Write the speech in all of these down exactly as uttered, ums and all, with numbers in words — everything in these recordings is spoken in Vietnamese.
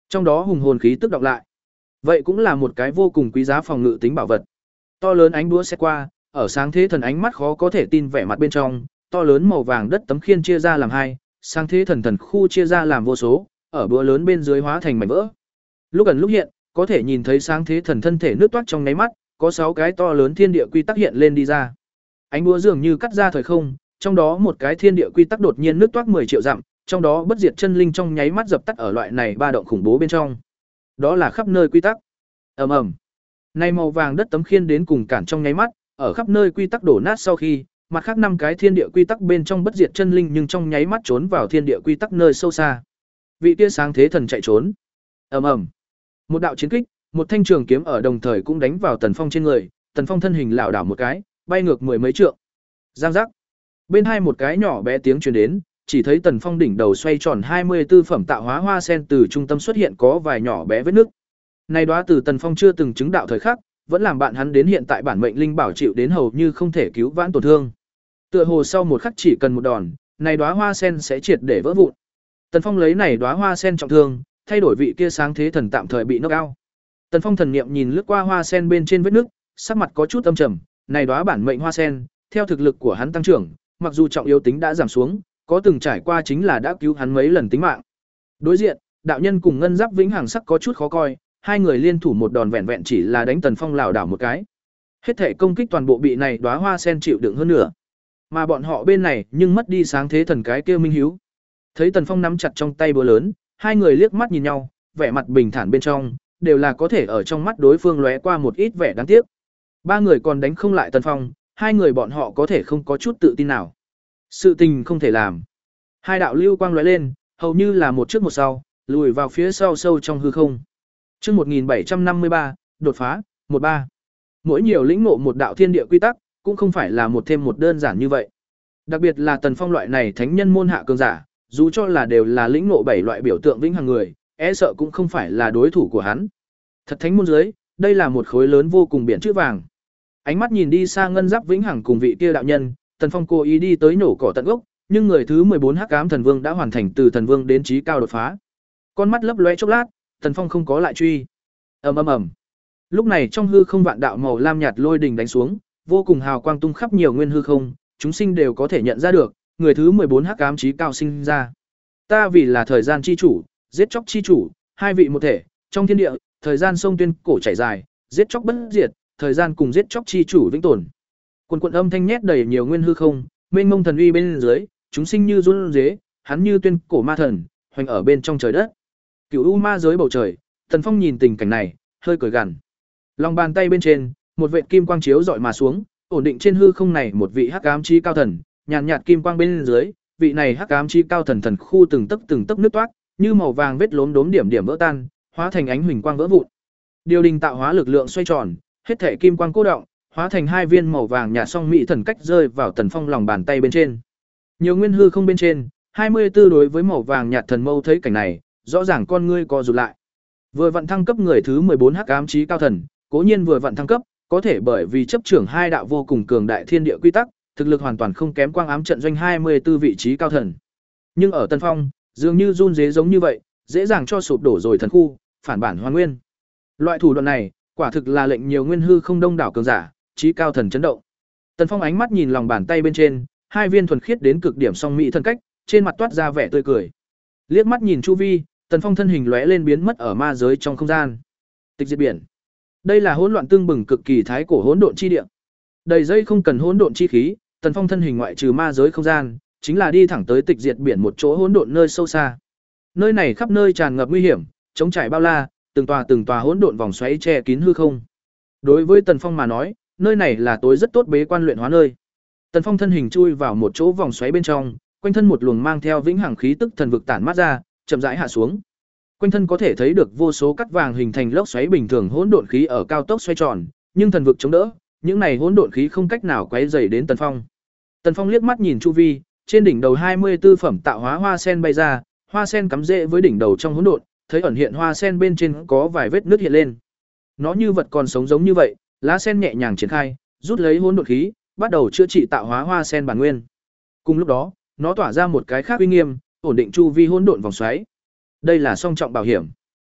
Trong đó hùng hồn khí tức đọng lại. Vậy cũng là một cái vô cùng quý giá phòng ngự tính bảo vật. To lớn ánh đũa xét qua, ở sáng thế thần ánh mắt khó có thể tin vẻ mặt bên trong, to lớn màu vàng đất tấm khiên chia ra làm hai, sáng thế thần thần khu chia ra làm vô số, ở búa lớn bên dưới hóa thành mảnh vỡ. Lúc gần lúc hiện, có thể nhìn thấy sáng thế thần thân thể nước toát trong nháy mắt, có sáu cái to lớn thiên địa quy tắc hiện lên đi ra. Ánh búa dường như cắt ra thời không, trong đó một cái thiên địa quy tắc đột nhiên nước toát mười triệu dặm, trong đó bất diệt chân linh trong nháy mắt dập tắt ở loại này ba động khủng bố bên trong. Đó là khắp nơi quy tắc. Ầm ầm. Nay màu vàng đất tấm khiên đến cùng cản trong nháy mắt, ở khắp nơi quy tắc đổ nát sau khi, mặt khác năm cái thiên địa quy tắc bên trong bất diệt chân linh nhưng trong nháy mắt trốn vào thiên địa quy tắc nơi sâu xa. Vị tia sáng thế thần chạy trốn. Ầm ầm. Một đạo chiến kích, một thanh trường kiếm ở đồng thời cũng đánh vào Tần Phong trên người, Tần Phong thân hình lảo đảo một cái, bay ngược mười mấy trượng. Giang giác. Bên hai một cái nhỏ bé tiếng truyền đến, chỉ thấy Tần Phong đỉnh đầu xoay tròn hai mươi tư phẩm tạo hóa hoa sen từ trung tâm xuất hiện có vài nhỏ bé vết nứt. Này đóa từ Tần Phong chưa từng chứng đạo thời khắc, vẫn làm bạn hắn đến hiện tại bản mệnh linh bảo chịu đến hầu như không thể cứu vãn tổn thương. Tựa hồ sau một khắc chỉ cần một đòn, này đóa hoa sen sẽ triệt để vỡ vụn. Tần Phong lấy này đóa hoa sen trọng thương, thay đổi vị kia sáng thế thần tạm thời bị knock out. Tần Phong thần niệm nhìn lướt qua hoa sen bên trên vết nứt, sắc mặt có chút âm trầm, này đóa bản mệnh hoa sen, theo thực lực của hắn tăng trưởng, mặc dù trọng yếu tính đã giảm xuống, có từng trải qua chính là đã cứu hắn mấy lần tính mạng. Đối diện, đạo nhân cùng Ngân Giáp Vĩnh Hằng sắc có chút khó coi, hai người liên thủ một đòn vẹn vẹn chỉ là đánh Tần Phong lảo đảo một cái. Hết thể công kích toàn bộ bị này đóa hoa sen chịu đựng hơn nữa. Mà bọn họ bên này nhưng mất đi sáng thế thần cái kia minh hiếu. Thấy Tần Phong nắm chặt trong tay búa lớn, hai người liếc mắt nhìn nhau, vẻ mặt bình thản bên trong, đều là có thể ở trong mắt đối phương lóe qua một ít vẻ đáng tiếc. Ba người còn đánh không lại Tần Phong, hai người bọn họ có thể không có chút tự tin nào. Sự tình không thể làm. Hai đạo lưu quang lóe lên, hầu như là một trước một sau, lùi vào phía sau sâu trong hư không. Chương một nghìn bảy trăm năm mươi ba, đột phá, một ba. Mỗi nhiều lĩnh ngộ một đạo thiên địa quy tắc, cũng không phải là một thêm một đơn giản như vậy. Đặc biệt là Tần Phong loại này thánh nhân môn hạ cường giả, dù cho là đều là lĩnh ngộ bảy loại biểu tượng vĩnh hằng người, e sợ cũng không phải là đối thủ của hắn. Thật thánh môn dưới, đây là một khối lớn vô cùng biển chữ vàng. Ánh mắt nhìn đi xa Ngân Giáp Vĩnh Hằng cùng vị kia đạo nhân, Tần Phong cố ý đi tới nổ cỏ tận gốc, nhưng người thứ mười bốn Hắc Ám Thần Vương đã hoàn thành từ thần vương đến chí cao đột phá. Con mắt lấp lóe chốc lát, Tần Phong không có lại truy. Ầm ầm ầm. Lúc này trong hư không vạn đạo màu lam nhạt lôi đình đánh xuống, vô cùng hào quang tung khắp nhiều nguyên hư không, chúng sinh đều có thể nhận ra được, người thứ mười bốn Hắc Ám chí cao sinh ra. Ta vì là thời gian chi chủ, giết chóc chi chủ, hai vị một thể, trong thiên địa, thời gian sông tuyên cổ chảy dài, giết chóc bất diệt, thời gian cùng giết chóc chi chủ vĩnh tồn. Quần quần âm thanh nhét đầy nhiều nguyên hư không, mênh mông thần uy bên dưới, chúng sinh như run rế, hắn như tuyên cổ ma thần, hoành ở bên trong trời đất. Cửu u ma giới bầu trời, Tần Phong nhìn tình cảnh này, hơi cười gằn. Lòng bàn tay bên trên, một vệt kim quang chiếu dọi mà xuống, ổn định trên hư không này một vị hắc ám chi cao thần, nhàn nhạt kim quang bên dưới, vị này hắc ám chi cao thần thần khu từng tấc từng tấc nứt toát, như màu vàng vết lốm đốm điểm điểm vỡ tan, hóa thành ánh huỳnh quang vỡ vụn. Điều đình tạo hóa lực lượng xoay tròn, hết thể kim quang cô động, hóa thành hai viên màu vàng nhạt song mỹ thần cách rơi vào Tần Phong lòng bàn tay bên trên. Nhiều nguyên hư không bên trên, hai mươi tư đối với màu vàng nhạt thần mâu thấy cảnh này, rõ ràng con ngươi co rụt lại. Vừa vận thăng cấp người thứ mười bốn Hắc Ám chí cao thần, cố nhiên vừa vận thăng cấp, có thể bởi vì chấp trưởng hai đạo vô cùng cường đại thiên địa quy tắc, thực lực hoàn toàn không kém quang ám trận doanh hai mươi tư vị trí cao thần. Nhưng ở Tần Phong, dường như run rế giống như vậy, dễ dàng cho sụp đổ rồi thần khu, phản bản hoàn nguyên. Loại thủ đoạn này, quả thực là lệnh nhiều nguyên hư không đông đảo cường giả, chí cao thần chấn động. Tần Phong ánh mắt nhìn lòng bàn tay bên trên, hai viên thuần khiết đến cực điểm song mỹ thần cách, trên mặt toát ra vẻ tươi cười. Liếc mắt nhìn chu vi, Tần Phong thân hình lóe lên biến mất ở ma giới trong không gian. Tịch diệt biển. Đây là hỗn loạn tương bừng cực kỳ thái cổ hỗn độn chi địa. Đầy dây không cần hỗn độn chi khí, Tần Phong thân hình ngoại trừ ma giới không gian, chính là đi thẳng tới tịch diệt biển một chỗ hỗn độn nơi sâu xa. Nơi này khắp nơi tràn ngập nguy hiểm, trống trải bao la, từng tòa từng tòa hỗn độn vòng xoáy che kín hư không. Đối với Tần Phong mà nói, nơi này là tối rất tốt bế quan luyện hóa nơi. Tần Phong thân hình chui vào một chỗ vòng xoáy bên trong, quanh thân một luồng mang theo vĩnh hằng khí tức thần vực tản mát ra, chậm rãi hạ xuống. Quanh thân có thể thấy được vô số cắt vàng hình thành lốc xoáy bình thường hỗn độn khí ở cao tốc xoay tròn, nhưng thần vực chống đỡ, những này hỗn độn khí không cách nào quấy rầy đến Tần Phong. Tần Phong liếc mắt nhìn chu vi, trên đỉnh đầu hai mươi tư phẩm tạo hóa hoa sen bay ra, hoa sen cắm rễ với đỉnh đầu trong hỗn độn, thấy ẩn hiện hoa sen bên trên có vài vết nứt hiện lên. Nó như vật còn sống giống như vậy, lá sen nhẹ nhàng triển khai, rút lấy hỗn độn khí, bắt đầu chữa trị tạo hóa hoa sen bản nguyên. Cùng lúc đó, nó tỏa ra một cái khác uy nghiêm, ổn định chu vi hỗn độn vòng xoáy. Đây là song trọng bảo hiểm.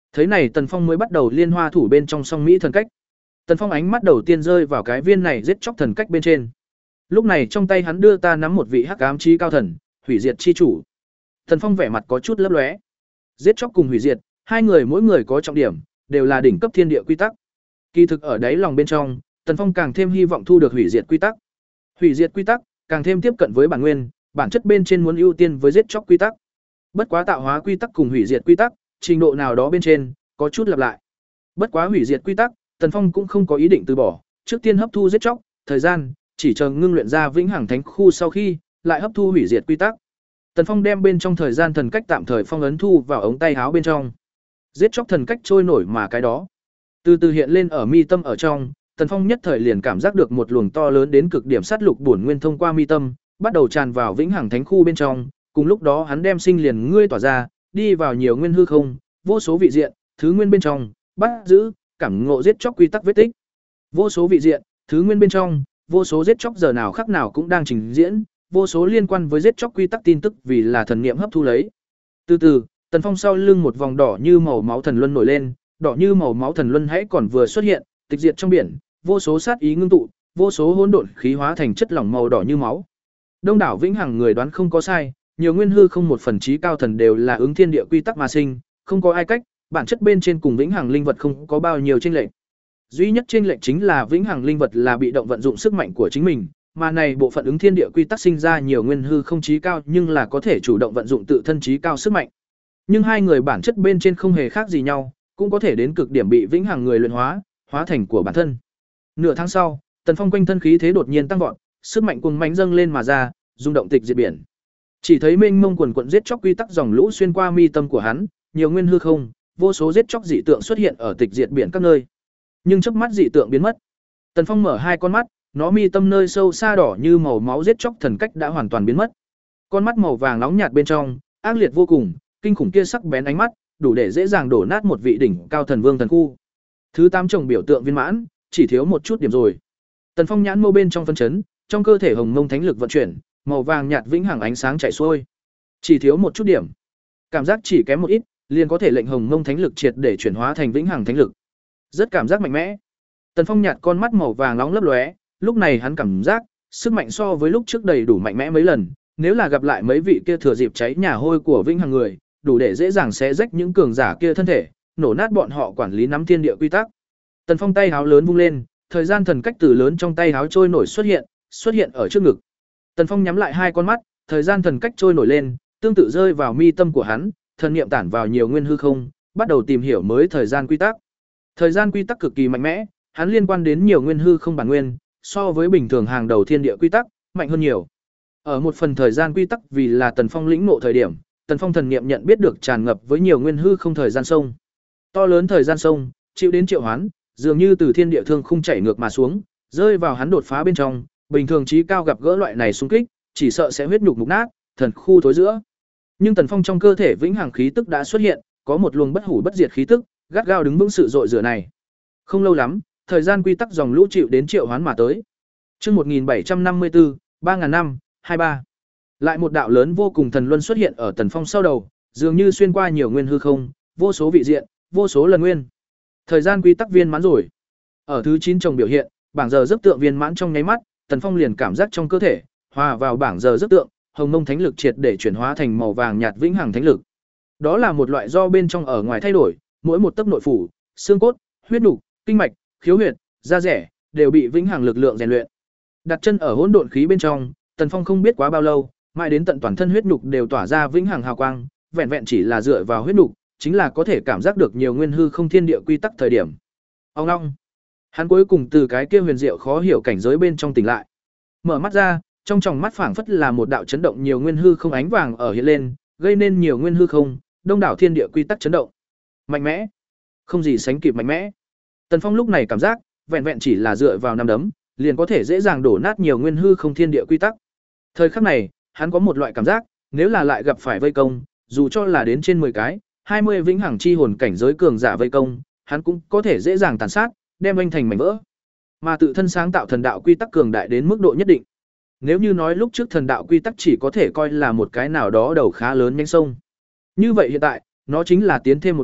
Thế này Tần Phong mới bắt đầu liên hoa thủ bên trong song mỹ thần cách. Tần Phong ánh mắt đầu tiên rơi vào cái viên này giết chóc thần cách bên trên. Lúc này trong tay hắn đưa ta nắm một vị hắc ám chí cao thần, hủy diệt chi chủ. Tần Phong vẻ mặt có chút lấp lóe. Giết chóc cùng hủy diệt, hai người mỗi người có trọng điểm, đều là đỉnh cấp thiên địa quy tắc. Kỳ thực ở đáy lòng bên trong, Tần Phong càng thêm hy vọng thu được hủy diệt quy tắc. Hủy diệt quy tắc càng thêm tiếp cận với bản nguyên, bản chất bên trên muốn ưu tiên với giết chóc quy tắc. Bất quá tạo hóa quy tắc cùng hủy diệt quy tắc, trình độ nào đó bên trên có chút lặp lại. Bất quá hủy diệt quy tắc, Tần Phong cũng không có ý định từ bỏ, trước tiên hấp thu giết chóc, thời gian, chỉ chờ ngưng luyện ra vĩnh hằng thánh khu sau khi, lại hấp thu hủy diệt quy tắc. Tần Phong đem bên trong thời gian thần cách tạm thời phong ấn thu vào ống tay áo bên trong. Giết chóc thần cách trôi nổi mà cái đó, từ từ hiện lên ở mi tâm ở trong, Tần Phong nhất thời liền cảm giác được một luồng to lớn đến cực điểm sát lục bổn nguyên thông qua mi tâm, bắt đầu tràn vào vĩnh hằng thánh khu bên trong, cùng lúc đó hắn đem sinh liền ngươi tỏa ra, đi vào nhiều nguyên hư không, vô số vị diện, thứ nguyên bên trong, bắt giữ, cảm ngộ giết chóc quy tắc vết tích. Vô số vị diện, thứ nguyên bên trong, vô số giết chóc giờ nào khắc nào cũng đang trình diễn, vô số liên quan với giết chóc quy tắc tin tức vì là thần niệm hấp thu lấy. Từ từ, Tần Phong sau lưng một vòng đỏ như màu máu thần luân nổi lên, đỏ như màu máu thần luân hãy còn vừa xuất hiện, tịch diệt trong biển, vô số sát ý ngưng tụ, vô số hỗn độn khí hóa thành chất lỏng màu đỏ như máu. Đông đảo vĩnh hằng người đoán không có sai, nhiều nguyên hư không một phần trí cao thần đều là ứng thiên địa quy tắc mà sinh, không có ai cách, bản chất bên trên cùng vĩnh hằng linh vật không có bao nhiêu chênh lệch. Duy nhất chênh lệch chính là vĩnh hằng linh vật là bị động vận dụng sức mạnh của chính mình, mà này bộ phận ứng thiên địa quy tắc sinh ra nhiều nguyên hư không trí cao nhưng là có thể chủ động vận dụng tự thân trí cao sức mạnh. Nhưng hai người bản chất bên trên không hề khác gì nhau, cũng có thể đến cực điểm bị vĩnh hằng người luyện hóa, hóa thành của bản thân. Nửa tháng sau, Tần Phong quanh thân khí thế đột nhiên tăng vọt, sức mạnh cuồng mãnh dâng lên mà ra, rung động tịch diệt biển. Chỉ thấy mênh mông quần quần giết chóc quy tắc dòng lũ xuyên qua mi tâm của hắn, nhiều nguyên hư không, vô số giết chóc dị tượng xuất hiện ở tịch diệt biển các nơi. Nhưng chớp mắt dị tượng biến mất. Tần Phong mở hai con mắt, nó mi tâm nơi sâu xa đỏ như màu máu giết chóc thần cách đã hoàn toàn biến mất. Con mắt màu vàng nóng nhạt bên trong, ác liệt vô cùng, kinh khủng kia sắc bén ánh mắt, đủ để dễ dàng đổ nát một vị đỉnh cao thần vương thần khu. Thứ tám chồng biểu tượng viên mãn, chỉ thiếu một chút điểm rồi. Tần Phong nhãn mâu bên trong phân chấn, trong cơ thể hồng mông thánh lực vận chuyển, màu vàng nhạt vĩnh hằng ánh sáng chảy xuôi. Chỉ thiếu một chút điểm. Cảm giác chỉ kém một ít, liền có thể lệnh hồng mông thánh lực triệt để chuyển hóa thành vĩnh hằng thánh lực. Rất cảm giác mạnh mẽ. Tần Phong nhạt con mắt màu vàng nóng lấp lóe, lúc này hắn cảm giác sức mạnh so với lúc trước đầy đủ mạnh mẽ mấy lần, nếu là gặp lại mấy vị kia thừa dịp cháy nhà hôi của vĩnh hằng người, đủ để dễ dàng xé rách những cường giả kia thân thể, nổ nát bọn họ quản lý nắm thiên địa quy tắc. Tần Phong tay háo lớn vung lên, thời gian thần cách từ lớn trong tay háo trôi nổi xuất hiện, xuất hiện ở trước ngực. Tần Phong nhắm lại hai con mắt, thời gian thần cách trôi nổi lên, tương tự rơi vào mi tâm của hắn, thần niệm tản vào nhiều nguyên hư không, bắt đầu tìm hiểu mới thời gian quy tắc. Thời gian quy tắc cực kỳ mạnh mẽ, hắn liên quan đến nhiều nguyên hư không bản nguyên, so với bình thường hàng đầu thiên địa quy tắc, mạnh hơn nhiều. Ở một phần thời gian quy tắc vì là Tần Phong lĩnh ngộ thời điểm, Tần Phong thần niệm nhận biết được tràn ngập với nhiều nguyên hư không thời gian sông. To lớn thời gian sông, chịu đến triệu hoán, dường như từ thiên địa thương khung chảy ngược mà xuống, rơi vào hắn đột phá bên trong, bình thường trí cao gặp gỡ loại này xung kích, chỉ sợ sẽ huyết nhục mục nát, thần khu thối giữa. Nhưng Tần Phong trong cơ thể vĩnh hằng khí tức đã xuất hiện, có một luồng bất hủ bất diệt khí tức, gắt gao đứng vững sự dội rửa này. Không lâu lắm, thời gian quy tắc dòng lũ chịu đến triệu hoán mà tới. Chương một nghìn bảy trăm năm mươi tư, ba ngàn năm, hai mươi ba. Lại một đạo lớn vô cùng thần luân xuất hiện ở Tần Phong sau đầu, dường như xuyên qua nhiều nguyên hư không, vô số vị diện, vô số lần nguyên. Thời gian quy tắc viên mãn rồi. Ở thứ chín chồng biểu hiện, bảng giờ giấc tượng viên mãn trong nháy mắt, Tần Phong liền cảm giác trong cơ thể hòa vào bảng giờ giấc tượng, hồng mông thánh lực triệt để chuyển hóa thành màu vàng nhạt vĩnh hằng thánh lực. Đó là một loại do bên trong ở ngoài thay đổi, mỗi một tấc nội phủ, xương cốt, huyết nục, kinh mạch, khiếu huyệt, da rẻ đều bị vĩnh hằng lực lượng rèn luyện. Đặt chân ở hỗn độn khí bên trong, Tần Phong không biết quá bao lâu, mãi đến tận toàn thân huyết nục đều tỏa ra vĩnh hằng hào quang, vẹn vẹn chỉ là dựa vào huyết nục, chính là có thể cảm giác được nhiều nguyên hư không thiên địa quy tắc thời điểm. Ông long, hắn cuối cùng từ cái kia huyền diệu khó hiểu cảnh giới bên trong tỉnh lại. Mở mắt ra, trong tròng mắt phảng phất là một đạo chấn động nhiều nguyên hư không ánh vàng ở hiện lên, gây nên nhiều nguyên hư không, đông đảo thiên địa quy tắc chấn động. Mạnh mẽ, không gì sánh kịp mạnh mẽ. Tần Phong lúc này cảm giác, vẹn vẹn chỉ là dựa vào năm đấm, liền có thể dễ dàng đổ nát nhiều nguyên hư không thiên địa quy tắc. Thời khắc này, hắn có một loại cảm giác, nếu là lại gặp phải vây công, dù cho là đến trên mười cái, hai mươi vĩnh hằng chi hồn cảnh giới cường giả vây công, hắn cũng có thể dễ dàng tàn sát, đem anh thành mảnh vỡ. Mà tự thân sáng tạo thần đạo quy tắc cường đại đến mức độ nhất định. Nếu như nói lúc trước thần đạo quy tắc chỉ có thể coi là một cái nào đó đầu khá lớn nhanh sông, như vậy hiện tại, nó chính là tiến thêm một bước,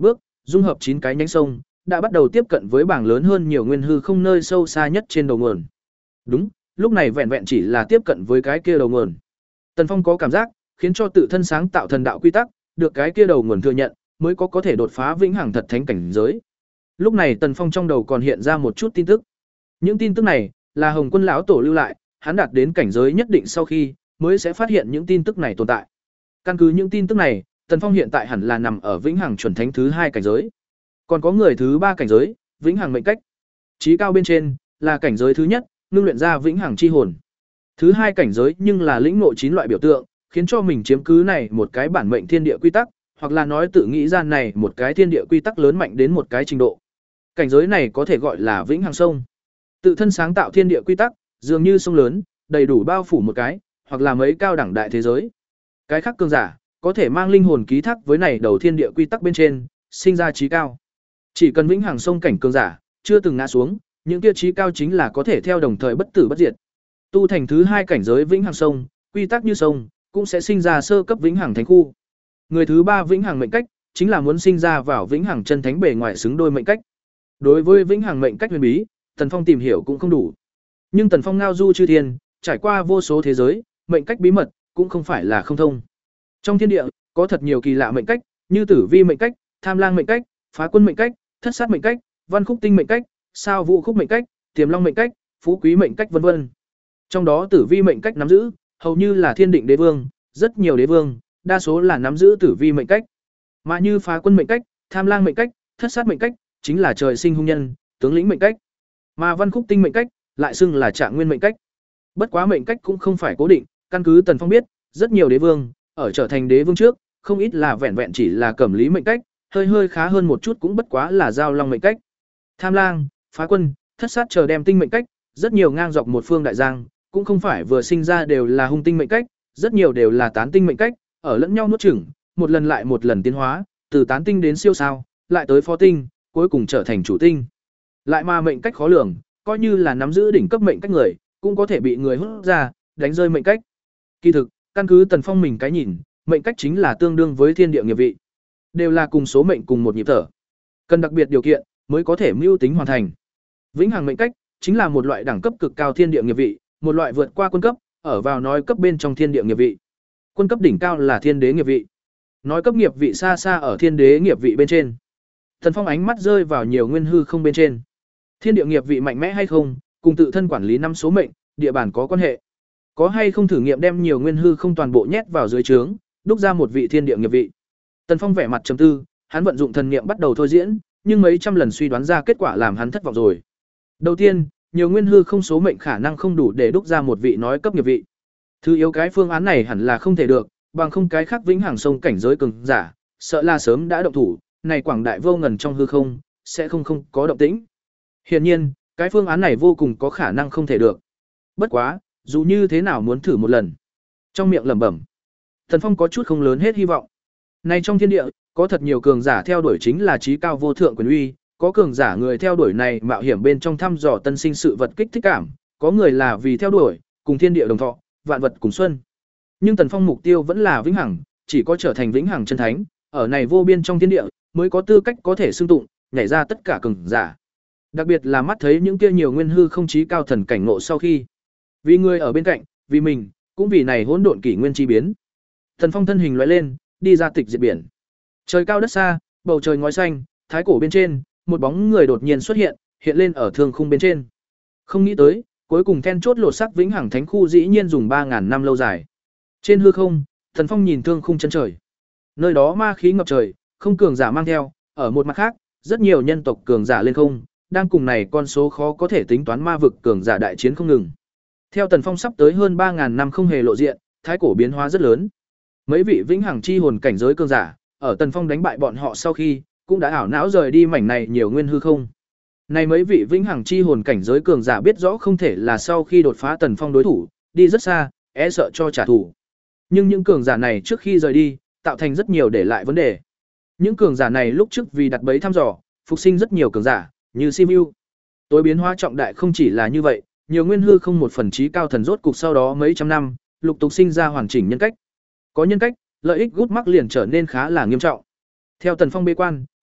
dung hợp chín cái nhánh sông, đã bắt đầu tiếp cận với bảng lớn hơn nhiều nguyên hư không nơi sâu xa nhất trên đầu nguồn. Đúng, lúc này vẹn vẹn chỉ là tiếp cận với cái kia đầu nguồn. Tần Phong có cảm giác, khiến cho tự thân sáng tạo thần đạo quy tắc, được cái kia đầu nguồn thừa nhận, mới có có thể đột phá vĩnh hằng thật thánh cảnh giới. Lúc này Tần Phong trong đầu còn hiện ra một chút tin tức. Những tin tức này là Hồng Quân lão tổ lưu lại, hắn đạt đến cảnh giới nhất định sau khi mới sẽ phát hiện những tin tức này tồn tại. Căn cứ những tin tức này, Tần Phong hiện tại hẳn là nằm ở vĩnh hằng chuẩn thánh thứ hai cảnh giới. Còn có người thứ ba cảnh giới, vĩnh hằng mệnh cách. Chí cao bên trên là cảnh giới thứ nhất, ngưng luyện ra vĩnh hằng chi hồn. Thứ hai cảnh giới nhưng là lĩnh ngộ chín loại biểu tượng, khiến cho mình chiếm cứ này một cái bản mệnh thiên địa quy tắc, hoặc là nói tự nghĩ ra này một cái thiên địa quy tắc lớn mạnh đến một cái trình độ. Cảnh giới này có thể gọi là vĩnh hằng sông. Tự thân sáng tạo thiên địa quy tắc, dường như sông lớn, đầy đủ bao phủ một cái, hoặc là mấy cao đẳng đại thế giới. Cái khác cường giả, có thể mang linh hồn ký thác với này đầu thiên địa quy tắc bên trên, sinh ra trí cao. Chỉ cần vĩnh hằng sông cảnh cường giả, chưa từng ngã xuống, những kia trí cao chính là có thể theo đồng thời bất tử bất diệt. Tu thành thứ hai cảnh giới vĩnh hằng sông, quy tắc như sông, cũng sẽ sinh ra sơ cấp vĩnh hằng thánh khu. Người thứ ba vĩnh hằng mệnh cách, chính là muốn sinh ra vào vĩnh hằng chân thánh bề ngoài xứng đôi mệnh cách. Đối với vĩnh hằng mệnh cách huyền bí, Tần Phong tìm hiểu cũng không đủ. Nhưng Tần Phong ngao du chư thiên, trải qua vô số thế giới, mệnh cách bí mật cũng không phải là không thông. Trong thiên địa, có thật nhiều kỳ lạ mệnh cách, như Tử Vi mệnh cách, Tham Lang mệnh cách, Phá Quân mệnh cách, Thất Sát mệnh cách, Văn Khúc Tinh mệnh cách, Sao Vũ Khúc mệnh cách, Tiềm Long mệnh cách, Phú Quý mệnh cách vân vân. Trong đó Tử Vi mệnh cách nắm giữ, hầu như là Thiên Định Đế Vương, rất nhiều đế vương, đa số là nắm giữ Tử Vi mệnh cách. Mà như Phá Quân mệnh cách, Tham Lang mệnh cách, Thất Sát mệnh cách, chính là trời sinh hung nhân, tướng lĩnh mệnh cách. Mà Văn Khúc Tinh mệnh cách, lại xưng là Trạng Nguyên mệnh cách. Bất quá mệnh cách cũng không phải cố định, căn cứ Tần Phong biết, rất nhiều đế vương, ở trở thành đế vương trước, không ít là vẹn vẹn chỉ là cẩm lý mệnh cách, hơi hơi khá hơn một chút cũng bất quá là giao long mệnh cách. Tham Lang, Phá Quân, Thất Sát chờ đem tinh mệnh cách, rất nhiều ngang dọc một phương đại giang, cũng không phải vừa sinh ra đều là hung tinh mệnh cách, rất nhiều đều là tán tinh mệnh cách, ở lẫn nhau nuốt chửng, một lần lại một lần tiến hóa, từ tán tinh đến siêu sao, lại tới phó tinh, cuối cùng trở thành chủ tinh. Lại mà mệnh cách khó lường, coi như là nắm giữ đỉnh cấp mệnh cách người, cũng có thể bị người hút ra, đánh rơi mệnh cách. Kỳ thực, căn cứ Tần Phong mình cái nhìn, mệnh cách chính là tương đương với thiên địa nghiệp vị, đều là cùng số mệnh cùng một nhịp thở, cần đặc biệt điều kiện mới có thể mưu tính hoàn thành. Vĩnh hằng mệnh cách chính là một loại đẳng cấp cực cao thiên địa nghiệp vị, một loại vượt qua quân cấp, ở vào nói cấp bên trong thiên địa nghiệp vị. Quân cấp đỉnh cao là thiên đế nghiệp vị, nói cấp nghiệp vị xa xa ở thiên đế nghiệp vị bên trên. Tần Phong ánh mắt rơi vào nhiều nguyên hư không bên trên. Thiên địa nghiệp vị mạnh mẽ hay không, cùng tự thân quản lý năm số mệnh, địa bàn có quan hệ. Có hay không thử nghiệm đem nhiều nguyên hư không toàn bộ nhét vào dưới trướng, đúc ra một vị thiên địa nghiệp vị. Tần Phong vẻ mặt trầm tư, hắn vận dụng thần niệm bắt đầu thôi diễn, nhưng mấy trăm lần suy đoán ra kết quả làm hắn thất vọng rồi. Đầu tiên, nhiều nguyên hư không số mệnh khả năng không đủ để đúc ra một vị nói cấp nghiệp vị. Thứ yếu cái phương án này hẳn là không thể được, bằng không cái khác vĩnh hằng sông cảnh giới cường giả, sợ là sớm đã động thủ, này quảng đại vô ngần trong hư không, sẽ không không có động tĩnh. Hiển nhiên, cái phương án này vô cùng có khả năng không thể được. Bất quá, dù như thế nào muốn thử một lần. Trong miệng lẩm bẩm, Tần Phong có chút không lớn hết hy vọng. Này trong thiên địa, có thật nhiều cường giả theo đuổi chính là trí cao vô thượng quyền uy, có cường giả người theo đuổi này mạo hiểm bên trong thăm dò tân sinh sự vật kích thích cảm, có người là vì theo đuổi cùng thiên địa đồng thọ, vạn vật cùng xuân. Nhưng Tần Phong mục tiêu vẫn là vĩnh hằng, chỉ có trở thành vĩnh hằng chân thánh, ở này vô biên trong thiên địa, mới có tư cách có thể xưng tụng, nhảy ra tất cả cường giả. Đặc biệt là mắt thấy những kia nhiều nguyên hư không chí cao thần cảnh ngộ sau khi, vì người ở bên cạnh, vì mình, cũng vì này hỗn độn kỷ nguyên chi biến. Tần Phong thân hình lóe lên, đi ra tịch diệt biển. Trời cao đất xa, bầu trời ngói xanh, thái cổ bên trên, một bóng người đột nhiên xuất hiện, hiện lên ở thương khung bên trên. Không nghĩ tới, cuối cùng then chốt lột sắc vĩnh hằng thánh khu dĩ nhiên dùng ba ngàn năm lâu dài. Trên hư không, Tần Phong nhìn thương khung chân trời. Nơi đó ma khí ngập trời, không cường giả mang theo, ở một mặt khác, rất nhiều nhân tộc cường giả lên không, đang cùng này con số khó có thể tính toán ma vực cường giả đại chiến không ngừng. Theo Tần Phong sắp tới hơn ba ngàn năm không hề lộ diện, thái cổ biến hóa rất lớn. Mấy vị vĩnh hằng chi hồn cảnh giới cường giả, ở Tần Phong đánh bại bọn họ sau khi, cũng đã ảo não rời đi mảnh này nhiều nguyên hư không. Này mấy vị vĩnh hằng chi hồn cảnh giới cường giả biết rõ không thể là sau khi đột phá Tần Phong đối thủ, đi rất xa, e sợ cho trả thù. Nhưng những cường giả này trước khi rời đi, tạo thành rất nhiều để lại vấn đề. Những cường giả này lúc trước vì đặt bẫy thăm dò, phục sinh rất nhiều cường giả, như Simu. Tối biến hóa trọng đại không chỉ là như vậy, nhiều nguyên hư không một phần trí cao thần rốt cục sau đó mấy trăm năm, lục tục sinh ra hoàn chỉnh nhân cách. Có nhân cách, lợi ích gút mắc liền trở nên khá là nghiêm trọng. Theo Tần Phong bế quan,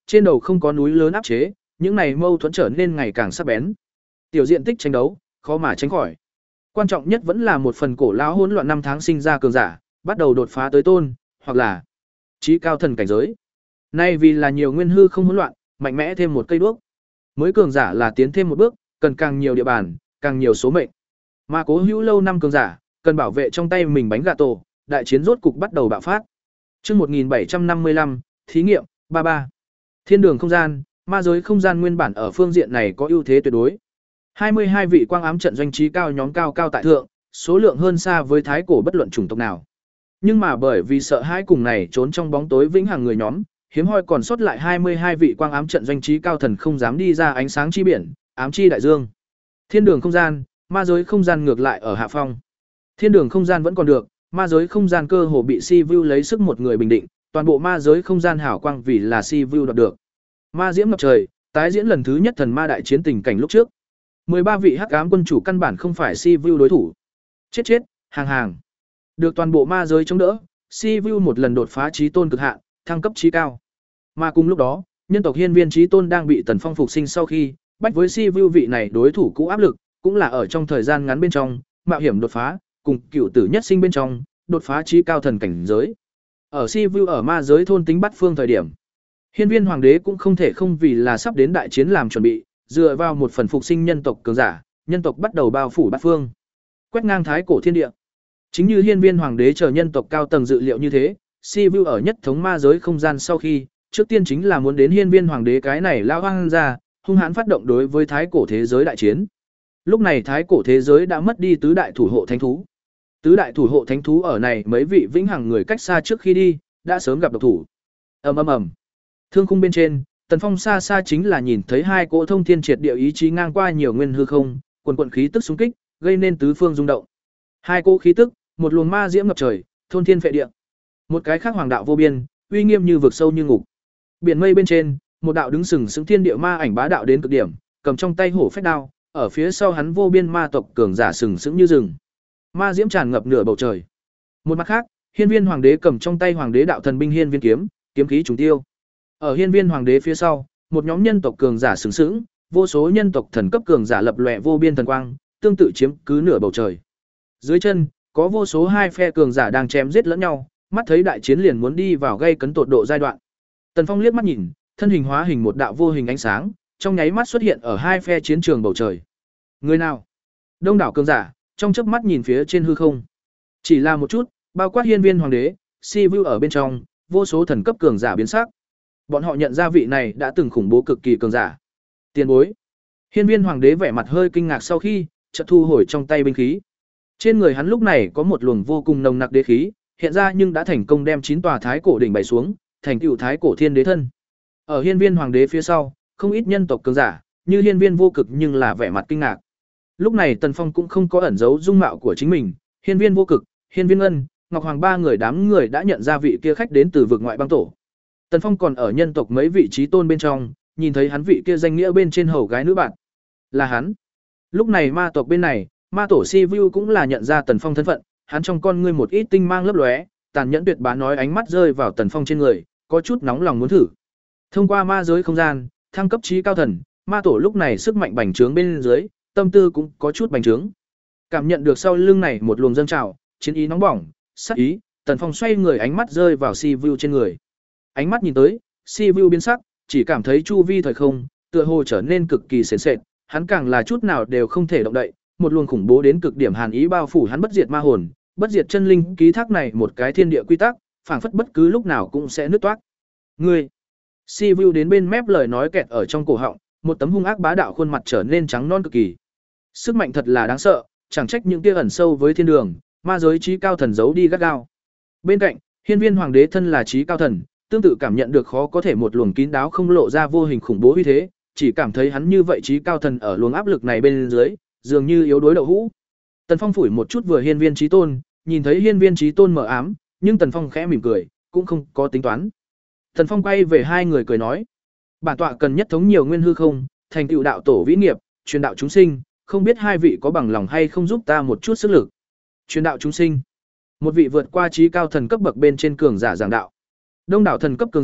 trên đầu không có núi lớn áp chế, những này mâu thuẫn trở nên ngày càng sắc bén. Tiểu diện tích tranh đấu, khó mà tránh khỏi. Quan trọng nhất vẫn là một phần cổ lão hỗn loạn năm tháng sinh ra cường giả, bắt đầu đột phá tới tôn, hoặc là chí cao thần cảnh giới. Nay vì là nhiều nguyên hư không hỗn loạn, mạnh mẽ thêm một cây đuốc. Mới cường giả là tiến thêm một bước, cần càng nhiều địa bàn, càng nhiều số mệnh. Mà Cố Hữu lâu năm cường giả, cần bảo vệ trong tay mình bánh gà tổ, đại chiến rốt cục bắt đầu bạo phát. Chương một nghìn bảy trăm năm mươi lăm, thí nghiệm ba ba. Thiên đường không gian, ma giới không gian nguyên bản ở phương diện này có ưu thế tuyệt đối. hai mươi hai vị quang ám trận doanh trí cao nhóm cao cao tại thượng, số lượng hơn xa với thái cổ bất luận chủng tộc nào. Nhưng mà bởi vì sợ hãi cùng này trốn trong bóng tối vĩnh hằng người nhóm, hiếm hoi còn sót lại hai mươi hai vị quang ám trận doanh trí cao thần không dám đi ra ánh sáng chi biển, ám chi đại dương. Thiên đường không gian, ma giới không gian ngược lại ở hạ phong. Thiên đường không gian vẫn còn được, ma giới không gian cơ hồ bị Si Vu lấy sức một người bình định, toàn bộ ma giới không gian hảo quang vì là Si Vu đoạt được. Ma diễm ngập trời, tái diễn lần thứ nhất thần ma đại chiến tình cảnh lúc trước. mười ba vị hắc ám quân chủ căn bản không phải Si Vu đối thủ. Chết chết, hàng hàng. Được toàn bộ ma giới chống đỡ, Si Vu một lần đột phá chí tôn cực hạn, thăng cấp chí cao. Mà cùng lúc đó, nhân tộc hiên viên chí tôn đang bị Tần Phong phục sinh sau khi, bách với Si Vu vị này đối thủ cũ áp lực, cũng là ở trong thời gian ngắn bên trong, mạo hiểm đột phá, cùng cựu tử nhất sinh bên trong, đột phá chí cao thần cảnh giới. Ở Si Vu ở ma giới thôn tính bắt phương thời điểm, hiên viên hoàng đế cũng không thể không vì là sắp đến đại chiến làm chuẩn bị, dựa vào một phần phục sinh nhân tộc cường giả, nhân tộc bắt đầu bao phủ bát phương, quét ngang thái cổ thiên địa. Chính như hiên viên hoàng đế chờ nhân tộc cao tầng dự liệu như thế, Si Vu ở nhất thống ma giới không gian sau khi, trước tiên chính là muốn đến hiên viên hoàng đế cái này lao hoang ra, hung hãn phát động đối với thái cổ thế giới đại chiến. Lúc này thái cổ thế giới đã mất đi tứ đại thủ hộ thánh thú. Tứ đại thủ hộ thánh thú ở này mấy vị vĩnh hằng người cách xa trước khi đi, đã sớm gặp độc thủ. Ầm ầm ầm. Thương khung bên trên, Tần Phong xa xa chính là nhìn thấy hai cỗ thông thiên triệt địa ý chí ngang qua nhiều nguyên hư không, quần quần khí tức xung kích, gây nên tứ phương rung động. Hai cỗ khí tức, một luồng ma diễm ngập trời, thôn thiên phệ địa. Một cái khác hoàng đạo vô biên, uy nghiêm như vực sâu như ngục. Biển mây bên trên, một đạo đứng sừng sững thiên địa ma ảnh bá đạo đến cực điểm, cầm trong tay hổ phách đao, ở phía sau hắn vô biên ma tộc cường giả sừng sững như rừng. Ma diễm tràn ngập nửa bầu trời. Một mặt khác, hiên viên hoàng đế cầm trong tay hoàng đế đạo thần binh hiên viên kiếm, kiếm khí trùng tiêu. Ở hiên viên hoàng đế phía sau, một nhóm nhân tộc cường giả sừng sững, vô số nhân tộc thần cấp cường giả lập lòe vô biên thần quang, tương tự chiếm cứ nửa bầu trời. Dưới chân, có vô số hai phe cường giả đang chém giết lẫn nhau, mắt thấy đại chiến liền muốn đi vào gây cấn tột độ giai đoạn. Tần Phong liếc mắt nhìn, thân hình hóa hình một đạo vô hình ánh sáng, trong nháy mắt xuất hiện ở hai phe chiến trường bầu trời. Người nào? Đông đảo cường giả, trong chớp mắt nhìn phía trên hư không. Chỉ là một chút, bao quát hiên viên hoàng đế, Si Vu ở bên trong, vô số thần cấp cường giả biến sắc. Bọn họ nhận ra vị này đã từng khủng bố cực kỳ cường giả. Tiền bối. Hiên viên hoàng đế vẻ mặt hơi kinh ngạc sau khi, chợt thu hồi trong tay binh khí. Trên người hắn lúc này có một luồng vô cùng nồng nặc đế khí, hiện ra nhưng đã thành công đem chín tòa thái cổ đỉnh bày xuống, thành tựu thái cổ thiên đế thân. Ở hiên viên hoàng đế phía sau, không ít nhân tộc cường giả, như hiên viên vô cực nhưng là vẻ mặt kinh ngạc. Lúc này Tần Phong cũng không có ẩn giấu dung mạo của chính mình, hiên viên vô cực, hiên viên ân, ngọc hoàng ba người đám người đã nhận ra vị kia khách đến từ vực ngoại băng tổ. Tần Phong còn ở nhân tộc mấy vị trí tôn bên trong, nhìn thấy hắn vị kia danh nghĩa bên trên hầu gái nữ bạn. Là hắn. Lúc này ma tộc bên này, ma tổ Si Vu cũng là nhận ra Tần Phong thân phận, hắn trong con ngươi một ít tinh mang lấp lóe, tàn nhẫn tuyệt bá nói ánh mắt rơi vào Tần Phong trên người, có chút nóng lòng muốn thử. Thông qua ma giới không gian, thăng cấp trí cao thần, ma tổ lúc này sức mạnh bành trướng bên dưới, tâm tư cũng có chút bành trướng. Cảm nhận được sau lưng này một luồng dâng trào, chiến ý nóng bỏng, sắc ý, Tần Phong xoay người ánh mắt rơi vào Si Vu trên người. Ánh mắt nhìn tới, Si Vu biến sắc, chỉ cảm thấy chu vi thời không, tựa hồ trở nên cực kỳ sền sệt, hắn càng là chút nào đều không thể động đậy, một luồng khủng bố đến cực điểm hàn ý bao phủ hắn bất diệt ma hồn, bất diệt chân linh ký thác này một cái thiên địa quy tắc, phảng phất bất cứ lúc nào cũng sẽ nứt toác. Ngươi, Si Vu đến bên mép lời nói kẹt ở trong cổ họng, một tấm hung ác bá đạo khuôn mặt trở nên trắng non cực kỳ. Sức mạnh thật là đáng sợ, chẳng trách những kia ẩn sâu với thiên đường, ma giới trí cao thần giấu đi gắt gao. Bên cạnh, hiên viên hoàng đế thân là trí cao thần, tương tự cảm nhận được khó có thể một luồng kín đáo không lộ ra vô hình khủng bố uy thế, chỉ cảm thấy hắn như vậy trí cao thần ở luồng áp lực này bên dưới, dường như yếu đuối đậu hũ. Tần Phong phủi một chút vừa hiên viên trí tôn, nhìn thấy hiên viên trí tôn mờ ám, nhưng Tần Phong khẽ mỉm cười, cũng không có tính toán. Tần Phong quay về hai người cười nói: "Bản tọa cần nhất thống nhiều nguyên hư không, thành tựu đạo tổ vĩ nghiệp, truyền đạo chúng sinh, không biết hai vị có bằng lòng hay không giúp ta một chút sức lực." Truyền đạo chúng sinh. Một vị vượt qua trí cao thần cấp bậc bên trên cường giả giảng đạo. Đông đảo thần cấp cường giả,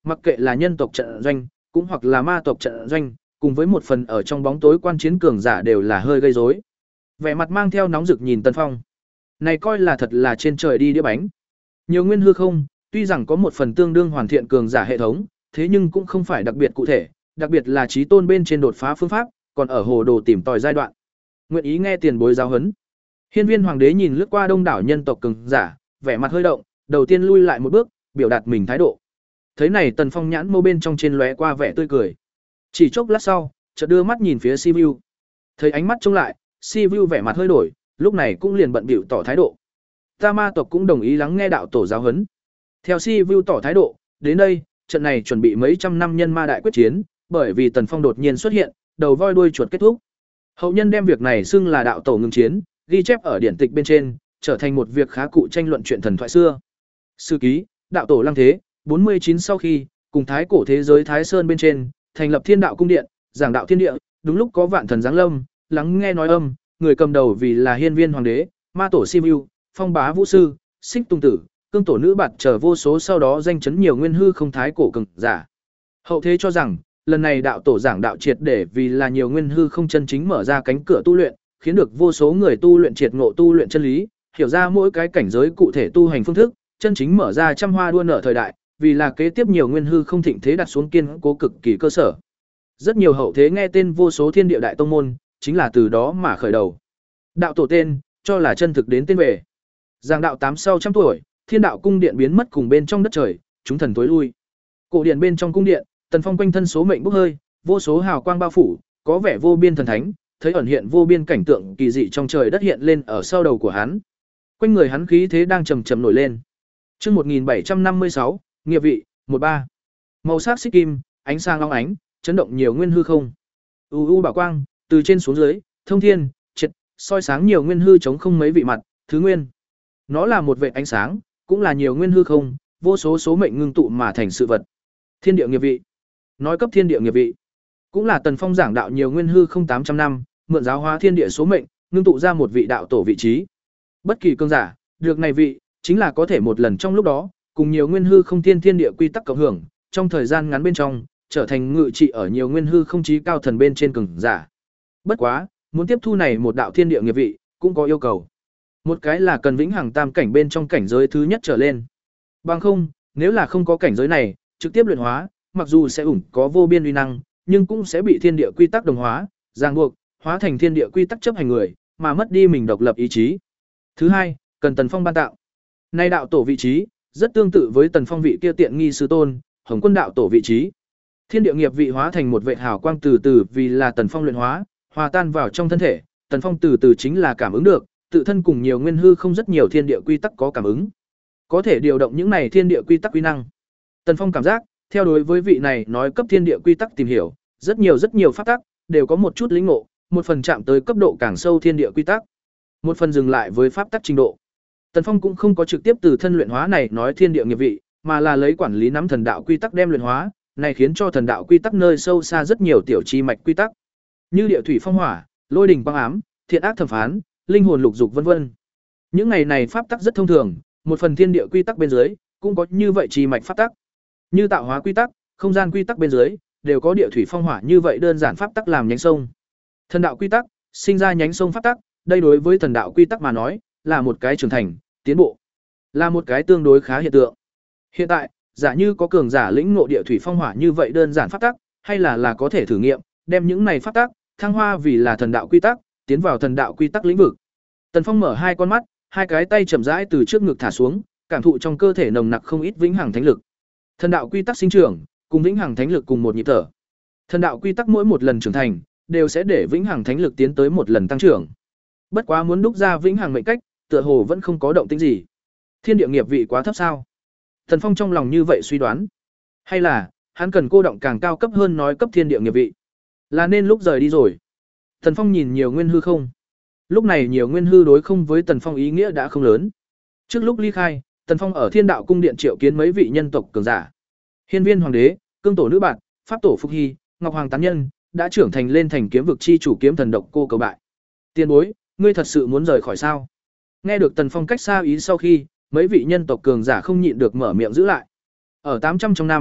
mặc kệ là nhân tộc trận doanh, cũng hoặc là ma tộc trận doanh, cùng với một phần ở trong bóng tối quan chiến cường giả đều là hơi gây rối. Vẻ mặt mang theo nóng rực nhìn Tần Phong. Này coi là thật là trên trời đi đĩa bánh. Nhiều nguyên hư không, tuy rằng có một phần tương đương hoàn thiện cường giả hệ thống, thế nhưng cũng không phải đặc biệt cụ thể, đặc biệt là trí tôn bên trên đột phá phương pháp, còn ở hồ đồ tìm tòi giai đoạn. Nguyện ý nghe tiền bối giáo huấn. Hiên Viên Hoàng đế nhìn lướt qua đông đảo nhân tộc cường giả, vẻ mặt hơi động, đầu tiên lui lại một bước, biểu đạt mình thái độ. Thấy này Tần Phong nhãn mâu bên trong trên lóe qua vẻ tươi cười. Chỉ chốc lát sau, chợt đưa mắt nhìn phía Sivu. Thấy ánh mắt trông lại, Sivu vẻ mặt hơi đổi, lúc này cũng liền bận bịu tỏ thái độ. Ta ma tộc cũng đồng ý lắng nghe đạo tổ giáo huấn. Theo Sivu tỏ thái độ, đến đây, trận này chuẩn bị mấy trăm năm nhân ma đại quyết chiến, bởi vì Tần Phong đột nhiên xuất hiện, đầu voi đuôi chuột kết thúc. Hậu nhân đem việc này xưng là đạo tổ ngừng chiến, ghi chép ở điển tịch bên trên, trở thành một việc khá cụ tranh luận chuyện thần thoại xưa. Sử ký, đạo tổ lăng thế, bốn mươi chín sau khi, cùng thái cổ thế giới Thái Sơn bên trên, thành lập Thiên Đạo cung điện, giảng đạo thiên địa, đúng lúc có vạn thần giáng lâm, lắng nghe nói âm, người cầm đầu vì là Hiên Viên Hoàng đế, ma tổ Sivu, phong bá vũ sư, xích tung tử, cương tổ nữ bạt chờ vô số sau đó danh chấn nhiều nguyên hư không thái cổ cường giả. Hậu thế cho rằng, lần này đạo tổ giảng đạo triệt để vì là nhiều nguyên hư không chân chính mở ra cánh cửa tu luyện, khiến được vô số người tu luyện triệt ngộ tu luyện chân lý, hiểu ra mỗi cái cảnh giới cụ thể tu hành phương thức, chân chính mở ra trăm hoa đua nở thời đại, vì là kế tiếp nhiều nguyên hư không thịnh thế đặt xuống kiên cố cực kỳ cơ sở. Rất nhiều hậu thế nghe tên vô số thiên địa đại tông môn, chính là từ đó mà khởi đầu. Đạo tổ tên, cho là chân thực đến tên về. Giảng đạo tám sau trăm tuổi, Thiên Đạo cung điện biến mất cùng bên trong đất trời, chúng thần tối lui. Cổ điện bên trong cung điện, Tần Phong quanh thân số mệnh bốc hơi, vô số hào quang bao phủ, có vẻ vô biên thần thánh, thấy ẩn hiện vô biên cảnh tượng kỳ dị trong trời đất hiện lên ở sau đầu của hắn. Quanh người hắn khí thế đang chầm chậm nổi lên. Chương một nghìn bảy trăm năm mươi sáu, nghiệp vị, một ba. Màu sắc xích kim, ánh sáng long ánh, chấn động nhiều nguyên hư không. U u bảo quang, từ trên xuống dưới, thông thiên, triệt, soi sáng nhiều nguyên hư chống không mấy vị mặt, thứ nguyên. Nó là một vệt ánh sáng, cũng là nhiều nguyên hư không, vô số số mệnh ngưng tụ mà thành sự vật. Thiên địa nghiệp vị. Nói cấp thiên địa nghiệp vị, cũng là Tần Phong giảng đạo nhiều nguyên hư không tám trăm năm, mượn giáo hóa thiên địa số mệnh, ngưng tụ ra một vị đạo tổ vị trí. Bất kỳ cương giả, được này vị, chính là có thể một lần trong lúc đó, cùng nhiều nguyên hư không thiên thiên địa quy tắc cộng hưởng, trong thời gian ngắn bên trong, trở thành ngự trị ở nhiều nguyên hư không chí cao thần bên trên cường giả. Bất quá, muốn tiếp thu này một đạo thiên địa nghiệp vị, cũng có yêu cầu. Một cái là cần vĩnh hằng tam cảnh bên trong cảnh giới thứ nhất trở lên. Bằng không, nếu là không có cảnh giới này, trực tiếp luyện hóa, mặc dù sẽ ủng có vô biên uy năng, nhưng cũng sẽ bị thiên địa quy tắc đồng hóa, ràng buộc, hóa thành thiên địa quy tắc chấp hành người, mà mất đi mình độc lập ý chí. Thứ hai, cần Tần Phong ban tạo. Nay đạo tổ vị trí, rất tương tự với Tần Phong vị kia tiện nghi sư tôn, Hồng Quân đạo tổ vị trí. Thiên địa nghiệp vị hóa thành một vệt hào quang từ từ vì là Tần Phong luyện hóa, hòa tan vào trong thân thể, Tần Phong từ từ chính là cảm ứng được, tự thân cùng nhiều nguyên hư không rất nhiều thiên địa quy tắc có cảm ứng. Có thể điều động những này thiên địa quy tắc quy năng. Tần Phong cảm giác, theo đối với vị này nói cấp thiên địa quy tắc tìm hiểu, rất nhiều rất nhiều pháp tắc đều có một chút lĩnh ngộ, một phần chạm tới cấp độ càng sâu thiên địa quy tắc, một phần dừng lại với pháp tắc trình độ. Tần Phong cũng không có trực tiếp từ thân luyện hóa này nói thiên địa nghiệp vị, mà là lấy quản lý nắm thần đạo quy tắc đem luyện hóa, này khiến cho thần đạo quy tắc nơi sâu xa rất nhiều tiểu chi mạch quy tắc, như địa thủy phong hỏa, lôi đình quang ám, thiện ác thẩm phán, linh hồn lục dục vân vân. Những ngày này pháp tắc rất thông thường, một phần thiên địa quy tắc bên dưới cũng có như vậy chi mạch pháp tắc. Như tạo hóa quy tắc, không gian quy tắc bên dưới đều có địa thủy phong hỏa như vậy đơn giản pháp tắc làm nhánh sông. Thần đạo quy tắc sinh ra nhánh sông pháp tắc, đây đối với thần đạo quy tắc mà nói, là một cái trưởng thành, tiến bộ, là một cái tương đối khá hiện tượng. Hiện tại, giả như có cường giả lĩnh ngộ địa thủy phong hỏa như vậy đơn giản pháp tắc, hay là là có thể thử nghiệm, đem những này pháp tắc thăng hoa vì là thần đạo quy tắc, tiến vào thần đạo quy tắc lĩnh vực. Tần Phong mở hai con mắt, hai cái tay chậm rãi từ trước ngực thả xuống, cảm thụ trong cơ thể nồng nặc không ít vĩnh hằng thánh lực. Thần đạo quy tắc sinh trưởng, cùng vĩnh hằng thánh lực cùng một nhịp thở. Thần đạo quy tắc mỗi một lần trưởng thành, đều sẽ để vĩnh hằng thánh lực tiến tới một lần tăng trưởng. Bất quá muốn đúc ra vĩnh hằng mệnh cách, tựa hồ vẫn không có động tĩnh gì. Thiên địa nghiệp vị quá thấp sao? Tần Phong trong lòng như vậy suy đoán. Hay là, hắn cần cô động càng cao cấp hơn nói cấp thiên địa nghiệp vị. Là nên lúc rời đi rồi. Tần Phong nhìn nhiều nguyên hư không. Lúc này nhiều nguyên hư đối không với Tần Phong ý nghĩa đã không lớn. Trước lúc ly khai, Tần Phong ở Thiên Đạo cung điện triệu kiến mấy vị nhân tộc cường giả. Hiên Viên Hoàng đế, Cương tổ nữ bạn, Pháp tổ Phục Hy, Ngọc Hoàng tán nhân, đã trưởng thành lên thành kiếm vực chi chủ kiếm thần độc cô cầu bại. Tiền bối, ngươi thật sự muốn rời khỏi sao? Nghe được Tần Phong cách xa ý sau khi, mấy vị nhân tộc cường giả không nhịn được mở miệng giữ lại. Ở tám trăm trong năm,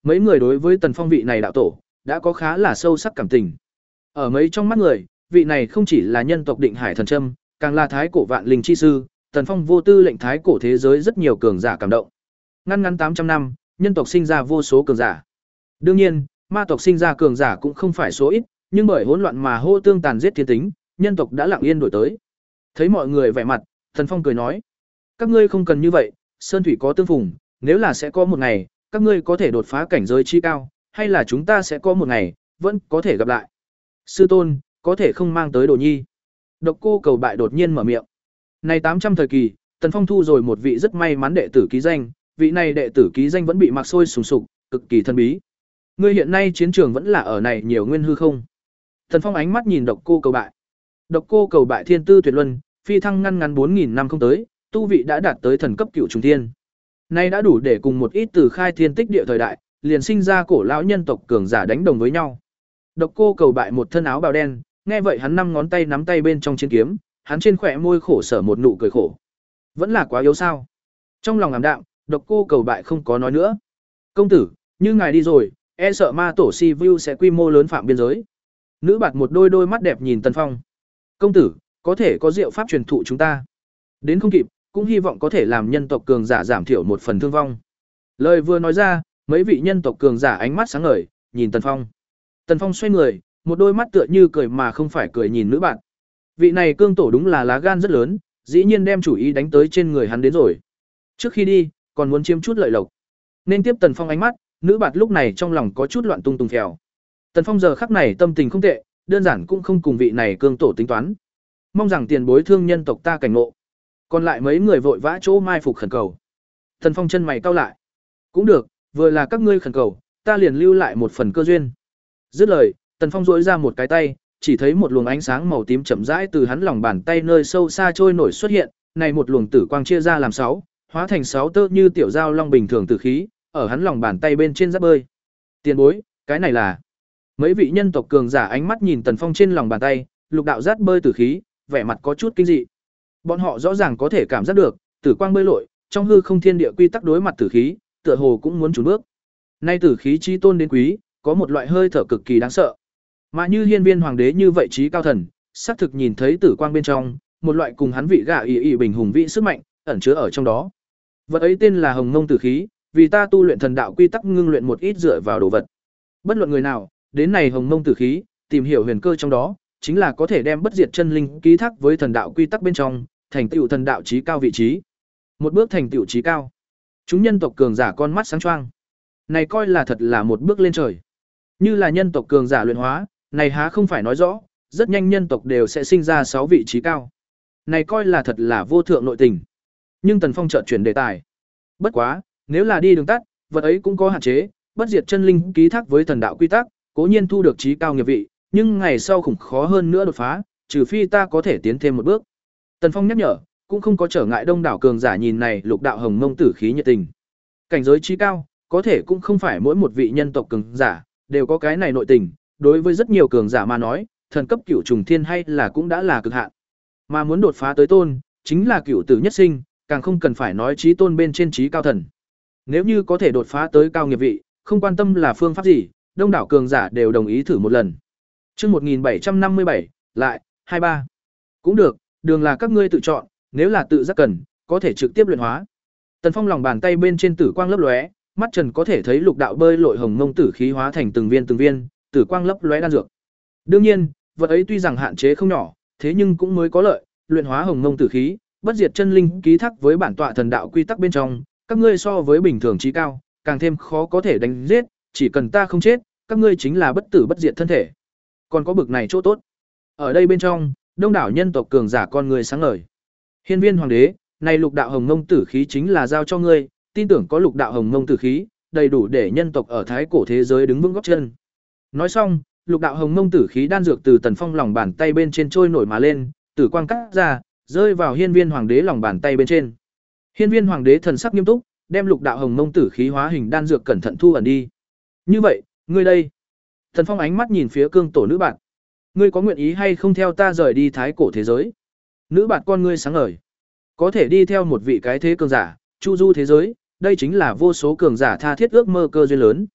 Mấy người đối với Tần Phong vị này đạo tổ đã có khá là sâu sắc cảm tình. Ở mấy trong mắt người, vị này không chỉ là nhân tộc Định Hải thần châm, càng là thái cổ vạn linh chi sư, Tần Phong vô tư lệnh thái cổ thế giới rất nhiều cường giả cảm động. Ngăn ngắn tám trăm năm, nhân tộc sinh ra vô số cường giả. Đương nhiên, ma tộc sinh ra cường giả cũng không phải số ít, nhưng bởi hỗn loạn mà hô tương tàn giết thiên tính, nhân tộc đã lặng yên đổi tới. Thấy mọi người vẻ mặt, Tần Phong cười nói: "Các ngươi không cần như vậy, sơn thủy có tương phùng, nếu là sẽ có một ngày, các ngươi có thể đột phá cảnh giới chi cao, hay là chúng ta sẽ có một ngày, vẫn có thể gặp lại. Sư tôn, có thể không mang tới Đồ Nhi." Độc Cô Cầu Bại đột nhiên mở miệng. Này tám trăm thời kỳ, Tần Phong thu rồi một vị rất may mắn đệ tử ký danh, vị này đệ tử ký danh vẫn bị mặc sôi sùng sục, cực kỳ thân bí. Ngươi hiện nay chiến trường vẫn là ở này nhiều nguyên hư không? Tần Phong ánh mắt nhìn Độc Cô Cầu Bại. Độc Cô Cầu Bại thiên tư tuyệt luân, phi thăng ngăn ngắn bốn nghìn năm không tới, tu vị đã đạt tới thần cấp cựu trùng thiên. Nay đã đủ để cùng một ít từ khai thiên tích địa thời đại, liền sinh ra cổ lão nhân tộc cường giả đánh đồng với nhau. Độc Cô Cầu Bại một thân áo bào đen, nghe vậy hắn năm ngón tay nắm tay bên trong chiến kiếm, hắn trên khóe môi khổ sở một nụ cười khổ. Vẫn là quá yếu sao? Trong lòng ảm đạm, Độc Cô Cầu Bại không có nói nữa. "Công tử, như ngài đi rồi, e sợ ma tổ Si Vu sẽ quy mô lớn phạm biên giới." Nữ bạt một đôi đôi mắt đẹp nhìn Tần Phong. "Công tử, có thể có diệu pháp truyền thụ chúng ta. Đến không kịp, cũng hy vọng có thể làm nhân tộc cường giả giảm thiểu một phần thương vong." Lời vừa nói ra, mấy vị nhân tộc cường giả ánh mắt sáng ngời, nhìn Tần Phong. Tần Phong xoay người, một đôi mắt tựa như cười mà không phải cười nhìn nữ bạn. Vị này cương tổ đúng là lá gan rất lớn, dĩ nhiên đem chủ ý đánh tới trên người hắn đến rồi. Trước khi đi, còn muốn chiếm chút lợi lộc. Nên tiếp Tần Phong ánh mắt, nữ bạt lúc này trong lòng có chút loạn tung tung phèo. Tần Phong giờ khắc này tâm tình không tệ, đơn giản cũng không cùng vị này cương tổ tính toán. Mong rằng tiền bối thương nhân tộc ta cảnh ngộ. Còn lại mấy người vội vã chỗ mai phục khẩn cầu. Tần Phong chân mày cau lại. Cũng được, vừa là các ngươi khẩn cầu, ta liền lưu lại một phần cơ duyên. Dứt lời, Tần Phong duỗi ra một cái tay, chỉ thấy một luồng ánh sáng màu tím chậm rãi từ hắn lòng bàn tay nơi sâu xa trôi nổi xuất hiện, này một luồng tử quang chia ra làm sáu, hóa thành sáu tơ như tiểu dao long bình thường tử khí, ở hắn lòng bàn tay bên trên giáp bơi. Tiền bối, cái này là? Mấy vị nhân tộc cường giả ánh mắt nhìn Tần Phong trên lòng bàn tay, lục đạo giáp bơi tử khí, vẻ mặt có chút kinh dị. Bọn họ rõ ràng có thể cảm giác được, tử quang bơi lội, trong hư không thiên địa quy tắc đối mặt tử khí, tựa hồ cũng muốn chùn bước. Nay tử khí chi tôn đến quý, có một loại hơi thở cực kỳ đáng sợ. Mà như Hiên Viên Hoàng đế như vậy trí cao thần, xác thực nhìn thấy tử quang bên trong, một loại cùng hắn vị gạ ỷ ỷ bình hùng vĩ sức mạnh, ẩn chứa ở trong đó. Vật ấy tên là Hồng Ngông tử khí, vì ta tu luyện thần đạo quy tắc ngưng luyện một ít dựa vào đồ vật. Bất luận người nào, đến này Hồng Ngông tử khí, tìm hiểu huyền cơ trong đó, chính là có thể đem bất diệt chân linh ký thác với thần đạo quy tắc bên trong, thành tựu thần đạo chí cao vị trí. Một bước thành tựu chí cao. Chúng nhân tộc cường giả con mắt sáng choang. Này coi là thật là một bước lên trời. Như là nhân tộc cường giả luyện hóa, này há không phải nói rõ, rất nhanh nhân tộc đều sẽ sinh ra sáu vị trí cao. Này coi là thật là vô thượng nội tình. Nhưng Tần Phong chợt chuyển đề tài. Bất quá, nếu là đi đường tắt, vật ấy cũng có hạn chế, bất diệt chân linh ký thác với thần đạo quy tắc, cố nhiên thu được trí cao nghiệp vị, nhưng ngày sau khủng khó hơn nữa đột phá, trừ phi ta có thể tiến thêm một bước. Tần Phong nhắc nhở, cũng không có trở ngại đông đảo cường giả nhìn này lục đạo hồng mông tử khí nhiệt tình. Cảnh giới trí cao, có thể cũng không phải mỗi một vị nhân tộc cường giả đều có cái này nội tình, đối với rất nhiều cường giả mà nói, thần cấp cửu trùng thiên hay là cũng đã là cực hạn. Mà muốn đột phá tới tôn, chính là cửu tử nhất sinh, càng không cần phải nói trí tôn bên trên trí cao thần. Nếu như có thể đột phá tới cao nghiệp vị, không quan tâm là phương pháp gì, đông đảo cường giả đều đồng ý thử một lần. Chương một nghìn bảy trăm năm mươi bảy, lại hai ba. Cũng được, đường là các ngươi tự chọn, nếu là tự giác cần, có thể trực tiếp luyện hóa. Tần Phong lòng bàn tay bên trên tử quang lấp lóe, mắt trần có thể thấy lục đạo bơi lội hồng mông tử khí hóa thành từng viên từng viên, tử quang lấp lóe đan dược. Đương nhiên, vật ấy tuy rằng hạn chế không nhỏ, thế nhưng cũng mới có lợi, luyện hóa hồng mông tử khí, bất diệt chân linh ký thác với bản tọa thần đạo quy tắc bên trong, các ngươi so với bình thường trí cao, càng thêm khó có thể đánh giết, chỉ cần ta không chết, các ngươi chính là bất tử bất diệt thân thể. Còn có bực này chỗ tốt. Ở đây bên trong, đông đảo nhân tộc cường giả con người sáng ngời. Hiên Viên Hoàng đế, này lục đạo hồng mông tử khí chính là giao cho ngươi, tin tưởng có lục đạo hồng mông tử khí, đầy đủ để nhân tộc ở thái cổ thế giới đứng vững gót chân. Nói xong, lục đạo hồng mông tử khí đan dược từ Tần Phong lòng bàn tay bên trên trôi nổi mà lên, tử quang cắt ra, rơi vào Hiên Viên Hoàng đế lòng bàn tay bên trên. Hiên Viên Hoàng đế thần sắc nghiêm túc, đem lục đạo hồng mông tử khí hóa hình đan dược cẩn thận thu ẩn đi. Như vậy, ngươi đây. Tần Phong ánh mắt nhìn phía cương tổ nữ bạn. Ngươi có nguyện ý hay không theo ta rời đi thái cổ thế giới? Nữ bạn con ngươi sáng ngời. Có thể đi theo một vị cái thế cường giả, chu du thế giới, đây chính là vô số cường giả tha thiết ước mơ cơ duyên lớn.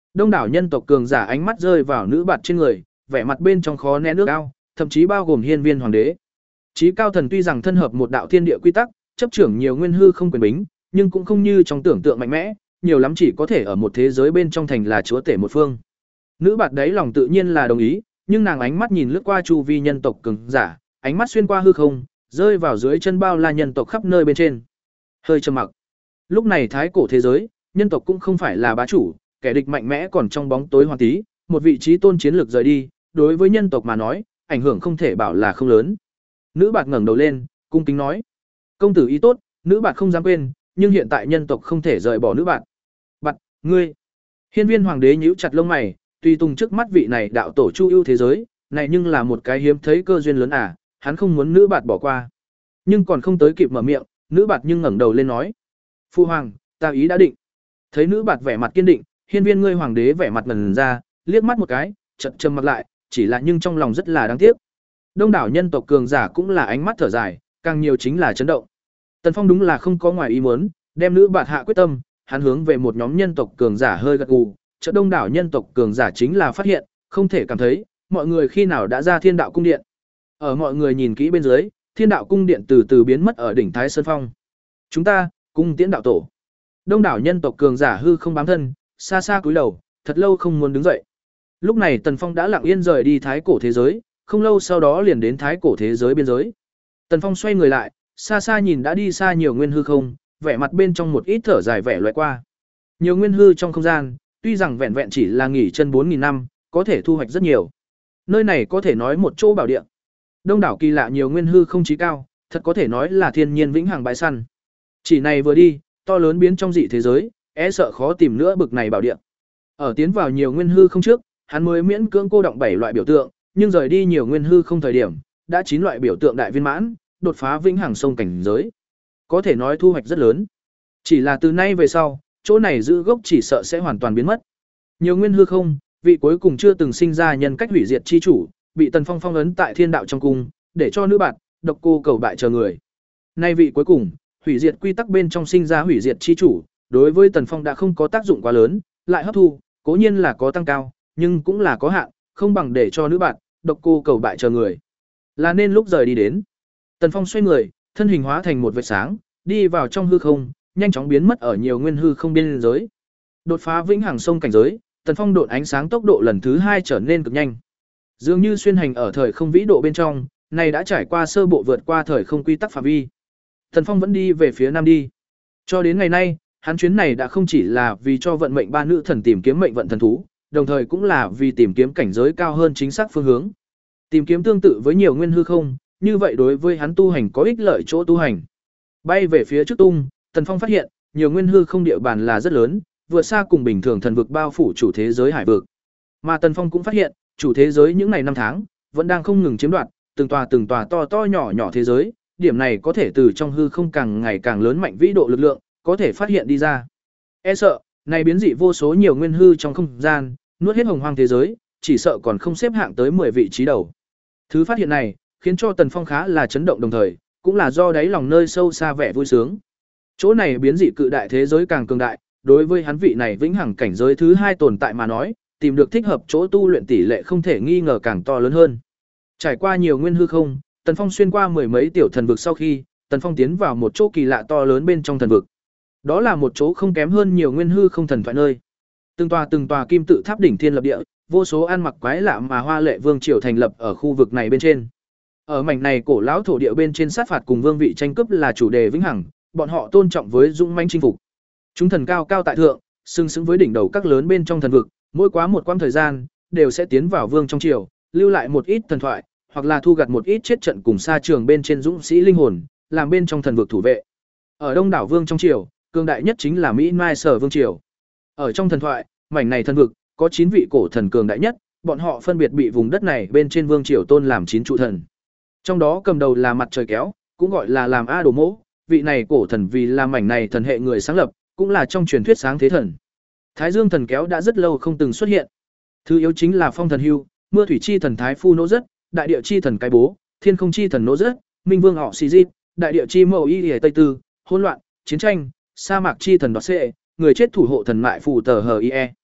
Đông đảo nhân tộc cường giả ánh mắt rơi vào nữ bạt trên người, vẻ mặt bên trong khó né nước ao, thậm chí bao gồm hiên viên hoàng đế. Chí cao thần tuy rằng thân hợp một đạo thiên địa quy tắc, chấp trưởng nhiều nguyên hư không quyền bính, nhưng cũng không như trong tưởng tượng mạnh mẽ, nhiều lắm chỉ có thể ở một thế giới bên trong thành là chúa tể một phương. Nữ bạt đấy lòng tự nhiên là đồng ý, nhưng nàng ánh mắt nhìn lướt qua chu vi nhân tộc cường giả, ánh mắt xuyên qua hư không, rơi vào dưới chân bao la nhân tộc khắp nơi bên trên. Hơi trầm mặc. Lúc này thái cổ thế giới, nhân tộc cũng không phải là bá chủ, kẻ địch mạnh mẽ còn trong bóng tối hoàn tí, một vị trí tôn chiến lược rời đi, đối với nhân tộc mà nói, ảnh hưởng không thể bảo là không lớn. Nữ bạt ngẩng đầu lên, cung kính nói: "Công tử ý tốt, nữ bạt không dám quên, nhưng hiện tại nhân tộc không thể rời bỏ nữ bạt." "Bạt, ngươi?" Hiên viên hoàng đế nhíu chặt lông mày, tùy tùng trước mắt vị này đạo tổ chu ưu thế giới, này nhưng là một cái hiếm thấy cơ duyên lớn à, hắn không muốn nữ bạt bỏ qua. Nhưng còn không tới kịp mở miệng, nữ bạt nhưng ngẩng đầu lên nói: "Phu hoàng, ta ý đã định." Thấy nữ bạt vẻ mặt kiên định, hiên viên ngươi hoàng đế vẻ mặt ngần ra, liếc mắt một cái, chợt trầm mặt lại, chỉ là nhưng trong lòng rất là đáng tiếc. Đông đảo nhân tộc cường giả cũng là ánh mắt thở dài, càng nhiều chính là chấn động. Tần Phong đúng là không có ngoài ý muốn, đem nữ bạt hạ quyết tâm, hắn hướng về một nhóm nhân tộc cường giả hơi gật gù, chợt đông đảo nhân tộc cường giả chính là phát hiện, không thể cảm thấy, mọi người khi nào đã ra Thiên Đạo cung điện. Ở mọi người nhìn kỹ bên dưới, Thiên Đạo cung điện từ từ biến mất ở đỉnh Thái Sơn Phong. "Chúng ta, cung tiễn đạo tổ." Đông đảo nhân tộc cường giả hư không bám thân, xa xa cúi đầu, thật lâu không muốn đứng dậy. Lúc này Tần Phong đã lặng yên rời đi thái cổ thế giới, không lâu sau đó liền đến thái cổ thế giới biên giới. Tần Phong xoay người lại, xa xa nhìn đã đi xa nhiều nguyên hư không, vẻ mặt bên trong một ít thở dài vẻ loại qua. Nhiều nguyên hư trong không gian, tuy rằng vẹn vẹn chỉ là nghỉ chân bốn nghìn năm, có thể thu hoạch rất nhiều. Nơi này có thể nói một chỗ bảo địa. Đông đảo kỳ lạ nhiều nguyên hư không chí cao, thật có thể nói là thiên nhiên vĩnh hằng bãi săn. Chỉ này vừa đi, to lớn biến trong dị thế giới, e sợ khó tìm nữa bực này bảo địa. Ở tiến vào nhiều nguyên hư không trước, hắn mới miễn cưỡng cô động bảy loại biểu tượng, nhưng rời đi nhiều nguyên hư không thời điểm, đã chín loại biểu tượng đại viên mãn, đột phá vĩnh hằng sông cảnh giới. Có thể nói thu hoạch rất lớn. Chỉ là từ nay về sau, chỗ này giữ gốc chỉ sợ sẽ hoàn toàn biến mất. Nhiều nguyên hư không, vị cuối cùng chưa từng sinh ra nhân cách hủy diệt chi chủ, bị Tần Phong phong ấn tại Thiên Đạo trong cung, để cho nữ bạn, độc cô cầu bại chờ người. Nay vị cuối cùng, hủy diệt quy tắc bên trong sinh ra hủy diệt chi chủ, đối với Tần Phong đã không có tác dụng quá lớn, lại hấp thu, cố nhiên là có tăng cao, nhưng cũng là có hạn, không bằng để cho nữ bạn, độc cô cầu bại chờ người. Là nên lúc rời đi đến. Tần Phong xoay người, thân hình hóa thành một vệt sáng, đi vào trong hư không, nhanh chóng biến mất ở nhiều nguyên hư không biên giới. Đột phá vĩnh hằng sông cảnh giới, Tần Phong độn ánh sáng tốc độ lần thứ hai trở nên cực nhanh. Dường như xuyên hành ở thời không vĩ độ bên trong, này đã trải qua sơ bộ vượt qua thời không quy tắc phạm vi. Tần Phong vẫn đi về phía nam đi. Cho đến ngày nay, hắn chuyến này đã không chỉ là vì cho vận mệnh ba nữ thần tìm kiếm mệnh vận thần thú, đồng thời cũng là vì tìm kiếm cảnh giới cao hơn chính xác phương hướng. Tìm kiếm tương tự với nhiều nguyên hư không, như vậy đối với hắn tu hành có ích lợi chỗ tu hành. Bay về phía trước tung, Tần Phong phát hiện, nhiều nguyên hư không địa bàn là rất lớn, vượt xa cùng bình thường thần vực bao phủ chủ thế giới hải vực. Mà Tần Phong cũng phát hiện, chủ thế giới những ngày năm tháng vẫn đang không ngừng chiếm đoạt, từng tòa từng tòa to to nhỏ nhỏ thế giới, điểm này có thể từ trong hư không càng ngày càng lớn mạnh vĩ độ lực lượng, có thể phát hiện đi ra. E sợ, này biến dị vô số nhiều nguyên hư trong không gian, nuốt hết hồng hoang thế giới, chỉ sợ còn không xếp hạng tới mười vị trí đầu. Thứ phát hiện này, khiến cho Tần Phong khá là chấn động đồng thời, cũng là do đáy lòng nơi sâu xa vẻ vui sướng. Chỗ này biến dị cự đại thế giới càng cường đại, đối với hắn vị này vĩnh hằng cảnh giới thứ hai tồn tại mà nói, tìm được thích hợp chỗ tu luyện tỷ lệ không thể nghi ngờ càng to lớn hơn. Trải qua nhiều nguyên hư không, Tần Phong xuyên qua mười mấy tiểu thần vực sau khi, Tần Phong tiến vào một chỗ kỳ lạ to lớn bên trong thần vực. Đó là một chỗ không kém hơn nhiều nguyên hư không thần thoại nơi. Từng tòa từng tòa kim tự tháp đỉnh thiên lập địa, vô số ăn mặc quái lạ mà hoa lệ vương triều thành lập ở khu vực này bên trên. Ở mảnh này cổ lão thổ địa bên trên sát phạt cùng vương vị tranh cướp là chủ đề vĩnh hằng, bọn họ tôn trọng với dũng mãnh chinh phục. Chúng thần cao cao tại thượng, xưng xứng với đỉnh đầu các lớn bên trong thần vực, mỗi quá một quãng thời gian, đều sẽ tiến vào vương trong triều, lưu lại một ít thần thoại, hoặc là thu gặt một ít chết trận cùng xa trường bên trên dũng sĩ linh hồn, làm bên trong thần vực thủ vệ. Ở đông đảo vương trong triều, cường đại nhất chính là Mỹ Mai Sở vương triều. Ở trong thần thoại, mảnh này thần vực có chín vị cổ thần cường đại nhất, bọn họ phân biệt bị vùng đất này bên trên vương triều tôn làm chín trụ thần. Trong đó cầm đầu là mặt trời kéo, cũng gọi là làm A Đồ Mỗ, vị này cổ thần vì là mảnh này thần hệ người sáng lập, cũng là trong truyền thuyết sáng thế thần. Thái Dương thần kéo đã rất lâu không từng xuất hiện. Thứ yếu chính là phong thần hưu, mưa thủy chi thần thái phu nỗ rất, đại địa chi thần cái bố, thiên không chi thần nỗ rất, minh vương họ xì dít, đại địa chi mẫu y lìa tây tư, hỗn loạn, chiến tranh, sa mạc chi thần đoạt xệ, người chết thủ hộ thần mại phù tờ hờ ie.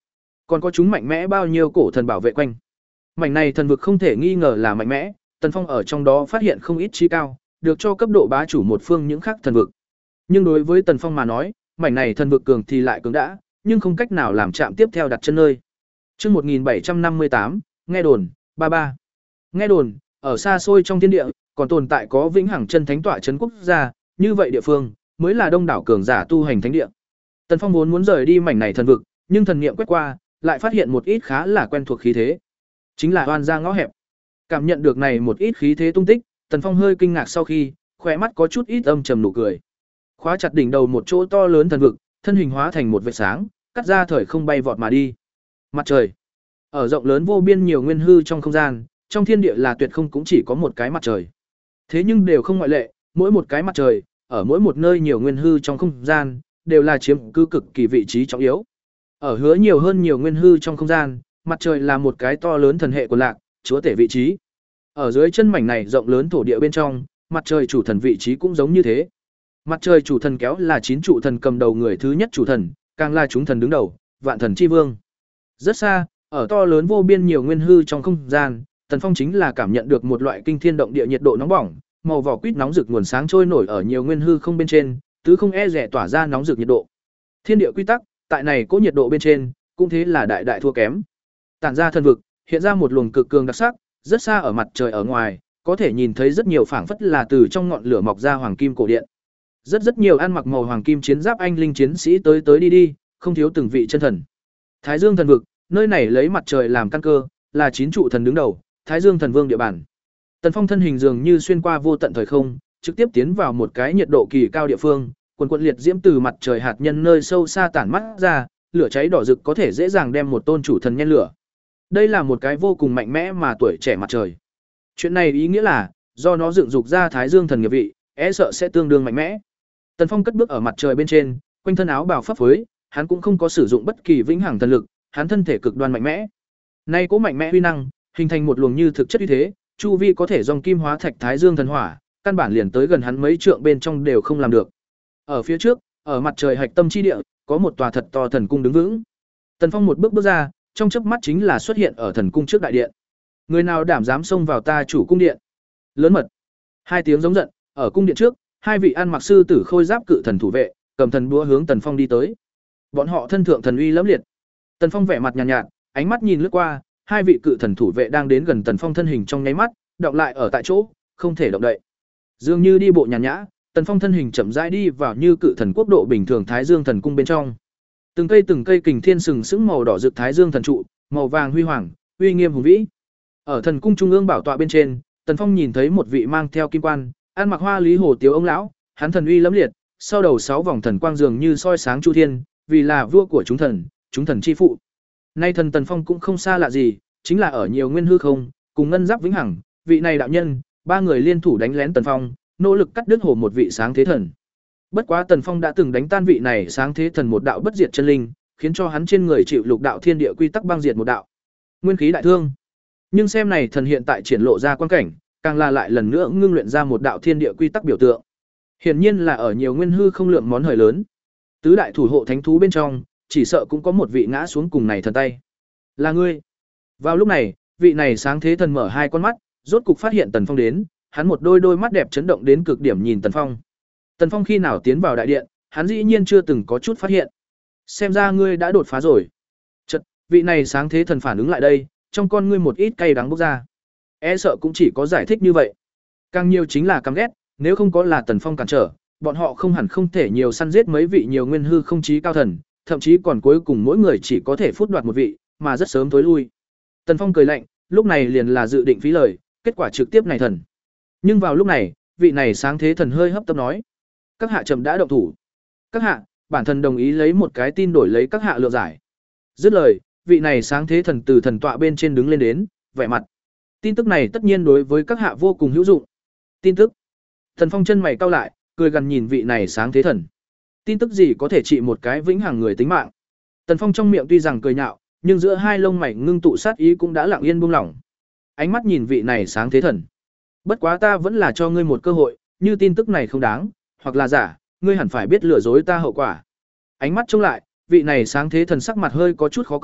Còn có chúng mạnh mẽ bao nhiêu cổ thần bảo vệ quanh. Mảnh này thần vực không thể nghi ngờ là mạnh mẽ, Tần Phong ở trong đó phát hiện không ít trí cao, được cho cấp độ bá chủ một phương những khác thần vực. Nhưng đối với Tần Phong mà nói, mảnh này thần vực cường thì lại cường đã, nhưng không cách nào làm chạm tiếp theo đặt chân nơi. Chương một nghìn bảy trăm năm mươi tám, nghe đồn, ba ba. Nghe đồn, ở xa xôi trong thiên địa, còn tồn tại có vĩnh hằng chân thánh tọa trấn quốc gia, như vậy địa phương mới là đông đảo cường giả tu hành thánh địa. Tần Phong vốn muốn rời đi mảnh này thần vực, nhưng thần niệm quét qua, lại phát hiện một ít khá là quen thuộc khí thế. Chính là oan gia ngõ hẹp. Cảm nhận được này một ít khí thế tung tích, Tần Phong hơi kinh ngạc sau khi, khóe mắt có chút ít âm trầm nụ cười. Khóa chặt đỉnh đầu một chỗ to lớn thần vực, thân hình hóa thành một vệt sáng, cắt ra thời không bay vọt mà đi. Mặt trời. Ở rộng lớn vô biên nhiều nguyên hư trong không gian, trong thiên địa là tuyệt không cũng chỉ có một cái mặt trời. Thế nhưng đều không ngoại lệ, mỗi một cái mặt trời, ở mỗi một nơi nhiều nguyên hư trong không gian, đều là chiếm cứ cực kỳ vị trí trọng yếu. Ở hứa nhiều hơn nhiều nguyên hư trong không gian, mặt trời là một cái to lớn thần hệ của lạc, chúa tể vị trí. Ở dưới chân mảnh này rộng lớn thổ địa bên trong, mặt trời chủ thần vị trí cũng giống như thế. Mặt trời chủ thần kéo là chín trụ thần cầm đầu người thứ nhất chủ thần, càng là chúng thần đứng đầu, vạn thần chi vương. Rất xa, ở to lớn vô biên nhiều nguyên hư trong không gian, Tần Phong chính là cảm nhận được một loại kinh thiên động địa nhiệt độ nóng bỏng, màu vỏ quýt nóng rực nguồn sáng trôi nổi ở nhiều nguyên hư không bên trên, tứ không e rẻ tỏa ra nóng rực nhiệt độ. Thiên địa quy tắc, tại này có nhiệt độ bên trên, cũng thế là đại đại thua kém. Tản ra thần vực, hiện ra một luồng cực cường đặc sắc, rất xa ở mặt trời ở ngoài, có thể nhìn thấy rất nhiều phảng phất là từ trong ngọn lửa mọc ra hoàng kim cổ điện. Rất rất nhiều ăn mặc màu hoàng kim chiến giáp anh linh chiến sĩ tới tới đi đi, không thiếu từng vị chân thần. Thái Dương thần vực, nơi này lấy mặt trời làm căn cơ, là chín trụ thần đứng đầu, Thái Dương thần vương địa bàn. Tần Phong thân hình dường như xuyên qua vô tận thời không, trực tiếp tiến vào một cái nhiệt độ kỳ cao địa phương, quần quần liệt diễm từ mặt trời hạt nhân nơi sâu xa tản mắt ra, lửa cháy đỏ rực có thể dễ dàng đem một tôn chủ thần nhen lửa. Đây là một cái vô cùng mạnh mẽ mà tuổi trẻ mặt trời. Chuyện này ý nghĩa là, do nó dựng dục ra Thái Dương thần nghiệp vị, e sợ sẽ tương đương mạnh mẽ. Tần Phong cất bước ở mặt trời bên trên, quanh thân áo bào phấp phới, hắn cũng không có sử dụng bất kỳ vĩnh hằng thần lực, hắn thân thể cực đoan mạnh mẽ. Nay cố mạnh mẽ uy năng, hình thành một luồng như thực chất uy thế, chu vi có thể dòng kim hóa thạch Thái Dương thần hỏa, căn bản liền tới gần hắn mấy trượng bên trong đều không làm được. Ở phía trước, ở mặt trời hạch tâm chi địa, có một tòa thật to thần cung đứng vững. Tần Phong một bước bước ra, trong chớp mắt chính là xuất hiện ở thần cung trước đại điện. Người nào đảm dám xông vào ta chủ cung điện? Lớn mật. Hai tiếng giống giận, ở cung điện trước, hai vị ăn mặc sư tử khôi giáp cự thần thủ vệ, cầm thần búa hướng Tần Phong đi tới. Bọn họ thân thượng thần uy lẫm liệt. Tần Phong vẻ mặt nhàn nhạt, nhạt, ánh mắt nhìn lướt qua, hai vị cự thần thủ vệ đang đến gần Tần Phong thân hình trong nháy mắt, đọng lại ở tại chỗ, không thể động đậy. Dường như đi bộ nhàn nhã, Tần Phong thân hình chậm rãi đi vào như cự thần quốc độ bình thường Thái Dương thần cung bên trong. Từng cây từng cây kình thiên sừng sững màu đỏ rực Thái Dương thần trụ, màu vàng huy hoàng, uy nghiêm hùng vĩ. Ở thần cung trung ương bảo tọa bên trên, Tần Phong nhìn thấy một vị mang theo kim quan, ăn mặc hoa lý hồ tiếu ông lão, hắn thần uy lẫm liệt, sau đầu sáu vòng thần quang dường như soi sáng chu thiên, vì là vua của chúng thần, chúng thần chi phụ. Nay thần Tần Phong cũng không xa lạ gì, chính là ở nhiều nguyên hư không, cùng ngân giáp vĩnh hằng, vị này đạo nhân, ba người liên thủ đánh lén Tần Phong, nỗ lực cắt đứt hồ một vị sáng thế thần. Bất quá Tần Phong đã từng đánh tan vị này sáng thế thần một đạo bất diệt chân linh, khiến cho hắn trên người chịu lục đạo thiên địa quy tắc băng diệt một đạo. Nguyên khí đại thương. Nhưng xem này thần hiện tại triển lộ ra quan cảnh, càng là lại lần nữa ngưng luyện ra một đạo thiên địa quy tắc biểu tượng. Hiển nhiên là ở nhiều nguyên hư không lượng món hời lớn. Tứ đại thủ hộ thánh thú bên trong, chỉ sợ cũng có một vị ngã xuống cùng này thần tay. Là ngươi. Vào lúc này, vị này sáng thế thần mở hai con mắt, rốt cục phát hiện Tần Phong đến, hắn một đôi đôi mắt đẹp chấn động đến cực điểm nhìn Tần Phong. Tần Phong khi nào tiến vào đại điện, hắn dĩ nhiên chưa từng có chút phát hiện. Xem ra ngươi đã đột phá rồi. Chật, vị này sáng thế thần phản ứng lại đây, trong con ngươi một ít cay đắng bốc ra. E sợ cũng chỉ có giải thích như vậy. Càng nhiều chính là căm ghét, nếu không có là Tần Phong cản trở, bọn họ không hẳn không thể nhiều săn giết mấy vị nhiều nguyên hư không chí cao thần, thậm chí còn cuối cùng mỗi người chỉ có thể phút đoạt một vị, mà rất sớm tối lui. Tần Phong cười lạnh, lúc này liền là dự định phí lời, kết quả trực tiếp này thần. Nhưng vào lúc này, vị này sáng thế thần hơi hấp tấp nói: "Các hạ chậm đã động thủ." "Các hạ, bản thân đồng ý lấy một cái tin đổi lấy các hạ lượng giải." Dứt lời, vị này sáng thế thần từ thần tọa bên trên đứng lên đến, vẻ mặt. Tin tức này tất nhiên đối với các hạ vô cùng hữu dụng. Tin tức. Thần Phong chân mày cau lại, cười gần nhìn vị này sáng thế thần. Tin tức gì có thể trị một cái vĩnh hằng người tính mạng? Tần Phong trong miệng tuy rằng cười nhạo, nhưng giữa hai lông mày ngưng tụ sát ý cũng đã lặng yên buông lỏng. Ánh mắt nhìn vị này sáng thế thần. Bất quá ta vẫn là cho ngươi một cơ hội, như tin tức này không đáng, hoặc là giả, ngươi hẳn phải biết lừa dối ta hậu quả. Ánh mắt trông lại, vị này sáng thế thần sắc mặt hơi có chút khó coi,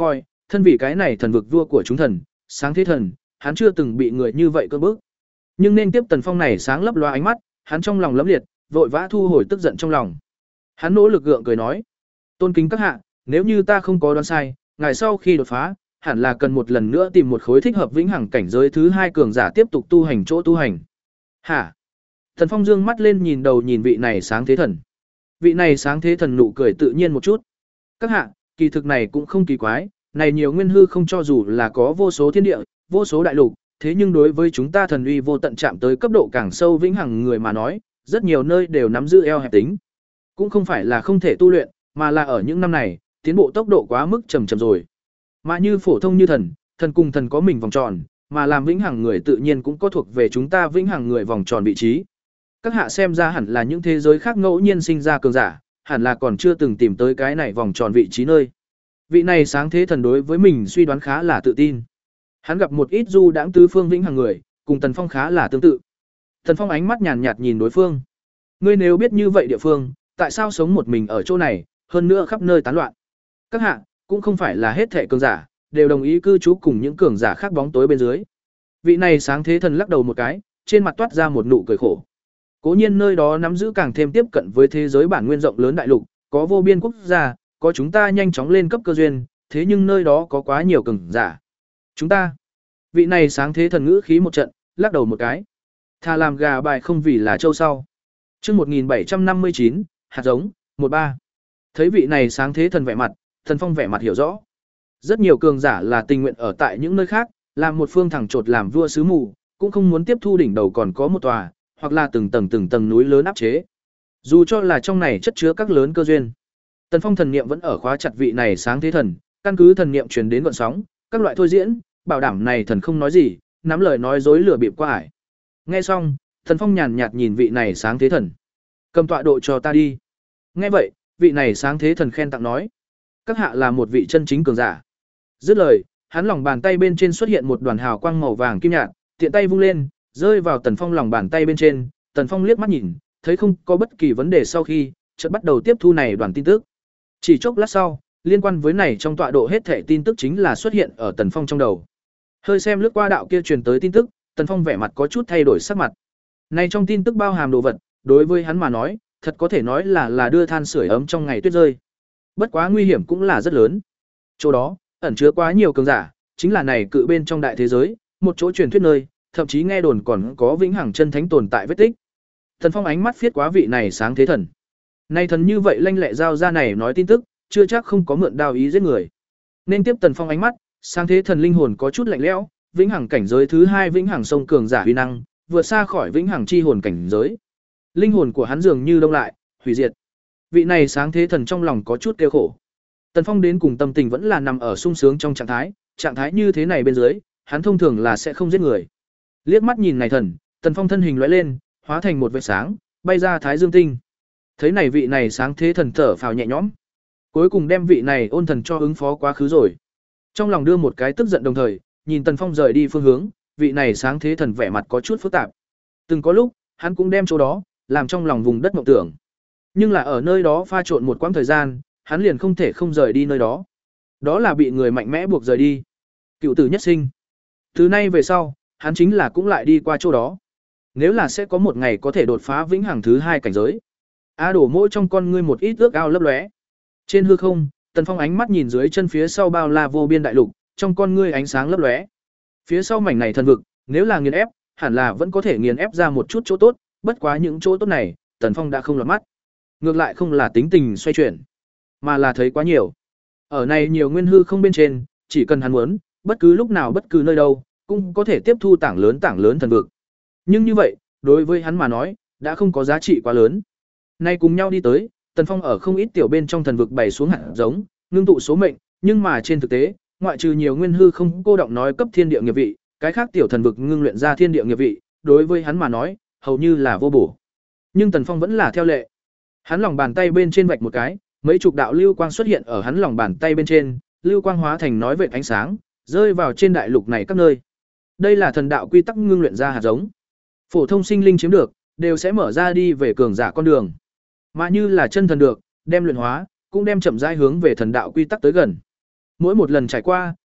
thân vì cái này thần vực vua của chúng thần, sáng thế thần, hắn chưa từng bị người như vậy cưỡng bức. Nhưng nên tiếp Tần Phong này sáng lấp loa ánh mắt, hắn trong lòng lấm liệt, vội vã thu hồi tức giận trong lòng. Hắn nỗ lực gượng cười nói: "Tôn kính các hạ, nếu như ta không có đoán sai, ngài sau khi đột phá, hẳn là cần một lần nữa tìm một khối thích hợp vĩnh hằng cảnh giới thứ hai cường giả tiếp tục tu hành chỗ tu hành." "Hả?" Tần Phong dương mắt lên nhìn đầu nhìn vị này sáng thế thần. Vị này sáng thế thần nụ cười tự nhiên một chút. "Các hạ, kỳ thực này cũng không kỳ quái, này nhiều nguyên hư không cho dù là có vô số thiên địa, vô số đại lục, thế nhưng đối với chúng ta thần uy vô tận chạm tới cấp độ càng sâu vĩnh hằng người mà nói, rất nhiều nơi đều nắm giữ eo hẹp tính. Cũng không phải là không thể tu luyện, mà là ở những năm này, tiến bộ tốc độ quá mức chậm chậm rồi. Mà như phổ thông như thần, thần cùng thần có mình vòng tròn, mà làm vĩnh hằng người tự nhiên cũng có thuộc về chúng ta vĩnh hằng người vòng tròn vị trí. Các hạ xem ra hẳn là những thế giới khác ngẫu nhiên sinh ra cường giả, hẳn là còn chưa từng tìm tới cái này vòng tròn vị trí nơi." Vị này sáng thế thần đối với mình suy đoán khá là tự tin. Hắn gặp một ít du đãng tứ phương vĩnh hằng người, cùng Tần Phong khá là tương tự. Tần Phong ánh mắt nhàn nhạt nhìn đối phương. "Ngươi nếu biết như vậy địa phương, tại sao sống một mình ở chỗ này, hơn nữa khắp nơi tán loạn?" "Các hạ, cũng không phải là hết thảy cường giả đều đồng ý cư trú cùng những cường giả khác bóng tối bên dưới." Vị này sáng thế thần lắc đầu một cái, trên mặt toát ra một nụ cười khổ. Cố nhiên nơi đó nắm giữ càng thêm tiếp cận với thế giới bản nguyên rộng lớn đại lục, có vô biên quốc gia, có chúng ta nhanh chóng lên cấp cơ duyên, thế nhưng nơi đó có quá nhiều cường giả. Chúng ta, vị này sáng thế thần ngữ khí một trận, lắc đầu một cái. Thà làm gà bài không vì là châu sau. Chương một nghìn bảy trăm năm mươi chín, hạt giống, một ba. Thấy vị này sáng thế thần vẻ mặt, Thần Phong vẻ mặt hiểu rõ. Rất nhiều cường giả là tình nguyện ở tại những nơi khác, làm một phương thẳng trột làm vua sứ mù, cũng không muốn tiếp thu đỉnh đầu còn có một tòa, hoặc là từng tầng từng tầng núi lớn áp chế. Dù cho là trong này chất chứa các lớn cơ duyên. Tần Phong thần niệm vẫn ở khóa chặt vị này sáng thế thần, căn cứ thần niệm truyền đến gợn sóng, các loại thôi diễn, bảo đảm này thần không nói gì, nắm lời nói dối lừa bịp qua ải. Nghe xong, Tần Phong nhàn nhạt nhìn vị này sáng thế thần. "Cầm tọa độ cho ta đi." Nghe vậy, vị này sáng thế thần khen tặng nói: "Các hạ là một vị chân chính cường giả." Dứt lời, hắn lòng bàn tay bên trên xuất hiện một đoàn hào quang màu vàng kim nhạt, tiện tay vung lên, rơi vào Tần Phong lòng bàn tay bên trên. Tần Phong liếc mắt nhìn, thấy không có bất kỳ vấn đề sau khi, chợt bắt đầu tiếp thu này đoàn tin tức. Chỉ chốc lát sau, liên quan với này trong tọa độ hết thảy tin tức chính là xuất hiện ở Tần Phong trong đầu. Hơi xem lướt qua đạo kia truyền tới tin tức, Tần Phong vẻ mặt có chút thay đổi sắc mặt. Này trong tin tức bao hàm đồ vật, đối với hắn mà nói, thật có thể nói là là đưa than sưởi ấm trong ngày tuyết rơi. Bất quá nguy hiểm cũng là rất lớn. Chỗ đó ẩn chứa quá nhiều cường giả, chính là này cự bên trong đại thế giới, một chỗ truyền thuyết nơi, thậm chí nghe đồn còn có vĩnh hằng chân thánh tồn tại vết tích. Tần Phong ánh mắt phiết quá vị này sáng thế thần. Này thần như vậy lanh lẹ giao ra này nói tin tức, chưa chắc không có mượn đao ý giết người. Nên tiếp Tần Phong ánh mắt, sáng thế thần linh hồn có chút lạnh lẽo, vĩnh hằng cảnh giới thứ hai vĩnh hằng sông cường giả uy năng, vượt xa khỏi vĩnh hằng chi hồn cảnh giới. Linh hồn của hắn dường như đông lại, hủy diệt. Vị này sáng thế thần trong lòng có chút kêu khổ. Tần Phong đến cùng tâm tình vẫn là nằm ở sung sướng trong trạng thái, trạng thái như thế này bên dưới, hắn thông thường là sẽ không giết người. Liếc mắt nhìn này thần, Tần Phong thân hình lóe lên, hóa thành một vệt sáng, bay ra Thái Dương tinh. Thấy này vị này sáng thế thần thở phào nhẹ nhõm. Cuối cùng đem vị này ôn thần cho ứng phó quá khứ rồi. Trong lòng đưa một cái tức giận đồng thời, nhìn Tần Phong rời đi phương hướng, vị này sáng thế thần vẻ mặt có chút phức tạp. Từng có lúc, hắn cũng đem chỗ đó làm trong lòng vùng đất mộng tưởng. Nhưng là ở nơi đó pha trộn một quãng thời gian, hắn liền không thể không rời đi nơi đó. Đó là bị người mạnh mẽ buộc rời đi. Cựu tử nhất sinh. Từ nay về sau, hắn chính là cũng lại đi qua chỗ đó. Nếu là sẽ có một ngày có thể đột phá vĩnh hằng thứ hai cảnh giới. A đổ mỗi trong con ngươi một ít ước ao lấp lóe. Trên hư không, Tần Phong ánh mắt nhìn dưới chân phía sau bao la vô biên đại lục, trong con ngươi ánh sáng lấp lóe. Phía sau mảnh này thần vực, nếu là nghiền ép, hẳn là vẫn có thể nghiền ép ra một chút chỗ tốt, bất quá những chỗ tốt này, Tần Phong đã không lọt mắt. Ngược lại không là tính tình xoay chuyển, mà là thấy quá nhiều. Ở này nhiều nguyên hư không bên trên, chỉ cần hắn muốn, bất cứ lúc nào bất cứ nơi đâu, cũng có thể tiếp thu tảng lớn tảng lớn thần vực. Nhưng như vậy, đối với hắn mà nói, đã không có giá trị quá lớn. Nay cùng nhau đi tới, Tần Phong ở không ít tiểu bên trong thần vực bày xuống hạt giống, ngưng tụ số mệnh, nhưng mà trên thực tế, ngoại trừ nhiều nguyên hư không cô động nói cấp thiên địa nghiệp vị, cái khác tiểu thần vực ngưng luyện ra thiên địa nghiệp vị, đối với hắn mà nói, hầu như là vô bổ. Nhưng Tần Phong vẫn là theo lệ. Hắn lòng bàn tay bên trên vạch một cái, mấy chục đạo lưu quang xuất hiện ở hắn lòng bàn tay bên trên, lưu quang hóa thành nói vệt ánh sáng, rơi vào trên đại lục này các nơi. Đây là thần đạo quy tắc ngưng luyện ra hạt giống. Phổ thông sinh linh chiếm được, đều sẽ mở ra đi về cường giả con đường. Mà như là chân thần được, đem luyện hóa, cũng đem chậm rãi hướng về thần đạo quy tắc tới gần. Mỗi một lần trải qua,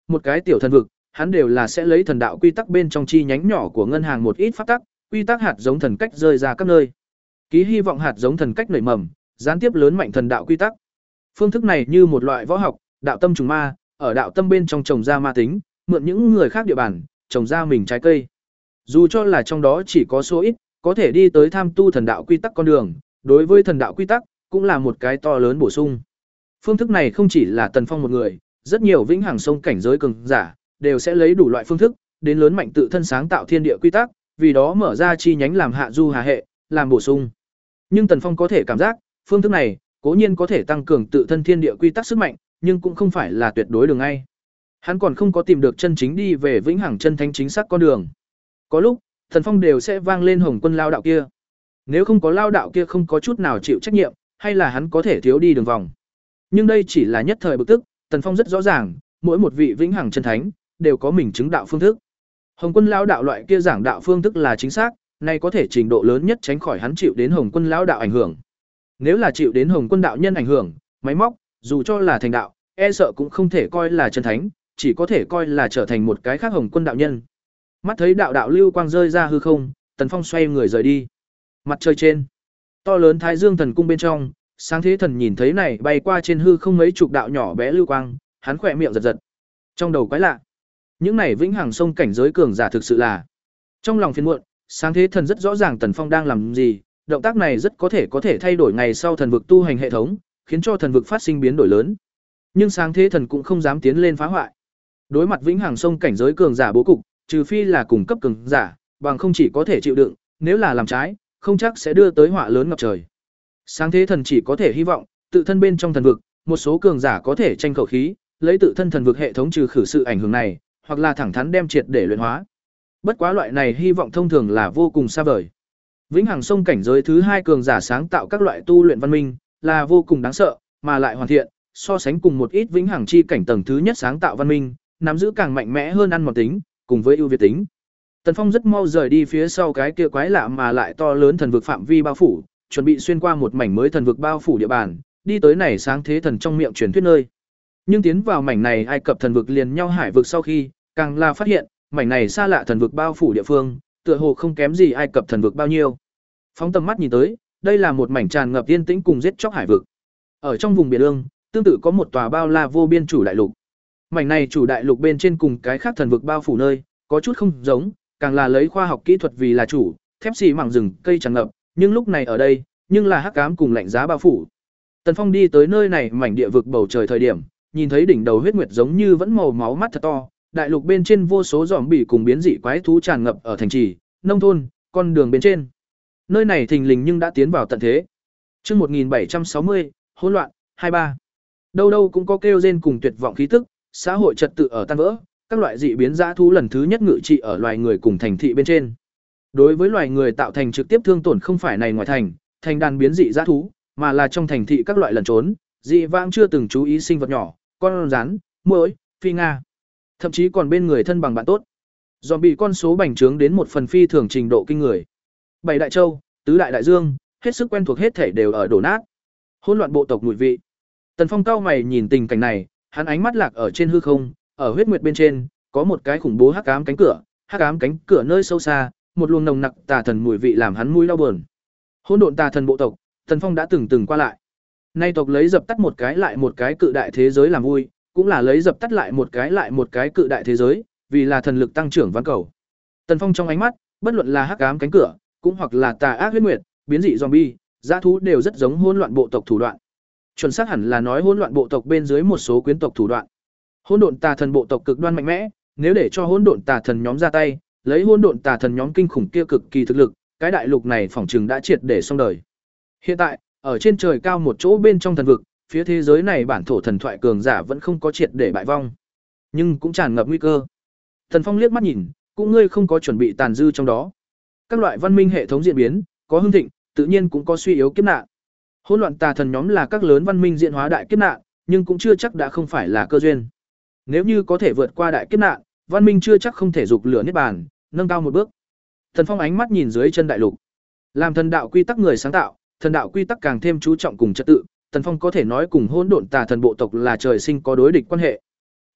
một cái tiểu thần vực, hắn đều là sẽ lấy thần đạo quy tắc bên trong chi nhánh nhỏ của ngân hàng một ít pháp tắc, quy tắc hạt giống thần cách rơi ra các nơi. Ký hy vọng hạt giống thần cách nảy mầm, gián tiếp lớn mạnh thần đạo quy tắc. Phương thức này như một loại võ học, đạo tâm trùng ma, ở đạo tâm bên trong trồng ra ma tính, mượn những người khác địa bàn, trồng ra mình trái cây. Dù cho là trong đó chỉ có số ít, có thể đi tới tham tu thần đạo quy tắc con đường, đối với thần đạo quy tắc, cũng là một cái to lớn bổ sung. Phương thức này không chỉ là Tần Phong một người, rất nhiều vĩnh hằng sông cảnh giới cường giả, đều sẽ lấy đủ loại phương thức, đến lớn mạnh tự thân sáng tạo thiên địa quy tắc, vì đó mở ra chi nhánh làm hạ du hà hệ, làm bổ sung. Nhưng Tần Phong có thể cảm giác, phương thức này, cố nhiên có thể tăng cường tự thân thiên địa quy tắc sức mạnh, nhưng cũng không phải là tuyệt đối đường ngay. Hắn còn không có tìm được chân chính đi về vĩnh hằng chân thánh chính xác con đường. Có lúc, Tần Phong đều sẽ vang lên Hồng Quân lao đạo kia. Nếu không có lao đạo kia không có chút nào chịu trách nhiệm, hay là hắn có thể thiếu đi đường vòng. Nhưng đây chỉ là nhất thời bực tức, Tần Phong rất rõ ràng, mỗi một vị vĩnh hằng chân thánh đều có mình chứng đạo phương thức. Hồng Quân lao đạo loại kia giảng đạo phương thức là chính xác, này có thể trình độ lớn nhất tránh khỏi hắn chịu đến Hồng Quân lao đạo ảnh hưởng. Nếu là chịu đến Hồng Quân đạo nhân ảnh hưởng, máy móc, dù cho là thành đạo, e sợ cũng không thể coi là chân thánh, chỉ có thể coi là trở thành một cái khác Hồng Quân đạo nhân. Mắt thấy đạo đạo lưu quang rơi ra hư không, Tần Phong xoay người rời đi. Mặt trời trên, to lớn Thái Dương thần cung bên trong, Sáng Thế Thần nhìn thấy này bay qua trên hư không mấy chục đạo nhỏ bé lưu quang, hắn khỏe miệng giật giật. Trong đầu quái lạ, những này vĩnh hằng sông cảnh giới cường giả thực sự là. Trong lòng phiền muộn, Sáng Thế Thần rất rõ ràng Tần Phong đang làm gì, động tác này rất có thể có thể thay đổi ngày sau thần vực tu hành hệ thống, khiến cho thần vực phát sinh biến đổi lớn. Nhưng Sáng Thế Thần cũng không dám tiến lên phá hoại. Đối mặt vĩnh hằng sông cảnh giới cường giả bố cục, trừ phi là cùng cấp cường giả, bằng không chỉ có thể chịu đựng, nếu là làm trái, không chắc sẽ đưa tới họa lớn ngập trời. Sáng Thế Thần chỉ có thể hy vọng, tự thân bên trong thần vực, một số cường giả có thể tranh khẩu khí, lấy tự thân thần vực hệ thống trừ khử sự ảnh hưởng này, hoặc là thẳng thắn đem triệt để luyện hóa. Bất quá loại này hy vọng thông thường là vô cùng xa vời. Vĩnh hằng sông cảnh giới thứ hai cường giả sáng tạo các loại tu luyện văn minh, là vô cùng đáng sợ, mà lại hoàn thiện, so sánh cùng một ít vĩnh hằng chi cảnh tầng thứ nhất sáng tạo văn minh, nắm giữ càng mạnh mẽ hơn ăn mòn tính, cùng với ưu việt tính. Tần Phong rất mau rời đi phía sau cái kia quái lạ mà lại to lớn thần vực phạm vi bao phủ, chuẩn bị xuyên qua một mảnh mới thần vực bao phủ địa bàn, đi tới này Sáng Thế Thần trong miệng truyền thuyết nơi. Nhưng tiến vào mảnh này Ai Cập thần vực liền nhau hải vực sau khi, càng là phát hiện, mảnh này xa lạ thần vực bao phủ địa phương, tựa hồ không kém gì Ai Cập thần vực bao nhiêu. Phóng tầm mắt nhìn tới, đây là một mảnh tràn ngập yên tĩnh cùng giết chóc hải vực. Ở trong vùng biển ương, tương tự có một tòa bao la vô biên chủ đại lục. Mảnh này chủ đại lục bên trên cùng cái khác thần vực bao phủ nơi, có chút không giống, càng là lấy khoa học kỹ thuật vì là chủ, thép xì mảng rừng, cây tràn ngập, nhưng lúc này ở đây, nhưng là hắc ám cùng lạnh giá bao phủ. Tần Phong đi tới nơi này mảnh địa vực bầu trời thời điểm, nhìn thấy đỉnh đầu huyết nguyệt giống như vẫn màu máu mắt thật to, đại lục bên trên vô số zombie cùng biến dị quái thú tràn ngập ở thành trì, nông thôn, con đường bên trên. Nơi này thình lình nhưng đã tiến vào tận thế. Chương một nghìn bảy trăm sáu mươi, hỗn loạn, hai ba. Đâu đâu cũng có kêu rên cùng tuyệt vọng khí tức, xã hội trật tự ở tan vỡ, các loại dị biến dã thú lần thứ nhất ngự trị ở loài người cùng thành thị bên trên. Đối với loài người tạo thành trực tiếp thương tổn không phải này ngoài thành, thành đàn biến dị dã thú, mà là trong thành thị các loại lẩn trốn, dị vãng chưa từng chú ý sinh vật nhỏ, con rắn, muỗi, phi nga, thậm chí còn bên người thân bằng bạn tốt. Zombie con số bành trướng đến một phần phi thường trình độ kinh người. Bảy đại châu, tứ đại đại dương, hết sức quen thuộc hết thể đều ở đổ nát. Hỗn loạn bộ tộc mùi vị. Tần Phong cao mày nhìn tình cảnh này, hắn ánh mắt lạc ở trên hư không, ở huyết nguyệt bên trên, có một cái khủng bố hắc ám cánh cửa, hắc ám cánh cửa nơi sâu xa, một luồng nồng nặc tà thần mùi vị làm hắn mũi đau buồn. Hỗn độn tà thần bộ tộc, Tần Phong đã từng từng qua lại. Nay tộc lấy dập tắt một cái lại một cái cự đại thế giới làm vui, cũng là lấy dập tắt lại một cái lại một cái cự đại thế giới, vì là thần lực tăng trưởng vãn cầu. Tần Phong trong ánh mắt, bất luận là hắc ám cánh cửa, cũng hoặc là tà ác huyết nguyệt, biến dị zombie, dã thú đều rất giống hỗn loạn bộ tộc thủ đoạn. Chuẩn xác hẳn là nói hỗn loạn bộ tộc bên dưới một số quyến tộc thủ đoạn. Hỗn độn tà thần bộ tộc cực đoan mạnh mẽ, nếu để cho hỗn độn tà thần nhóm ra tay, lấy hỗn độn tà thần nhóm kinh khủng kia cực kỳ thực lực, cái đại lục này phỏng chừng đã triệt để xong đời. Hiện tại, ở trên trời cao một chỗ bên trong thần vực, phía thế giới này bản thổ thần thoại cường giả vẫn không có triệt để bại vong, nhưng cũng tràn ngập nguy cơ. Thần Phong liếc mắt nhìn, cũng ngươi không có chuẩn bị tàn dư trong đó. Các loại văn minh hệ thống diễn biến, có hưng thịnh, tự nhiên cũng có suy yếu kiếp nạn. Hỗn loạn tà thần nhóm là các lớn văn minh diễn hóa đại kiếp nạn, nhưng cũng chưa chắc đã không phải là cơ duyên. Nếu như có thể vượt qua đại kiếp nạn, văn minh chưa chắc không thể dục lửa niết bàn, nâng cao một bước. Thần Phong ánh mắt nhìn dưới chân đại lục. Làm thần đạo quy tắc người sáng tạo, thần đạo quy tắc càng thêm chú trọng cùng trật tự, Thần Phong có thể nói cùng hỗn độn tà thần bộ tộc là trời sinh có đối địch quan hệ.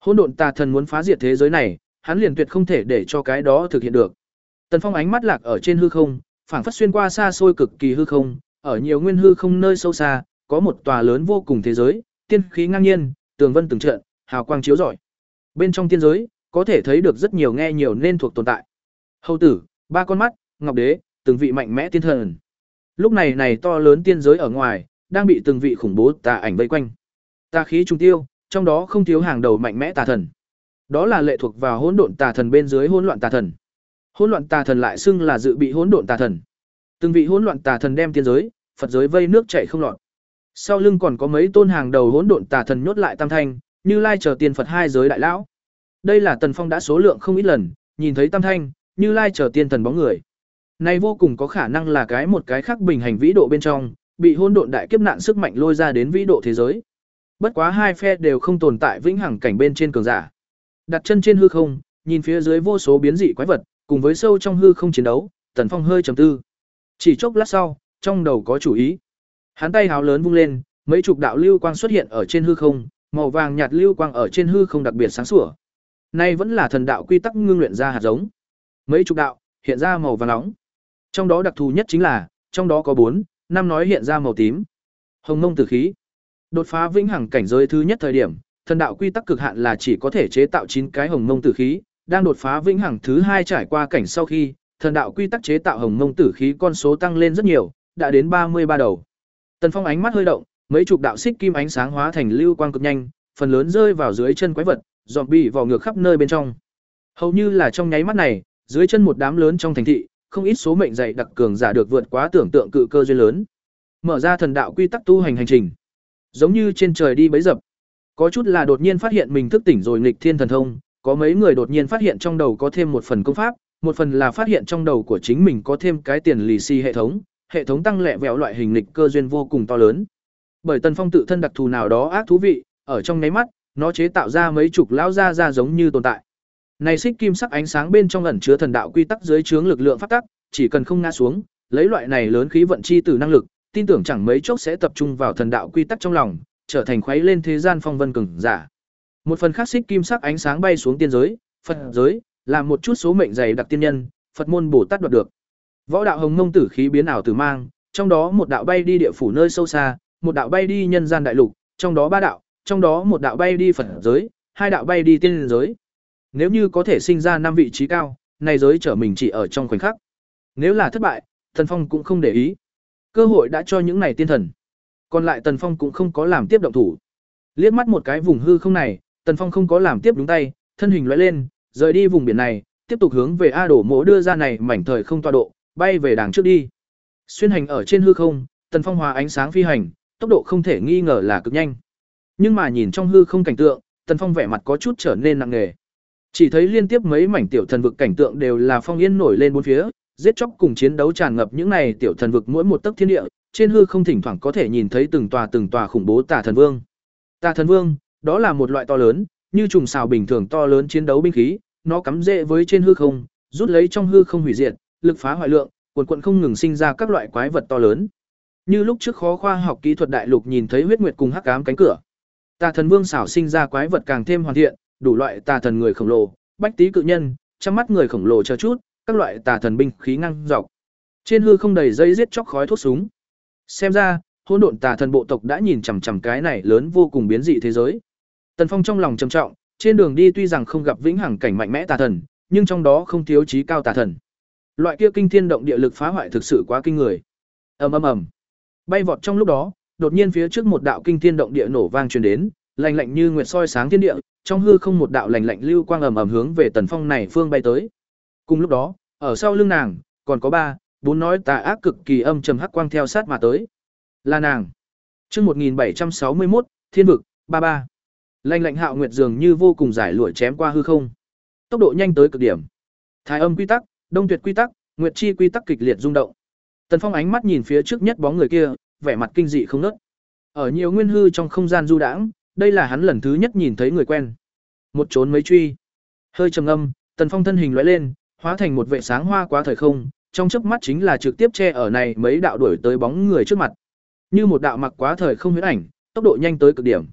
Hỗn độn tà thần muốn phá diệt thế giới này, hắn liền tuyệt không thể để cho cái đó thực hiện được. Tần Phong ánh mắt lạc ở trên hư không, phảng phất xuyên qua xa xôi cực kỳ hư không, ở nhiều nguyên hư không nơi sâu xa, có một tòa lớn vô cùng thế giới, tiên khí ngang nhiên, tường vân từng trận, hào quang chiếu rọi. Bên trong tiên giới, có thể thấy được rất nhiều nghe nhiều nên thuộc tồn tại. Hầu tử, ba con mắt, ngọc đế, từng vị mạnh mẽ tiên thần. Lúc này này to lớn tiên giới ở ngoài, đang bị từng vị khủng bố tà ảnh vây quanh. Tà khí trùng tiêu, trong đó không thiếu hàng đầu mạnh mẽ tà thần. Đó là lệ thuộc vào hỗn độn tà thần bên dưới hỗn loạn tà thần. Hỗn loạn tà thần lại xưng là dự bị hỗn độn tà thần. Từng vị hỗn loạn tà thần đem tiên giới, Phật giới vây nước chảy không lọt. Sau lưng còn có mấy tôn hàng đầu hỗn độn tà thần nhốt lại tam thanh, Như Lai chờ tiên Phật hai giới đại lão. Đây là Tần Phong đã số lượng không ít lần, nhìn thấy tam thanh, Như Lai chờ tiên thần bóng người. Này vô cùng có khả năng là cái một cái khác bình hành vĩ độ bên trong, bị hỗn độn đại kiếp nạn sức mạnh lôi ra đến vĩ độ thế giới. Bất quá hai phe đều không tồn tại vĩnh hằng cảnh bên trên cường giả. Đặt chân trên hư không, nhìn phía dưới vô số biến dị quái vật, cùng với sâu trong hư không chiến đấu, Tần Phong hơi trầm tư. Chỉ chốc lát sau, trong đầu có chủ ý. Hắn tay háo lớn vung lên, mấy chục đạo lưu quang xuất hiện ở trên hư không, màu vàng nhạt lưu quang ở trên hư không đặc biệt sáng sủa. Nay vẫn là thần đạo quy tắc ngưng luyện ra hạt giống. Mấy chục đạo hiện ra màu vàng nóng. Trong đó đặc thù nhất chính là, trong đó có bốn, năm nói hiện ra màu tím. Hồng mông tử khí. Đột phá vĩnh hằng cảnh giới thứ nhất thời điểm, thần đạo quy tắc cực hạn là chỉ có thể chế tạo chín cái hồng mông tử khí, đang đột phá vĩnh hằng thứ hai trải qua cảnh sau khi, thần đạo quy tắc chế tạo hồng mông tử khí con số tăng lên rất nhiều, đã đến ba mươi ba đầu. Tần Phong ánh mắt hơi động, mấy chục đạo xích kim ánh sáng hóa thành lưu quang cực nhanh, phần lớn rơi vào dưới chân quái vật, zombie vò ngược khắp nơi bên trong. Hầu như là trong nháy mắt này, dưới chân một đám lớn trong thành thị, không ít số mệnh dày đặc cường giả được vượt quá tưởng tượng cự cơ duyên lớn. Mở ra thần đạo quy tắc tu hành hành trình. Giống như trên trời đi bấy dập. Có chút là đột nhiên phát hiện mình thức tỉnh rồi nghịch thiên thần thông, có mấy người đột nhiên phát hiện trong đầu có thêm một phần công pháp, một phần là phát hiện trong đầu của chính mình có thêm cái tiền lì xì hệ thống, hệ thống tăng lẹ vẹo loại hình nghịch cơ duyên vô cùng to lớn. Bởi Tần Phong tự thân đặc thù nào đó ác thú vị, ở trong nháy mắt, nó chế tạo ra mấy chục lão gia ra giống như tồn tại. Này xích kim sắc ánh sáng bên trong ẩn chứa thần đạo quy tắc dưới chướng lực lượng pháp tắc, chỉ cần không ngã xuống, lấy loại này lớn khí vận chi tử năng lực, tin tưởng chẳng mấy chốc sẽ tập trung vào thần đạo quy tắc trong lòng, trở thành khuấy lên thế gian phong vân cường giả. Một phần khác xích kim sắc ánh sáng bay xuống tiên giới, Phật giới, làm một chút số mệnh dày đặc tiên nhân, Phật môn Bồ Tát đoạt được. Võ đạo hồng mông tử khí biến ảo tử mang, trong đó một đạo bay đi địa phủ nơi sâu xa, một đạo bay đi nhân gian đại lục, trong đó ba đạo, trong đó một đạo bay đi Phật giới, hai đạo bay đi tiên giới. Nếu như có thể sinh ra năm vị trí cao, này giới trở mình chỉ ở trong khoảnh khắc. Nếu là thất bại, Tần Phong cũng không để ý. Cơ hội đã cho những này tiên thần. Còn lại Tần Phong cũng không có làm tiếp động thủ. Liếc mắt một cái vùng hư không này, Tần Phong không có làm tiếp đúng tay, thân hình lóe lên, rời đi vùng biển này, tiếp tục hướng về A Đổ Mộ đưa ra này mảnh thời không tọa độ, bay về đàng trước đi. Xuyên hành ở trên hư không, Tần Phong hòa ánh sáng phi hành, tốc độ không thể nghi ngờ là cực nhanh. Nhưng mà nhìn trong hư không cảnh tượng, Tần Phong vẻ mặt có chút trở nên nặng nề. Chỉ thấy liên tiếp mấy mảnh tiểu thần vực cảnh tượng đều là phong yên nổi lên bốn phía, giết chóc cùng chiến đấu tràn ngập những này tiểu thần vực mỗi một tấc thiên địa, trên hư không thỉnh thoảng có thể nhìn thấy từng tòa từng tòa khủng bố tà thần vương. Tà thần vương, đó là một loại to lớn, như trùng xào bình thường to lớn chiến đấu binh khí, nó cắm rễ với trên hư không, rút lấy trong hư không hủy diệt, lực phá hoại lượng, quần quần không ngừng sinh ra các loại quái vật to lớn. Như lúc trước khó khoa học kỹ thuật đại lục nhìn thấy huyết nguyệt cùng hắc ám cánh cửa. Tà thần vương xảo sinh ra quái vật càng thêm hoàn thiện, đủ loại tà thần người khổng lồ, bách tý cự nhân, trăm mắt người khổng lồ chờ chút, các loại tà thần binh khí ngang dọc. Trên hư không đầy dây giết chóc khói thuốc súng. Xem ra, hỗn độn tà thần bộ tộc đã nhìn chằm chằm cái này lớn vô cùng biến dị thế giới. Tần Phong trong lòng trầm trọng, trên đường đi tuy rằng không gặp vĩnh hằng cảnh mạnh mẽ tà thần, nhưng trong đó không thiếu chí cao tà thần. Loại kia kinh thiên động địa lực phá hoại thực sự quá kinh người. Ầm ầm ầm. Bay vọt trong lúc đó, đột nhiên phía trước một đạo kinh thiên động địa nổ vang truyền đến, lạnh lạnh như nguyệt soi sáng thiên địa, trong hư không một đạo lạnh lạnh lưu quang ầm ầm hướng về Tần Phong này phương bay tới. Cùng lúc đó, ở sau lưng nàng, còn có ba, bốn nói tà ác cực kỳ âm trầm hắc quang theo sát mà tới. Là nàng. Chương một nghìn bảy trăm sáu mươi mốt, Thiên vực, ba ba. Lạnh lạnh hạo nguyệt dường như vô cùng giải lụa chém qua hư không. Tốc độ nhanh tới cực điểm. Thái âm quy tắc, đông tuyệt quy tắc, nguyệt chi quy tắc kịch liệt rung động. Tần Phong ánh mắt nhìn phía trước nhất bóng người kia, vẻ mặt kinh dị không ngớt. Ở nhiều nguyên hư trong không gian du đãng, đây là hắn lần thứ nhất nhìn thấy người quen. Một trốn mấy truy. Hơi trầm ngâm, Tần Phong thân hình lóe lên, hóa thành một vệ sáng hoa quá thời không, trong chớp mắt chính là trực tiếp che ở này mấy đạo đuổi tới bóng người trước mặt. Như một đạo mặc quá thời không huyễn ảnh, tốc độ nhanh tới cực điểm.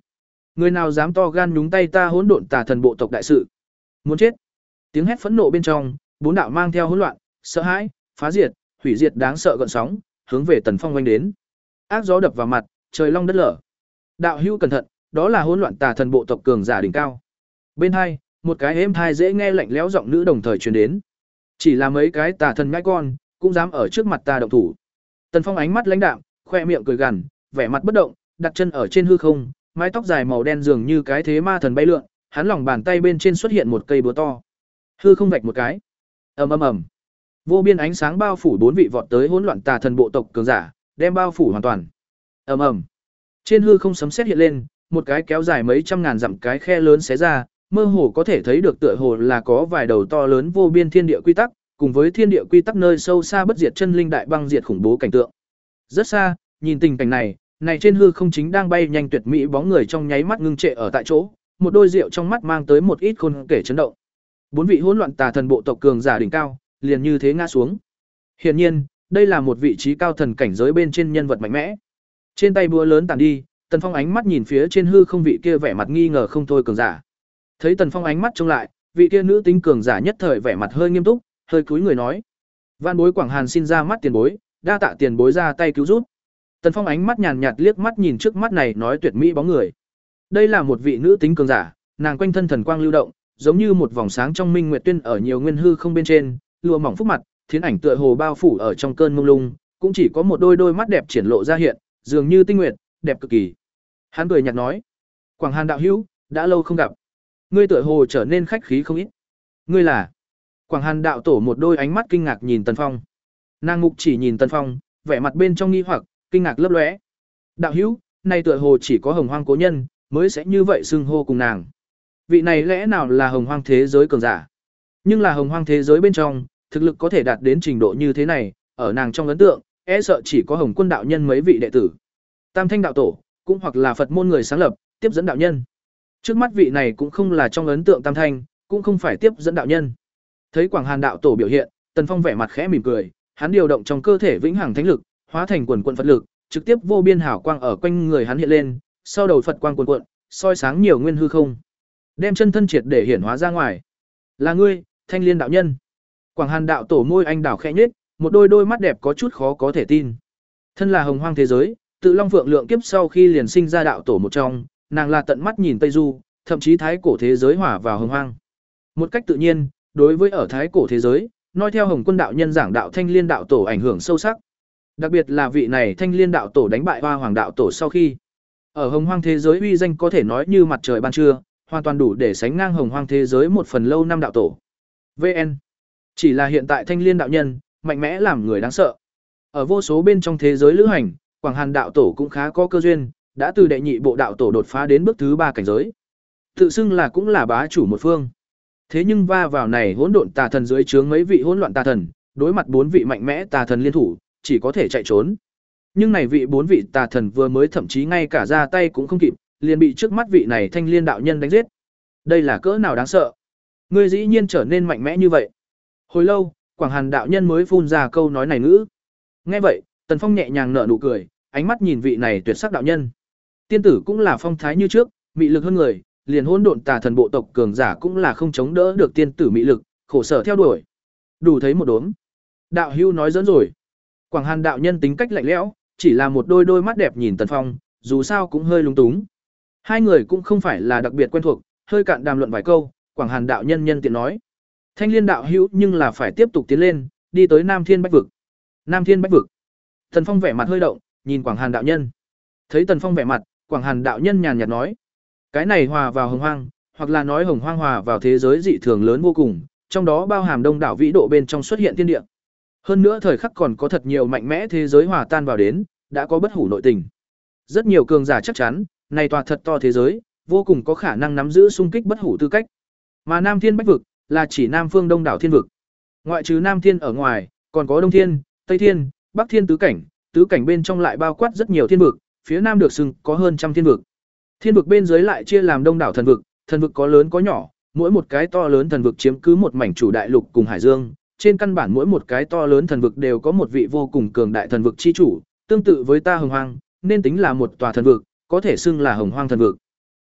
Người nào dám to gan nhúng tay ta hỗn độn tà thần bộ tộc đại sự? Muốn chết. Tiếng hét phẫn nộ bên trong, bốn đạo mang theo hỗn loạn, sợ hãi, phá diệt, hủy diệt đáng sợ gợn sóng, hướng về Tần Phong vành đến. Ác gió đập vào mặt, trời long đất lở. Đạo hữu cẩn thận, đó là hỗn loạn tà thần bộ tộc cường giả đỉnh cao. Bên hai, một cái êm thai dễ nghe lạnh lẽo giọng nữ đồng thời truyền đến. Chỉ là mấy cái tà thần nhãi con, cũng dám ở trước mặt ta động thủ. Tần Phong ánh mắt lãnh đạm, khoe miệng cười gằn, vẻ mặt bất động, đặt chân ở trên hư không, mái tóc dài màu đen dường như cái thế ma thần bay lượn, hắn lòng bàn tay bên trên xuất hiện một cây búa to. Hư không vạch một cái. Ầm ầm ầm. Vô biên ánh sáng bao phủ bốn vị vọt tới hỗn loạn tà thần bộ tộc cường giả, đem bao phủ hoàn toàn. Ầm ầm. Trên hư không sấm sét hiện lên, một cái kéo dài mấy trăm ngàn dặm cái khe lớn xé ra, mơ hồ có thể thấy được tựa hồ là có vài đầu to lớn vô biên thiên địa quy tắc, cùng với thiên địa quy tắc nơi sâu xa bất diệt chân linh đại băng diệt khủng bố cảnh tượng. Rất xa, nhìn tình cảnh này, này trên hư không chính đang bay nhanh tuyệt mỹ bóng người trong nháy mắt ngưng trệ ở tại chỗ, một đôi rượu trong mắt mang tới một ít khôn kể chấn động. Bốn vị hỗn loạn tà thần bộ tộc cường giả đỉnh cao, liền như thế ngã xuống. Hiển nhiên, đây là một vị trí cao thần cảnh giới bên trên nhân vật mạnh mẽ. Trên tay búa lớn tàn đi, Tần Phong ánh mắt nhìn phía trên hư không vị kia vẻ mặt nghi ngờ không thôi cường giả. Thấy Tần Phong ánh mắt trông lại, vị kia nữ tính cường giả nhất thời vẻ mặt hơi nghiêm túc, hơi cúi người nói: "Vạn bối Quảng Hàn xin ra mắt tiền bối, đa tạ tiền bối ra tay cứu giúp." Tần Phong ánh mắt nhàn nhạt liếc mắt nhìn trước mắt này nói tuyệt mỹ bóng người. Đây là một vị nữ tính cường giả, nàng quanh thân thần quang lưu động, giống như một vòng sáng trong minh nguyệt tuyên ở nhiều nguyên hư không bên trên, lụa mỏng phúc mặt, thiến ảnh tựa hồ bao phủ ở trong cơn mông lung, cũng chỉ có một đôi đôi mắt đẹp triển lộ ra hiện, dường như tinh nguyệt, đẹp cực kỳ. Hắn cười nhạt nói: "Quảng Hàn đạo hữu, đã lâu không gặp. Ngươi tựa hồ trở nên khách khí không ít." "Ngươi là?" Quảng Hàn đạo tổ một đôi ánh mắt kinh ngạc nhìn Tần Phong. Nàng ngục chỉ nhìn Tần Phong, vẻ mặt bên trong nghi hoặc, kinh ngạc lấp lóe. "Đạo hữu, này tựa hồ chỉ có Hồng Hoang cố nhân mới sẽ như vậy xưng hô cùng nàng. Vị này lẽ nào là Hồng Hoang thế giới cường giả? Nhưng là Hồng Hoang thế giới bên trong, thực lực có thể đạt đến trình độ như thế này, ở nàng trong ấn tượng, e sợ chỉ có Hồng Quân đạo nhân mấy vị đệ tử. Tam Thanh đạo tổ, cũng hoặc là Phật môn người sáng lập, tiếp dẫn đạo nhân. Trước mắt vị này cũng không là trong ấn tượng Tam Thanh, cũng không phải tiếp dẫn đạo nhân." Thấy Quảng Hàn đạo tổ biểu hiện, Tần Phong vẻ mặt khẽ mỉm cười, hắn điều động trong cơ thể vĩnh hằng thánh lực, hóa thành quần quần Phật lực, trực tiếp vô biên hào quang ở quanh người hắn hiện lên, sau đầu Phật quang cuồn cuộn, soi sáng nhiều nguyên hư không, đem chân thân triệt để hiển hóa ra ngoài. "Là ngươi, Thanh Liên đạo nhân?" Quảng Hàn đạo tổ môi anh đảo khẽ nhếch, một đôi đôi mắt đẹp có chút khó có thể tin. Thân là Hồng Hoang thế giới, tự Long Phượng lượng kiếp sau khi liền sinh ra đạo tổ một trong, nàng là tận mắt nhìn Tây Du, thậm chí thái cổ thế giới hòa vào Hồng Hoang. Một cách tự nhiên, đối với ở thái cổ thế giới, nói theo Hồng Quân đạo nhân giảng đạo Thanh Liên đạo tổ ảnh hưởng sâu sắc. Đặc biệt là vị này Thanh Liên đạo tổ đánh bại Hoa Hoàng đạo tổ sau khi, ở Hồng Hoang thế giới uy danh có thể nói như mặt trời ban trưa, hoàn toàn đủ để sánh ngang Hồng Hoang thế giới một phần lâu năm đạo tổ. vê en Chỉ là hiện tại Thanh Liên đạo nhân, mạnh mẽ làm người đáng sợ. Ở vô số bên trong thế giới lữ hành, Quảng Hàn đạo tổ cũng khá có cơ duyên, đã từ đệ nhị bộ đạo tổ đột phá đến bước thứ ba cảnh giới. Tự xưng là cũng là bá chủ một phương. Thế nhưng va vào này hỗn độn tà thần dưới trướng mấy vị hỗn loạn tà thần, đối mặt bốn vị mạnh mẽ tà thần liên thủ, chỉ có thể chạy trốn. Nhưng này vị bốn vị tà thần vừa mới thậm chí ngay cả ra tay cũng không kịp, liền bị trước mắt vị này Thanh Liên đạo nhân đánh giết. Đây là cỡ nào đáng sợ? Ngươi dĩ nhiên trở nên mạnh mẽ như vậy. Hồi lâu, Quảng Hàn đạo nhân mới phun ra câu nói này ngữ. Nghe vậy, Tần Phong nhẹ nhàng nở nụ cười, ánh mắt nhìn vị này tuyệt sắc đạo nhân. Tiên tử cũng là phong thái như trước, mị lực hơn người, liền hỗn độn tà thần bộ tộc cường giả cũng là không chống đỡ được tiên tử mị lực, khổ sở theo đuổi. Đủ thấy một đốm. Đạo hưu nói dẫn rồi. Quảng Hàn đạo nhân tính cách lạnh lẽo, chỉ là một đôi đôi mắt đẹp nhìn Tần Phong, dù sao cũng hơi lung túng. Hai người cũng không phải là đặc biệt quen thuộc, hơi cạn đàm luận vài câu, Quảng Hàn đạo nhân nhân tiện nói: "Thanh Liên đạo hữu nhưng là phải tiếp tục tiến lên, đi tới Nam Thiên Bách vực." Nam Thiên Bách vực. Tần Phong vẻ mặt hơi động, nhìn Quảng Hàn đạo nhân. Thấy Tần Phong vẻ mặt, Quảng Hàn đạo nhân nhàn nhạt nói: "Cái này hòa vào Hồng Hoang, hoặc là nói Hồng Hoang hòa vào thế giới dị thường lớn vô cùng, trong đó bao hàm đông đảo vĩ độ bên trong xuất hiện thiên địa. Hơn nữa thời khắc còn có thật nhiều mạnh mẽ thế giới hòa tan vào đến, đã có bất hủ nội tình. Rất nhiều cường giả chắc chắn, này tòa thật to thế giới, vô cùng có khả năng nắm giữ xung kích bất hủ tư cách. Mà Nam Thiên Bách vực là chỉ Nam phương đông đảo thiên vực. Ngoại trừ Nam Thiên ở ngoài, còn có Đông Thiên, Tây Thiên, Bắc Thiên tứ cảnh, tứ cảnh bên trong lại bao quát rất nhiều thiên vực, phía Nam được xưng có hơn trăm thiên vực. Thiên vực bên dưới lại chia làm đông đảo thần vực, thần vực có lớn có nhỏ, mỗi một cái to lớn thần vực chiếm cứ một mảnh chủ đại lục cùng hải dương, trên căn bản mỗi một cái to lớn thần vực đều có một vị vô cùng cường đại thần vực chi chủ, tương tự với ta Hồng Hoang, nên tính là một tòa thần vực, có thể xưng là Hồng Hoang thần vực.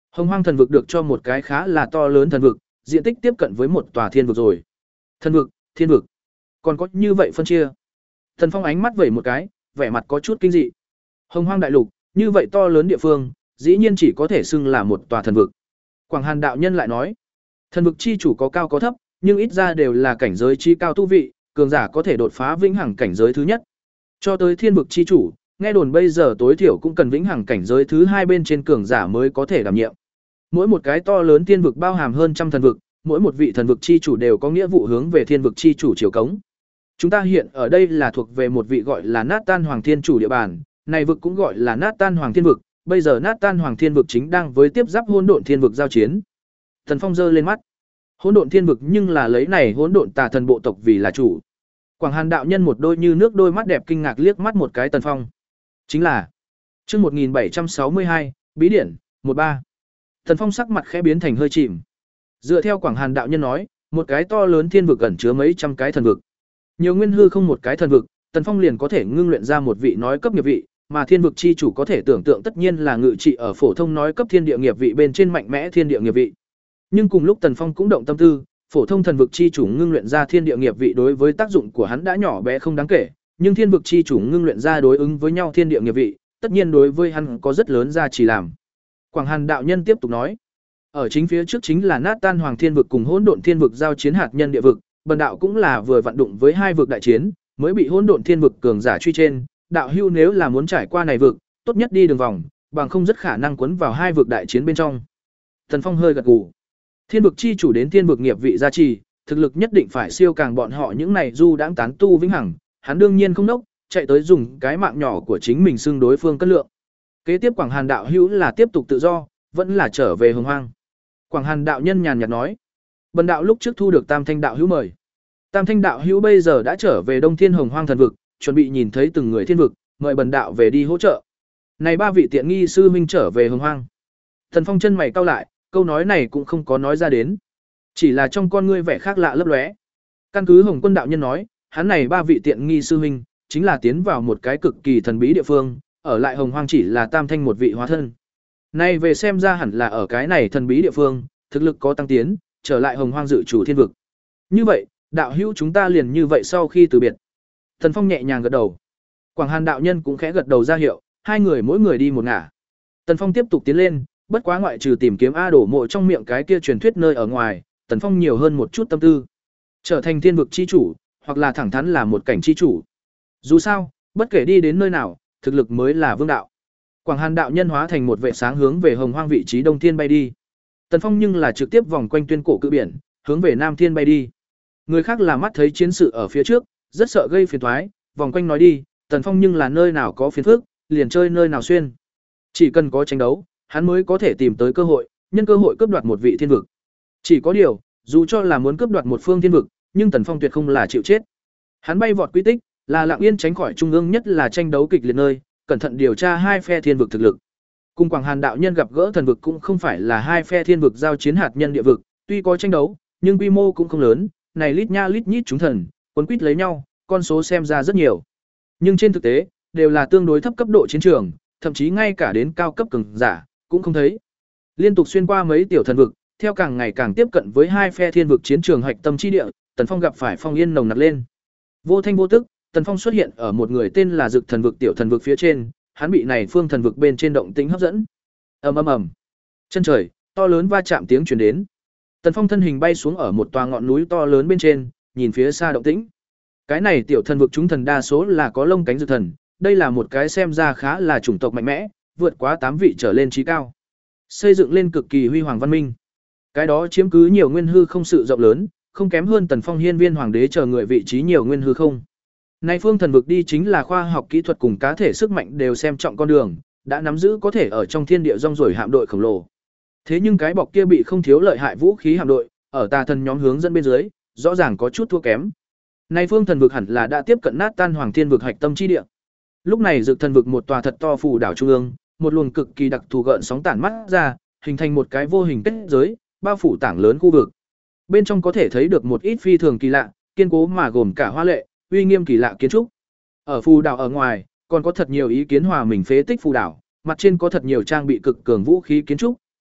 Hồng Hoang thần vực được cho một cái khá là to lớn thần vực, diện tích tiếp cận với một tòa thiên vực rồi. Thần vực, thiên vực, còn có như vậy phân chia. Thần Phong ánh mắt vẩy một cái, vẻ mặt có chút kinh dị. Hồng Hoang đại lục, như vậy to lớn địa phương, dĩ nhiên chỉ có thể xưng là một tòa thần vực. Quảng Hàn đạo nhân lại nói, thần vực chi chủ có cao có thấp, nhưng ít ra đều là cảnh giới chi cao tu vị, cường giả có thể đột phá vĩnh hằng cảnh giới thứ nhất. Cho tới thiên vực chi chủ, nghe đồn bây giờ tối thiểu cũng cần vĩnh hằng cảnh giới thứ hai bên trên cường giả mới có thể đảm nhiệm. Mỗi một cái to lớn thiên vực bao hàm hơn trăm thần vực, mỗi một vị thần vực chi chủ đều có nghĩa vụ hướng về thiên vực chi chủ chiều cống. Chúng ta hiện ở đây là thuộc về một vị gọi là Nát Tan Hoàng Thiên chủ địa bàn, này vực cũng gọi là Nát Tan Hoàng Thiên vực, bây giờ Nát Tan Hoàng Thiên vực chính đang với tiếp giáp Hỗn Độn Thiên vực giao chiến. Thần Phong giơ lên mắt. Hỗn Độn Thiên vực nhưng là lấy này Hỗn Độn Tà thần bộ tộc vì là chủ. Quảng Hàn đạo nhân một đôi như nước đôi mắt đẹp kinh ngạc liếc mắt một cái Tần Phong. Chính là chương một nghìn bảy trăm sáu mươi hai, bí điển, một ba. Tần Phong sắc mặt khẽ biến thành hơi chìm. Dựa theo Quảng Hàn đạo nhân nói, một cái to lớn thiên vực ẩn chứa mấy trăm cái thần vực. Nhiều nguyên hư không một cái thần vực, Tần Phong liền có thể ngưng luyện ra một vị nói cấp nghiệp vị, mà thiên vực chi chủ có thể tưởng tượng tất nhiên là ngự trị ở phổ thông nói cấp thiên địa nghiệp vị bên trên mạnh mẽ thiên địa nghiệp vị. Nhưng cùng lúc Tần Phong cũng động tâm tư, phổ thông thần vực chi chủ ngưng luyện ra thiên địa nghiệp vị đối với tác dụng của hắn đã nhỏ bé không đáng kể, nhưng thiên vực chi chủ ngưng luyện ra đối ứng với nhau thiên địa nghiệp vị, tất nhiên đối với hắn có rất lớn giá trị làm. Quảng Hàn đạo nhân tiếp tục nói, ở chính phía trước chính là Nát Tan Hoàng Thiên vực cùng Hỗn Độn Thiên vực giao chiến hạt nhân địa vực, bần đạo cũng là vừa vận đụng với hai vực đại chiến, mới bị Hỗn Độn Thiên vực cường giả truy trên, đạo hưu nếu là muốn trải qua này vực, tốt nhất đi đường vòng, bằng không rất khả năng cuốn vào hai vực đại chiến bên trong. Thần Phong hơi gật gù. Thiên vực chi chủ đến thiên vực nghiệp vị gia trì, thực lực nhất định phải siêu càng bọn họ những này du đãng tán tu vĩnh hằng, hắn đương nhiên không nốc, chạy tới dùng cái mạng nhỏ của chính mình xưng đối phương cân lượng. Kế tiếp Quảng Hàn đạo hữu là tiếp tục tự do, vẫn là trở về Hồng Hoang. Quảng Hàn đạo nhân nhàn nhạt nói, bần đạo lúc trước thu được Tam Thanh đạo hữu mời. Tam Thanh đạo hữu bây giờ đã trở về Đông Thiên Hồng Hoang thần vực, chuẩn bị nhìn thấy từng người thiên vực, mời bần đạo về đi hỗ trợ. Này ba vị tiện nghi sư huynh trở về Hồng Hoang. Thần Phong chân mày cau lại, câu nói này cũng không có nói ra đến, chỉ là trong con ngươi vẻ khác lạ lấp lóe. Căn cứ Hồng Quân đạo nhân nói, hắn này ba vị tiện nghi sư huynh chính là tiến vào một cái cực kỳ thần bí địa phương, ở lại Hồng Hoang chỉ là Tam Thanh một vị hóa thân. Nay về xem ra hẳn là ở cái này thần bí địa phương, thực lực có tăng tiến, trở lại Hồng Hoang dự chủ thiên vực. Như vậy, đạo hữu chúng ta liền như vậy sau khi từ biệt. Thần Phong nhẹ nhàng gật đầu. Quảng Hàn đạo nhân cũng khẽ gật đầu ra hiệu, hai người mỗi người đi một ngả. Tần Phong tiếp tục tiến lên, bất quá ngoại trừ tìm kiếm A Đổ Mộ trong miệng cái kia truyền thuyết nơi ở ngoài, Tần Phong nhiều hơn một chút tâm tư. Trở thành thiên vực chi chủ, hoặc là thẳng thắn là một cảnh chi chủ. Dù sao, bất kể đi đến nơi nào, thực lực mới là vương đạo. Quảng Hàn đạo nhân hóa thành một vệ sáng hướng về Hồng Hoang vị trí Đông Thiên bay đi. Tần Phong nhưng là trực tiếp vòng quanh tuyên cổ cự biển, hướng về Nam Thiên bay đi. Người khác là mắt thấy chiến sự ở phía trước, rất sợ gây phiền toái, vòng quanh nói đi, Tần Phong nhưng là nơi nào có phiền phức, liền chơi nơi nào xuyên. Chỉ cần có tranh đấu, hắn mới có thể tìm tới cơ hội, nhân cơ hội cướp đoạt một vị thiên vực. Chỉ có điều, dù cho là muốn cướp đoạt một phương thiên vực, nhưng Tần Phong tuyệt không là chịu chết. Hắn bay vọt quy tích, là lặng yên tránh khỏi trung ương nhất là tranh đấu kịch liệt nơi, cẩn thận điều tra hai phe thiên vực thực lực. Cùng Quảng Hàn đạo nhân gặp gỡ thần vực cũng không phải là hai phe thiên vực giao chiến hạt nhân địa vực, tuy có tranh đấu, nhưng quy mô cũng không lớn, này lít nha lít nhít chúng thần, quấn quýt lấy nhau, con số xem ra rất nhiều. Nhưng trên thực tế, đều là tương đối thấp cấp độ chiến trường, thậm chí ngay cả đến cao cấp cường giả cũng không thấy. Liên tục xuyên qua mấy tiểu thần vực, theo càng ngày càng tiếp cận với hai phe thiên vực chiến trường hạch tâm chi địa, Tần Phong gặp phải phong yên nồng nặc lên. Vô thanh vô tức, Tần Phong xuất hiện ở một người tên là Dực thần vực tiểu thần vực phía trên, hắn bị này phương thần vực bên trên động tĩnh hấp dẫn. Ầm ầm ầm. Chân trời, to lớn va chạm tiếng truyền đến. Tần Phong thân hình bay xuống ở một tòa ngọn núi to lớn bên trên, nhìn phía xa động tĩnh. Cái này tiểu thần vực chúng thần đa số là có lông cánh dực thần, đây là một cái xem ra khá là chủng tộc mạnh mẽ, vượt quá tám vị trở lên trí cao. Xây dựng lên cực kỳ huy hoàng văn minh. Cái đó chiếm cứ nhiều nguyên hư không sự rộng lớn, không kém hơn Tần Phong hiên viên hoàng đế chờ người vị trí nhiều nguyên hư không. Nay phương thần vực đi chính là khoa học kỹ thuật cùng cá thể sức mạnh đều xem trọng con đường, đã nắm giữ có thể ở trong thiên địa rong ruổi hạm đội khổng lồ. Thế nhưng cái bọc kia bị không thiếu lợi hại vũ khí hạm đội, ở tà thần nhóm hướng dẫn bên dưới, rõ ràng có chút thua kém. Nay phương thần vực hẳn là đã tiếp cận Nát Tan Hoàng Thiên vực hạch tâm chi địa. Lúc này Dực thần vực một tòa thật to phù đảo trung ương, một luồng cực kỳ đặc thù gợn sóng tản mắt ra, hình thành một cái vô hình kết giới, bao phủ tảng lớn khu vực. Bên trong có thể thấy được một ít phi thường kỳ lạ, kiên cố mà gồm cả hoa lệ, uy nghiêm kỳ lạ kiến trúc. Ở phù đảo ở ngoài, còn có thật nhiều ý kiến hòa mình phế tích phù đảo, mặt trên có thật nhiều trang bị cực cường vũ khí kiến trúc,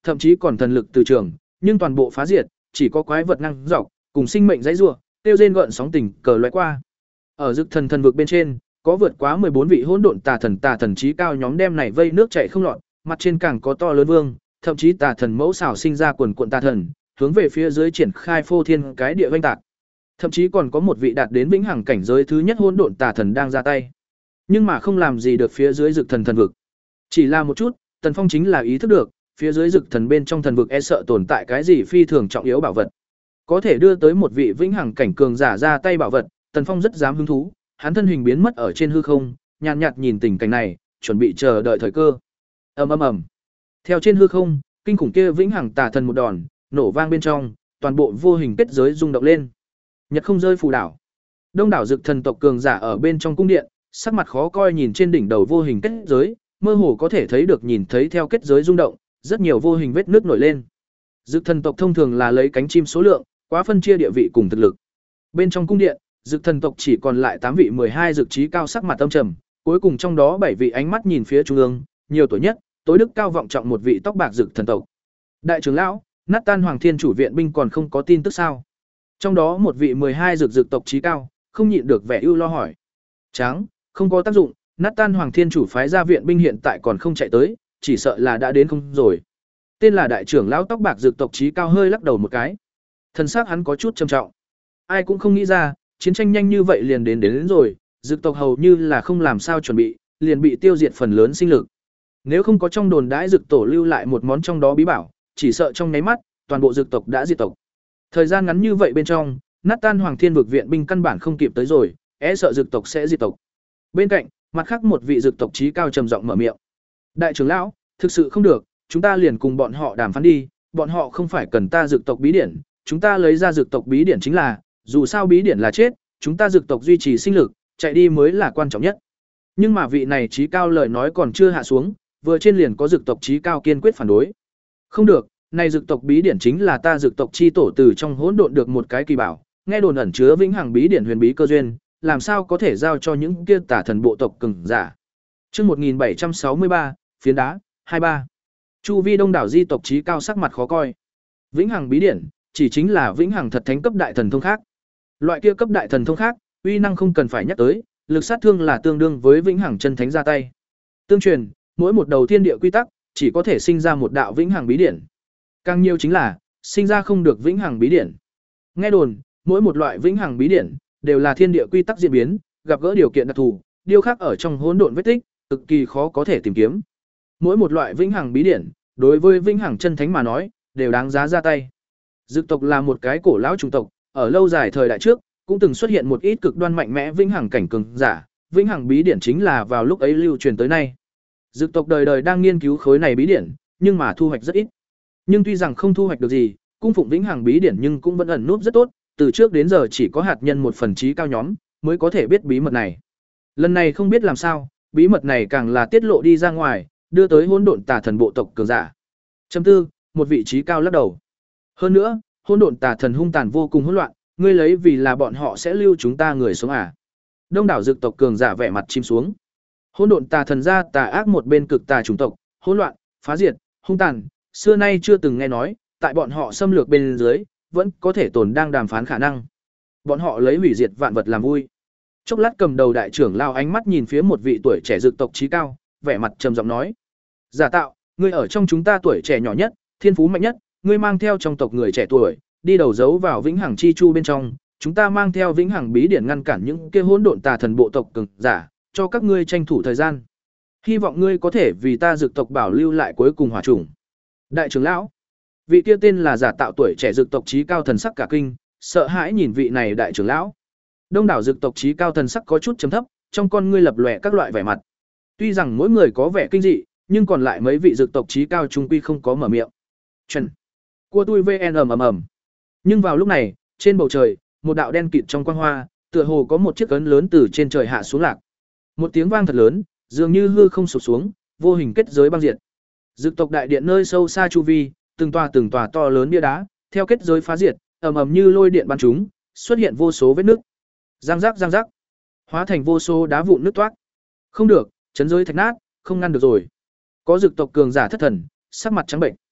thậm chí còn thần lực từ trường, nhưng toàn bộ phá diệt, chỉ có quái vật năng dọc, cùng sinh mệnh dãy rủa, tiêu rên gợn sóng tình cờ lóe qua. Ở Dực Thần thần vực bên trên, có vượt quá mười bốn vị hỗn độn tà thần tà thần trí cao nhóm đem này vây nước chảy không lọt, mặt trên càng có to lớn vương, thậm chí tà thần mẫu xảo sinh ra quần quần tà thần, hướng về phía dưới triển khai phô thiên cái địa vây tạc. Thậm chí còn có một vị đạt đến vĩnh hằng cảnh giới thứ nhất hỗn độn tà thần đang ra tay. Nhưng mà không làm gì được phía dưới Dực Thần thần vực. Chỉ là một chút, Tần Phong chính là ý thức được, phía dưới Dực Thần bên trong thần vực e sợ tồn tại cái gì phi thường trọng yếu bảo vật. Có thể đưa tới một vị vĩnh hằng cảnh cường giả ra tay bảo vật, Tần Phong rất dám hứng thú, hắn thân hình biến mất ở trên hư không, nhàn nhạt, nhạt nhìn tình cảnh này, chuẩn bị chờ đợi thời cơ. Ầm ầm ầm. Theo trên hư không, kinh khủng kia vĩnh hằng tà thần một đòn, nổ vang bên trong, toàn bộ vô hình kết giới rung động lên. Nhật không rơi phù đảo. Đông đảo Dực Thần tộc cường giả ở bên trong cung điện, sắc mặt khó coi nhìn trên đỉnh đầu vô hình kết giới, mơ hồ có thể thấy được nhìn thấy theo kết giới rung động, rất nhiều vô hình vết nước nổi lên. Dực Thần tộc thông thường là lấy cánh chim số lượng, quá phân chia địa vị cùng thực lực. Bên trong cung điện, Dực Thần tộc chỉ còn lại tám vị mười hai dực trí cao sắc mặt âm trầm, cuối cùng trong đó bảy vị ánh mắt nhìn phía trung ương, nhiều tuổi nhất, tối đức cao vọng trọng một vị tóc bạc Dực Thần tộc. Đại trưởng lão, nát tan Hoàng Thiên chủ viện binh còn không có tin tức sao? Trong đó một vị mười hai dực dực tộc trí cao, không nhịn được vẻ ưu lo hỏi. Tráng, không có tác dụng, nát tan Hoàng Thiên chủ phái ra viện binh hiện tại còn không chạy tới, chỉ sợ là đã đến không rồi. Tên là đại trưởng lão tóc bạc dực tộc trí cao hơi lắc đầu một cái. Thân xác hắn có chút trầm trọng. Ai cũng không nghĩ ra, chiến tranh nhanh như vậy liền đến đến, đến rồi, dực tộc hầu như là không làm sao chuẩn bị, liền bị tiêu diệt phần lớn sinh lực. Nếu không có trong đồn đãi dực tổ lưu lại một món trong đó bí bảo, chỉ sợ trong nháy mắt, toàn bộ dực tộc đã diệt tộc. Thời gian ngắn như vậy bên trong, nát tan Hoàng Thiên vực viện binh căn bản không kịp tới rồi, e sợ dực tộc sẽ diệt tộc. Bên cạnh, mặt khác một vị dực tộc trí cao trầm giọng mở miệng. Đại trưởng lão, thực sự không được, chúng ta liền cùng bọn họ đàm phán đi, bọn họ không phải cần ta dực tộc bí điển, chúng ta lấy ra dực tộc bí điển chính là, dù sao bí điển là chết, chúng ta dực tộc duy trì sinh lực, chạy đi mới là quan trọng nhất. Nhưng mà vị này trí cao lời nói còn chưa hạ xuống, vừa trên liền có dực tộc trí cao kiên quyết phản đối. Không được, này dực tộc bí điển chính là ta dực tộc chi tổ từ trong hỗn độn được một cái kỳ bảo, nghe đồn ẩn chứa vĩnh hằng bí điển huyền bí cơ duyên, làm sao có thể giao cho những kia tả thần bộ tộc cường giả. Chương một nghìn bảy trăm sáu mươi ba, phiến đá, hai mươi ba. Chu vi đông đảo di tộc trí cao sắc mặt khó coi. Vĩnh hằng bí điển chỉ chính là vĩnh hằng thật thánh cấp đại thần thông khác. Loại kia cấp đại thần thông khác, uy năng không cần phải nhắc tới, lực sát thương là tương đương với vĩnh hằng chân thánh ra tay. Tương truyền, mỗi một đầu thiên địa quy tắc chỉ có thể sinh ra một đạo vĩnh hằng bí điển. Càng nhiều chính là sinh ra không được vĩnh hằng bí điển. Nghe đồn, mỗi một loại vĩnh hằng bí điển đều là thiên địa quy tắc diễn biến, gặp gỡ điều kiện đặc thù, điêu khắc ở trong hỗn độn vết tích, cực kỳ khó có thể tìm kiếm. Mỗi một loại vĩnh hằng bí điển, đối với vĩnh hằng chân thánh mà nói, đều đáng giá ra tay. Dực tộc là một cái cổ lão chủng tộc, ở lâu dài thời đại trước, cũng từng xuất hiện một ít cực đoan mạnh mẽ vĩnh hằng cảnh cường giả, vĩnh hằng bí điển chính là vào lúc ấy lưu truyền tới nay. Dực tộc đời đời đang nghiên cứu khối này bí điển, nhưng mà thu hoạch rất ít. Nhưng tuy rằng không thu hoạch được gì, cung phụng vĩnh hằng bí điển nhưng cũng vẫn ẩn núp rất tốt, từ trước đến giờ chỉ có hạt nhân một phần trí cao nhóm mới có thể biết bí mật này. Lần này không biết làm sao, bí mật này càng là tiết lộ đi ra ngoài, đưa tới hỗn độn tà thần bộ tộc cường giả. Chấm tư, một vị trí cao lắc đầu. Hơn nữa, hỗn độn tà thần hung tàn vô cùng hỗn loạn, ngươi lấy vì là bọn họ sẽ lưu chúng ta người sống à? Đông đảo dực tộc cường giả vẻ mặt chìm xuống. Hỗn độn tà thần ra tà ác một bên cực tà chủng tộc, hỗn loạn, phá diệt, hung tàn, xưa nay chưa từng nghe nói, tại bọn họ xâm lược bên dưới, vẫn có thể tồn đang đàm phán khả năng. Bọn họ lấy hủy diệt vạn vật làm vui. Chốc lát cầm đầu đại trưởng lao ánh mắt nhìn phía một vị tuổi trẻ dực tộc trí cao, vẻ mặt trầm giọng nói: "Giả tạo, ngươi ở trong chúng ta tuổi trẻ nhỏ nhất, thiên phú mạnh nhất, ngươi mang theo trong tộc người trẻ tuổi, đi đầu dấu vào vĩnh hằng chi chu bên trong, chúng ta mang theo vĩnh hằng bí điển ngăn cản những kia hỗn độn tà thần bộ tộc cường giả, cho các ngươi tranh thủ thời gian. Hy vọng ngươi có thể vì ta dực tộc bảo lưu lại cuối cùng hỏa chủng." Đại trưởng lão, vị kia tên là giả tạo tuổi trẻ dực tộc trí cao thần sắc cả kinh, sợ hãi nhìn vị này đại trưởng lão. Đông đảo dực tộc trí cao thần sắc có chút trầm thấp, trong con ngươi lập lòe các loại vẻ mặt. Tuy rằng mỗi người có vẻ kinh dị, nhưng còn lại mấy vị dực tộc trí cao trung quy không có mở miệng. Chuẩn. Cua tui vn ầm ầm ầm. Nhưng vào lúc này, trên bầu trời, một đạo đen kịt trong quang hoa, tựa hồ có một chiếc ấn lớn từ trên trời hạ xuống lạc. Một tiếng vang thật lớn, dường như hư không sụp xuống, vô hình kết giới băng diệt. Dực tộc đại điện nơi sâu xa chu vi, từng tòa từng tòa to lớn bia đá, theo kết giới phá diệt, ầm ầm như lôi điện bắn chúng, xuất hiện vô số vết nứt. Giang rắc giang rắc, hóa thành vô số đá vụn nứt toác. Không được, chấn giới thạch nát, không ngăn được rồi. Có dực tộc cường giả thất thần, sắc mặt trắng bệnh.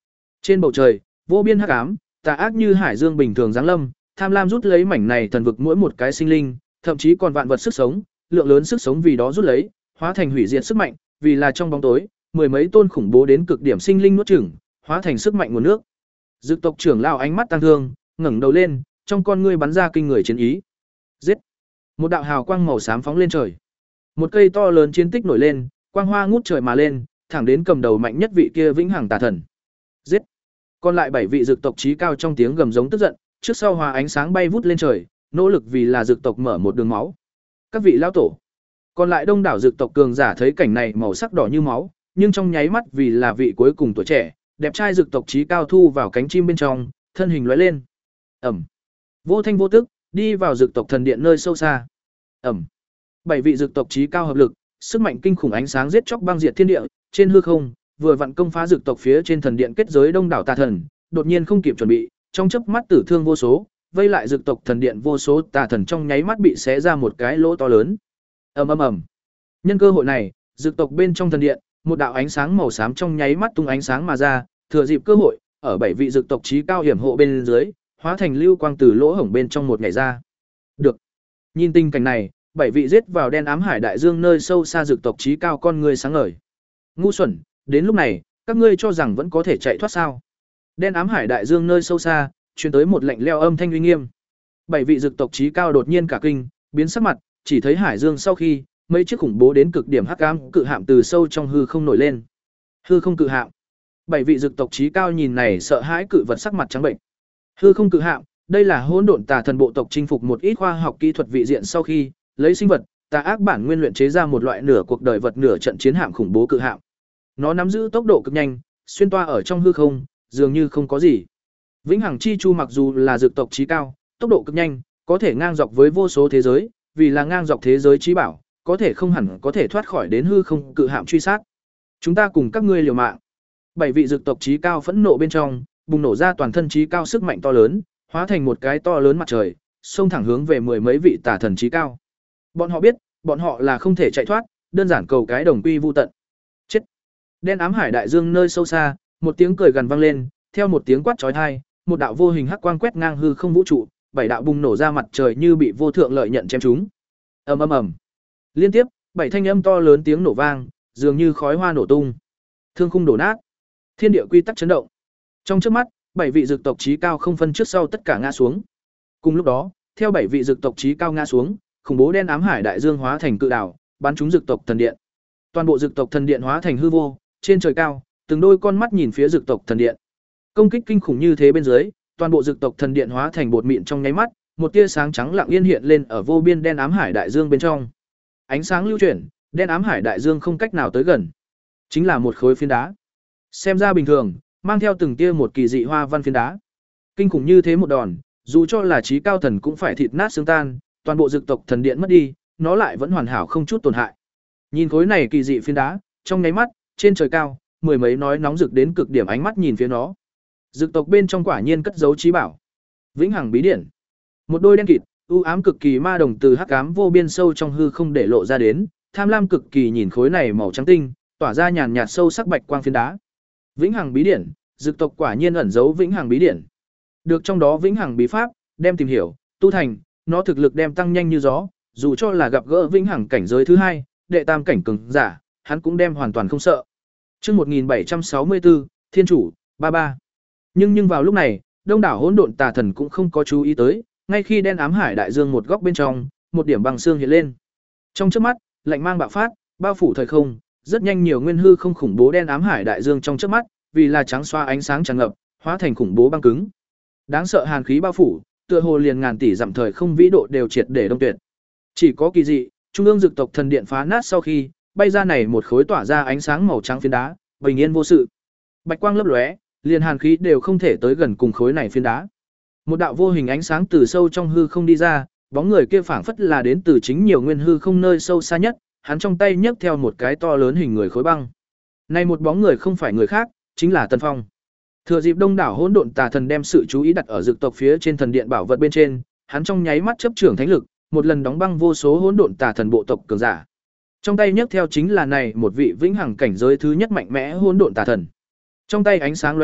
Trên bầu trời, vô biên hắc ám, tà ác như hải dương bình thường giáng lâm, tham lam rút lấy mảnh này thần vực mỗi một cái sinh linh, thậm chí còn vạn vật sức sống, lượng lớn sức sống vì đó rút lấy, hóa thành hủy diệt sức mạnh, vì là trong bóng tối, mười mấy tôn khủng bố đến cực điểm sinh linh nuốt chửng, hóa thành sức mạnh nguồn nước. Dực tộc trưởng lão ánh mắt tăng thương, ngẩng đầu lên, trong con ngươi bắn ra kinh người chiến ý. Giết! Một đạo hào quang màu xám phóng lên trời. Một cây to lớn chiến tích nổi lên, quang hoa ngút trời mà lên, thẳng đến cầm đầu mạnh nhất vị kia vĩnh hằng tà thần. Giết! Còn lại bảy vị dực tộc chí cao trong tiếng gầm giống tức giận, trước sau hòa ánh sáng bay vút lên trời, nỗ lực vì là dực tộc mở một đường máu. Các vị lão tổ, còn lại đông đảo dực tộc cường giả thấy cảnh này màu sắc đỏ như máu, nhưng trong nháy mắt vì là vị cuối cùng tuổi trẻ, đẹp trai dực tộc chí cao thu vào cánh chim bên trong, thân hình lóe lên. Ầm. Vô thanh vô tức, đi vào dực tộc thần điện nơi sâu xa. Ầm. Bảy vị dực tộc chí cao hợp lực, sức mạnh kinh khủng ánh sáng giết chóc băng diệt thiên địa, trên hư không, vừa vặn công phá dực tộc phía trên thần điện kết giới đông đảo tà thần, đột nhiên không kịp chuẩn bị, trong chớp mắt tử thương vô số, vây lại dực tộc thần điện vô số tà thần trong nháy mắt bị xé ra một cái lỗ to lớn. Ầm ầm ầm. Nhân cơ hội này, dực tộc bên trong thần điện, một đạo ánh sáng màu xám trong nháy mắt tung ánh sáng mà ra, thừa dịp cơ hội, ở bảy vị dực tộc chí cao hiểm hộ bên dưới, hóa thành lưu quang từ lỗ hổng bên trong một nhảy ra. Được. Nhìn tình cảnh này, bảy vị giết vào đen ám hải đại dương nơi sâu xa dực tộc chí cao con người sáng ngời. Ngu xuẩn, đến lúc này, các ngươi cho rằng vẫn có thể chạy thoát sao? Đen ám hải đại dương nơi sâu xa, truyền tới một lệnh leo âm thanh uy nghiêm. Bảy vị dực tộc chí cao đột nhiên cả kinh, biến sắc mặt, chỉ thấy hải dương sau khi, mấy chiếc khủng bố đến cực điểm hắc ám cự hạm từ sâu trong hư không nổi lên. Hư không cự hạm. Bảy vị dực tộc chí cao nhìn này sợ hãi cự vật sắc mặt trắng bệnh. Hư không cự hạm, đây là hỗn độn tà thần bộ tộc chinh phục một ít khoa học kỹ thuật vị diện sau khi, lấy sinh vật, tà ác bản nguyên luyện chế ra một loại nửa cuộc đời vật nửa trận chiến hạm khủng bố cự hạm. Nó nắm giữ tốc độ cực nhanh, xuyên toa ở trong hư không, dường như không có gì. Vĩnh hằng chi chu mặc dù là dực tộc chí cao, tốc độ cực nhanh, có thể ngang dọc với vô số thế giới, vì là ngang dọc thế giới chí bảo, có thể không hẳn có thể thoát khỏi đến hư không cự hạm truy sát. Chúng ta cùng các ngươi liều mạng. Bảy vị dực tộc chí cao phẫn nộ bên trong, bùng nổ ra toàn thân chí cao sức mạnh to lớn, hóa thành một cái to lớn mặt trời, xông thẳng hướng về mười mấy vị tà thần chí cao. Bọn họ biết, bọn họ là không thể chạy thoát, đơn giản cầu cái đồng quy vu tận. Chết. Đen ám hải đại dương nơi sâu xa, một tiếng cười gần vang lên, theo một tiếng quát chói tai, một đạo vô hình hắc quang quét ngang hư không vũ trụ, bảy đạo bùng nổ ra mặt trời như bị vô thượng lợi nhận chém chúng. Ầm ầm ầm. Liên tiếp, bảy thanh âm to lớn tiếng nổ vang, dường như khói hoa nổ tung. Thương khung đổ nát, thiên địa quy tắc chấn động. Trong chớp mắt, bảy vị dực tộc chí cao không phân trước sau tất cả ngã xuống. Cùng lúc đó, theo bảy vị dực tộc chí cao ngã xuống, khủng bố đen ám hải đại dương hóa thành cự đảo, bắn trúng dực tộc thần điện. Toàn bộ dực tộc thần điện hóa thành hư vô, trên trời cao, từng đôi con mắt nhìn phía dực tộc thần điện. Công kích kinh khủng như thế bên dưới, toàn bộ dực tộc thần điện hóa thành bột mịn trong nháy mắt, một tia sáng trắng lặng yên hiện lên ở vô biên đen ám hải đại dương bên trong. Ánh sáng lưu chuyển, đen ám hải đại dương không cách nào tới gần. Chính là một khối phiến đá. Xem ra bình thường, mang theo từng tia một kỳ dị hoa văn phiến đá. Kinh khủng như thế một đòn, dù cho là chí cao thần cũng phải thịt nát xương tan, toàn bộ dực tộc thần điện mất đi, nó lại vẫn hoàn hảo không chút tổn hại. Nhìn khối này kỳ dị phiến đá, trong nháy mắt, trên trời cao, mười mấy nói nóng rực đến cực điểm ánh mắt nhìn phía nó. Dực tộc bên trong quả nhiên cất giấu chí bảo. Vĩnh hằng bí điển. Một đôi đen kịt, u ám cực kỳ ma đồng từ hắc ám vô biên sâu trong hư không để lộ ra đến, tham lam cực kỳ nhìn khối này màu trắng tinh, tỏa ra nhàn nhạt sâu sắc bạch quang phiến đá. Vĩnh hằng bí điển, dực tộc quả nhiên ẩn giấu vĩnh hằng bí điển. Được trong đó vĩnh hằng bí pháp, đem tìm hiểu, tu thành, nó thực lực đem tăng nhanh như gió, dù cho là gặp gỡ vĩnh hằng cảnh giới thứ hai, đệ tam cảnh cường giả, hắn cũng đem hoàn toàn không sợ. Chương một nghìn bảy trăm sáu mươi tư, Thiên chủ, ba ba. Nhưng nhưng vào lúc này, đông đảo hỗn độn tà thần cũng không có chú ý tới, ngay khi đen ám hải đại dương một góc bên trong, một điểm băng xương hiện lên. Trong chớp mắt, lạnh mang bạo phát, bao phủ thời không, rất nhanh nhiều nguyên hư không khủng bố đen ám hải đại dương trong chớp mắt, vì là trắng xoa ánh sáng tràn ngập, hóa thành khủng bố băng cứng. Đáng sợ hàn khí bao phủ, tựa hồ liền ngàn tỷ dặm thời không vĩ độ đều triệt để đông tuyệt. Chỉ có kỳ dị, trung ương dực tộc thần điện phá nát sau khi, bay ra này một khối tỏa ra ánh sáng màu trắng phiến đá, bình yên vô sự. Bạch quang lấp lóe, liền hàn khí đều không thể tới gần cùng khối này phiến đá. Một đạo vô hình ánh sáng từ sâu trong hư không đi ra, bóng người kia phảng phất là đến từ chính nhiều nguyên hư không nơi sâu xa nhất, hắn trong tay nhấc theo một cái to lớn hình người khối băng. Này một bóng người không phải người khác, chính là Tần Phong. Thừa dịp đông đảo hỗn độn tà thần đem sự chú ý đặt ở dực tộc phía trên thần điện bảo vật bên trên, hắn trong nháy mắt chấp trưởng thánh lực, một lần đóng băng vô số hỗn độn tà thần bộ tộc cường giả. Trong tay nhấc theo chính là này một vị vĩnh hằng cảnh giới thứ nhất mạnh mẽ hỗn độn tà thần. Trong tay ánh sáng lóe lên,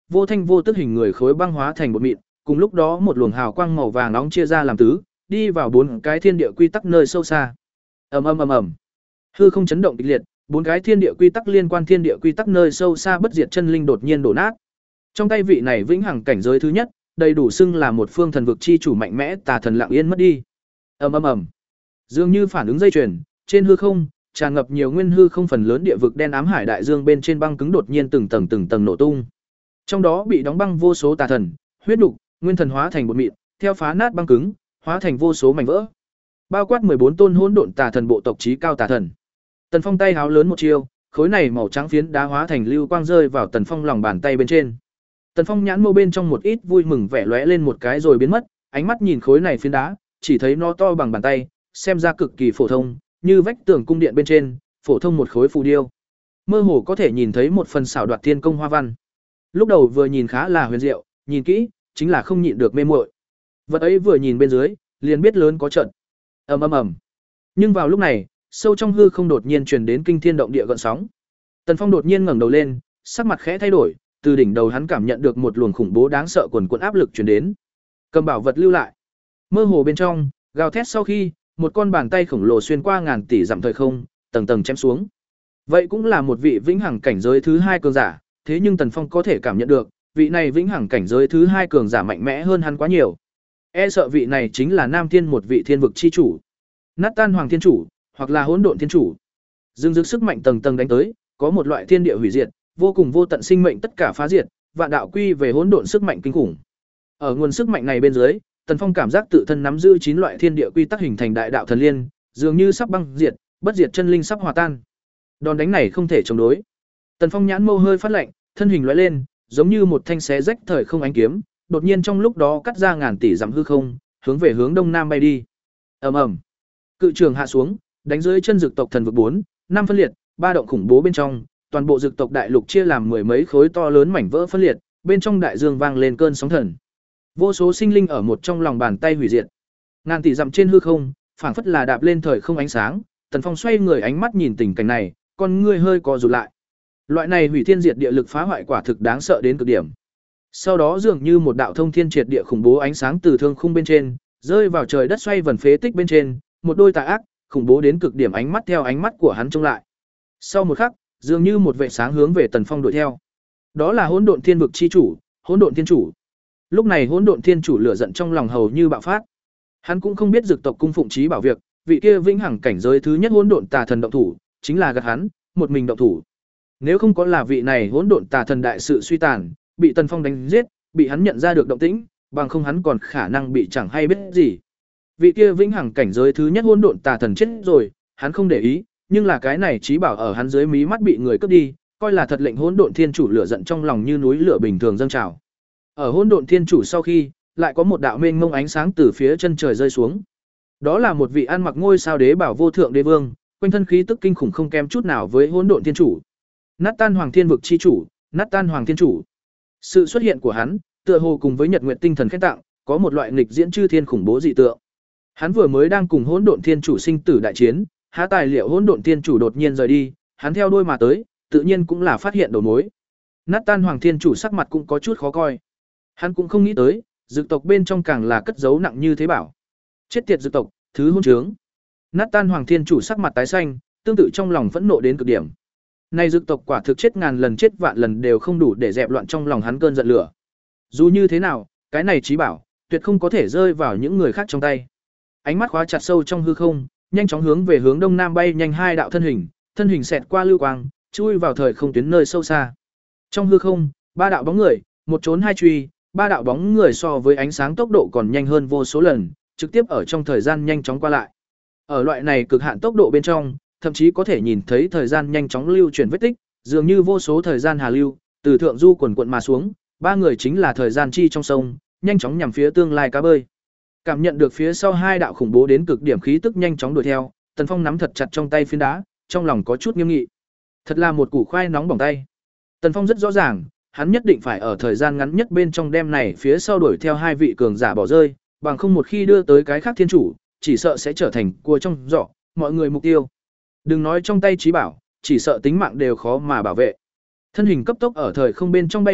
vô thanh vô tức hình người khối băng hóa thành bột mịn, cùng lúc đó một luồng hào quang màu vàng nóng chia ra làm tứ, đi vào bốn cái thiên địa quy tắc nơi sâu xa. Ầm ầm ầm ầm. Hư không chấn động kịch liệt, bốn cái thiên địa quy tắc liên quan thiên địa quy tắc nơi sâu xa bất diệt chân linh đột nhiên đổ nát. Trong tay vị này vĩnh hằng cảnh giới thứ nhất, đầy đủ xưng là một phương thần vực chi chủ mạnh mẽ tà thần lặng yên mất đi. Ầm ầm ầm. Dường như phản ứng dây chuyền, trên hư không tràn ngập nhiều nguyên hư không phần lớn địa vực đen ám hải đại dương bên trên băng cứng đột nhiên từng tầng từng tầng nổ tung. Trong đó bị đóng băng vô số tà thần, huyết nục, nguyên thần hóa thành bột mịn, theo phá nát băng cứng, hóa thành vô số mảnh vỡ. Bao quát mười bốn tôn hỗn độn tà thần bộ tộc chí cao tà thần. Tần Phong tay háo lớn một chiêu, khối này màu trắng phiến đá hóa thành lưu quang rơi vào Tần Phong lòng bàn tay bên trên. Tần Phong nhãn mâu bên trong một ít vui mừng vẻ lóe lên một cái rồi biến mất, ánh mắt nhìn khối này phiến đá, chỉ thấy nó to bằng bàn tay, xem ra cực kỳ phổ thông, như vách tường cung điện bên trên, phổ thông một khối phù điêu. Mơ hồ có thể nhìn thấy một phần xảo đoạt thiên công hoa văn. Lúc đầu vừa nhìn khá là huyền diệu, nhìn kỹ, chính là không nhịn được mê muội. Vật ấy vừa nhìn bên dưới, liền biết lớn có trận. Ầm ầm ầm. Nhưng vào lúc này, sâu trong hư không đột nhiên truyền đến kinh thiên động địa gợn sóng. Tần Phong đột nhiên ngẩng đầu lên, sắc mặt khẽ thay đổi, từ đỉnh đầu hắn cảm nhận được một luồng khủng bố đáng sợ quần quần áp lực truyền đến. Cầm bảo vật lưu lại. Mơ hồ bên trong, gào thét sau khi, một con bàn tay khổng lồ xuyên qua ngàn tỷ dặm thời không, tầng tầng chém xuống. Vậy cũng là một vị vĩnh hằng cảnh giới thứ hai cường giả, thế nhưng Tần Phong có thể cảm nhận được, vị này vĩnh hằng cảnh giới thứ hai cường giả mạnh mẽ hơn hắn quá nhiều. E sợ vị này chính là Nam Thiên một vị thiên vực chi chủ, Nát Tan Hoàng Thiên chủ, hoặc là Hỗn Độn Thiên chủ. Dương dực sức mạnh tầng tầng đánh tới, có một loại thiên địa hủy diệt, vô cùng vô tận sinh mệnh tất cả phá diệt, vạn đạo quy về hỗn độn sức mạnh kinh khủng. Ở nguồn sức mạnh này bên dưới, Tần Phong cảm giác tự thân nắm giữ chín loại thiên địa quy tắc hình thành đại đạo thần liên, dường như sắp băng diệt, bất diệt chân linh sắp hòa tan. Đòn đánh này không thể chống đối. Tần Phong nhãn mâu hơi phát lạnh, thân hình lóe lên, giống như một thanh xé rách thời không ánh kiếm, đột nhiên trong lúc đó cắt ra ngàn tỷ dặm hư không, hướng về hướng đông nam bay đi. Ầm ầm. Cự trường hạ xuống, đánh dưới chân dược tộc thần vực bốn, năm phân liệt, ba động khủng bố bên trong, toàn bộ dược tộc đại lục chia làm mười mấy khối to lớn mảnh vỡ phân liệt, bên trong đại dương vang lên cơn sóng thần. Vô số sinh linh ở một trong lòng bàn tay hủy diệt. Ngàn tỷ dặm trên hư không, phảng phất là đạp lên thời không ánh sáng, Tần Phong xoay người ánh mắt nhìn tình cảnh này, con ngươi hơi co rụt lại. Loại này hủy thiên diệt địa lực phá hoại quả thực đáng sợ đến cực điểm. Sau đó dường như một đạo thông thiên triệt địa khủng bố ánh sáng từ thương khung bên trên, rơi vào trời đất xoay vần phế tích bên trên, một đôi tà ác, khủng bố đến cực điểm ánh mắt theo ánh mắt của hắn trông lại. Sau một khắc, dường như một vệ sáng hướng về Tần Phong đuổi theo. Đó là Hỗn Độn Thiên vực chi chủ, Hỗn Độn Thiên chủ. Lúc này Hỗn Độn Thiên chủ lửa giận trong lòng hầu như bạo phát. Hắn cũng không biết dược tộc cung phụng chí bảo việc, vị kia vĩnh hằng cảnh giới thứ nhất hỗn độn tà thần động thủ, chính là gạt hắn, một mình động thủ. Nếu không có là vị này hỗn độn tà thần đại sự suy tàn, bị Tần Phong đánh giết, bị hắn nhận ra được động tĩnh, bằng không hắn còn khả năng bị chẳng hay biết gì. Vị kia vĩnh hằng cảnh giới thứ nhất hỗn độn tà thần chết rồi, hắn không để ý, nhưng là cái này chí bảo ở hắn dưới mí mắt bị người cướp đi, coi là thật lệnh Hỗn Độn Thiên chủ lửa giận trong lòng như núi lửa bình thường dâng trào. Ở Hỗn Độn Thiên chủ sau khi, lại có một đạo mênh mông ánh sáng từ phía chân trời rơi xuống. Đó là một vị ăn mặc ngôi sao đế bảo vô thượng đế vương, quanh thân khí tức kinh khủng không kém chút nào với Hỗn Độn Thiên chủ. Nát Tan Hoàng Thiên vực chi chủ, Nát Tan Hoàng Thiên chủ. Sự xuất hiện của hắn, tựa hồ cùng với Nhật Nguyệt tinh thần khen tặng, có một loại nghịch diễn chư thiên khủng bố dị tượng. Hắn vừa mới đang cùng Hỗn Độn Thiên chủ sinh tử đại chiến, há tài liệu Hỗn Độn Thiên chủ đột nhiên rời đi, hắn theo đuôi mà tới, tự nhiên cũng là phát hiện đầu mối. Nát Tan Hoàng Thiên chủ sắc mặt cũng có chút khó coi. Hắn cũng không nghĩ tới, dược tộc bên trong càng là cất giấu nặng như thế bảo. Chết tiệt dược tộc, thứ hỗn trướng. Nát Tan Hoàng Thiên chủ sắc mặt tái xanh, tương tự trong lòng phẫn nộ đến cực điểm. Này dược tộc quả thực chết ngàn lần chết vạn lần đều không đủ để dẹp loạn trong lòng hắn cơn giận lửa. Dù như thế nào, cái này chí bảo, tuyệt không có thể rơi vào những người khác trong tay. Ánh mắt khóa chặt sâu trong hư không, nhanh chóng hướng về hướng đông nam bay nhanh hai đạo thân hình, thân hình xẹt qua lưu quang, chui vào thời không tuyến nơi sâu xa. Trong hư không, ba đạo bóng người, một trốn hai truy, ba đạo bóng người so với ánh sáng tốc độ còn nhanh hơn vô số lần, trực tiếp ở trong thời gian nhanh chóng qua lại. Ở loại này cực hạn tốc độ bên trong, thậm chí có thể nhìn thấy thời gian nhanh chóng lưu chuyển vết tích, dường như vô số thời gian hà lưu, từ thượng du quần quận mà xuống, ba người chính là thời gian chi trong sông, nhanh chóng nhằm phía tương lai cá bơi. Cảm nhận được phía sau hai đạo khủng bố đến cực điểm khí tức nhanh chóng đuổi theo, Tần Phong nắm thật chặt trong tay phiến đá, trong lòng có chút nghiêm nghị. Thật là một củ khoai nóng bỏng tay. Tần Phong rất rõ ràng, hắn nhất định phải ở thời gian ngắn nhất bên trong đêm này phía sau đuổi theo hai vị cường giả bỏ rơi, bằng không một khi đưa tới cái khác thiên chủ, chỉ sợ sẽ trở thành cua trong giỏ, mọi người mục tiêu. Đừng nói trong tay chí bảo, chỉ sợ tính mạng đều khó mà bảo vệ. Thân hình cấp tốc ở thời không bên trong bay vọt,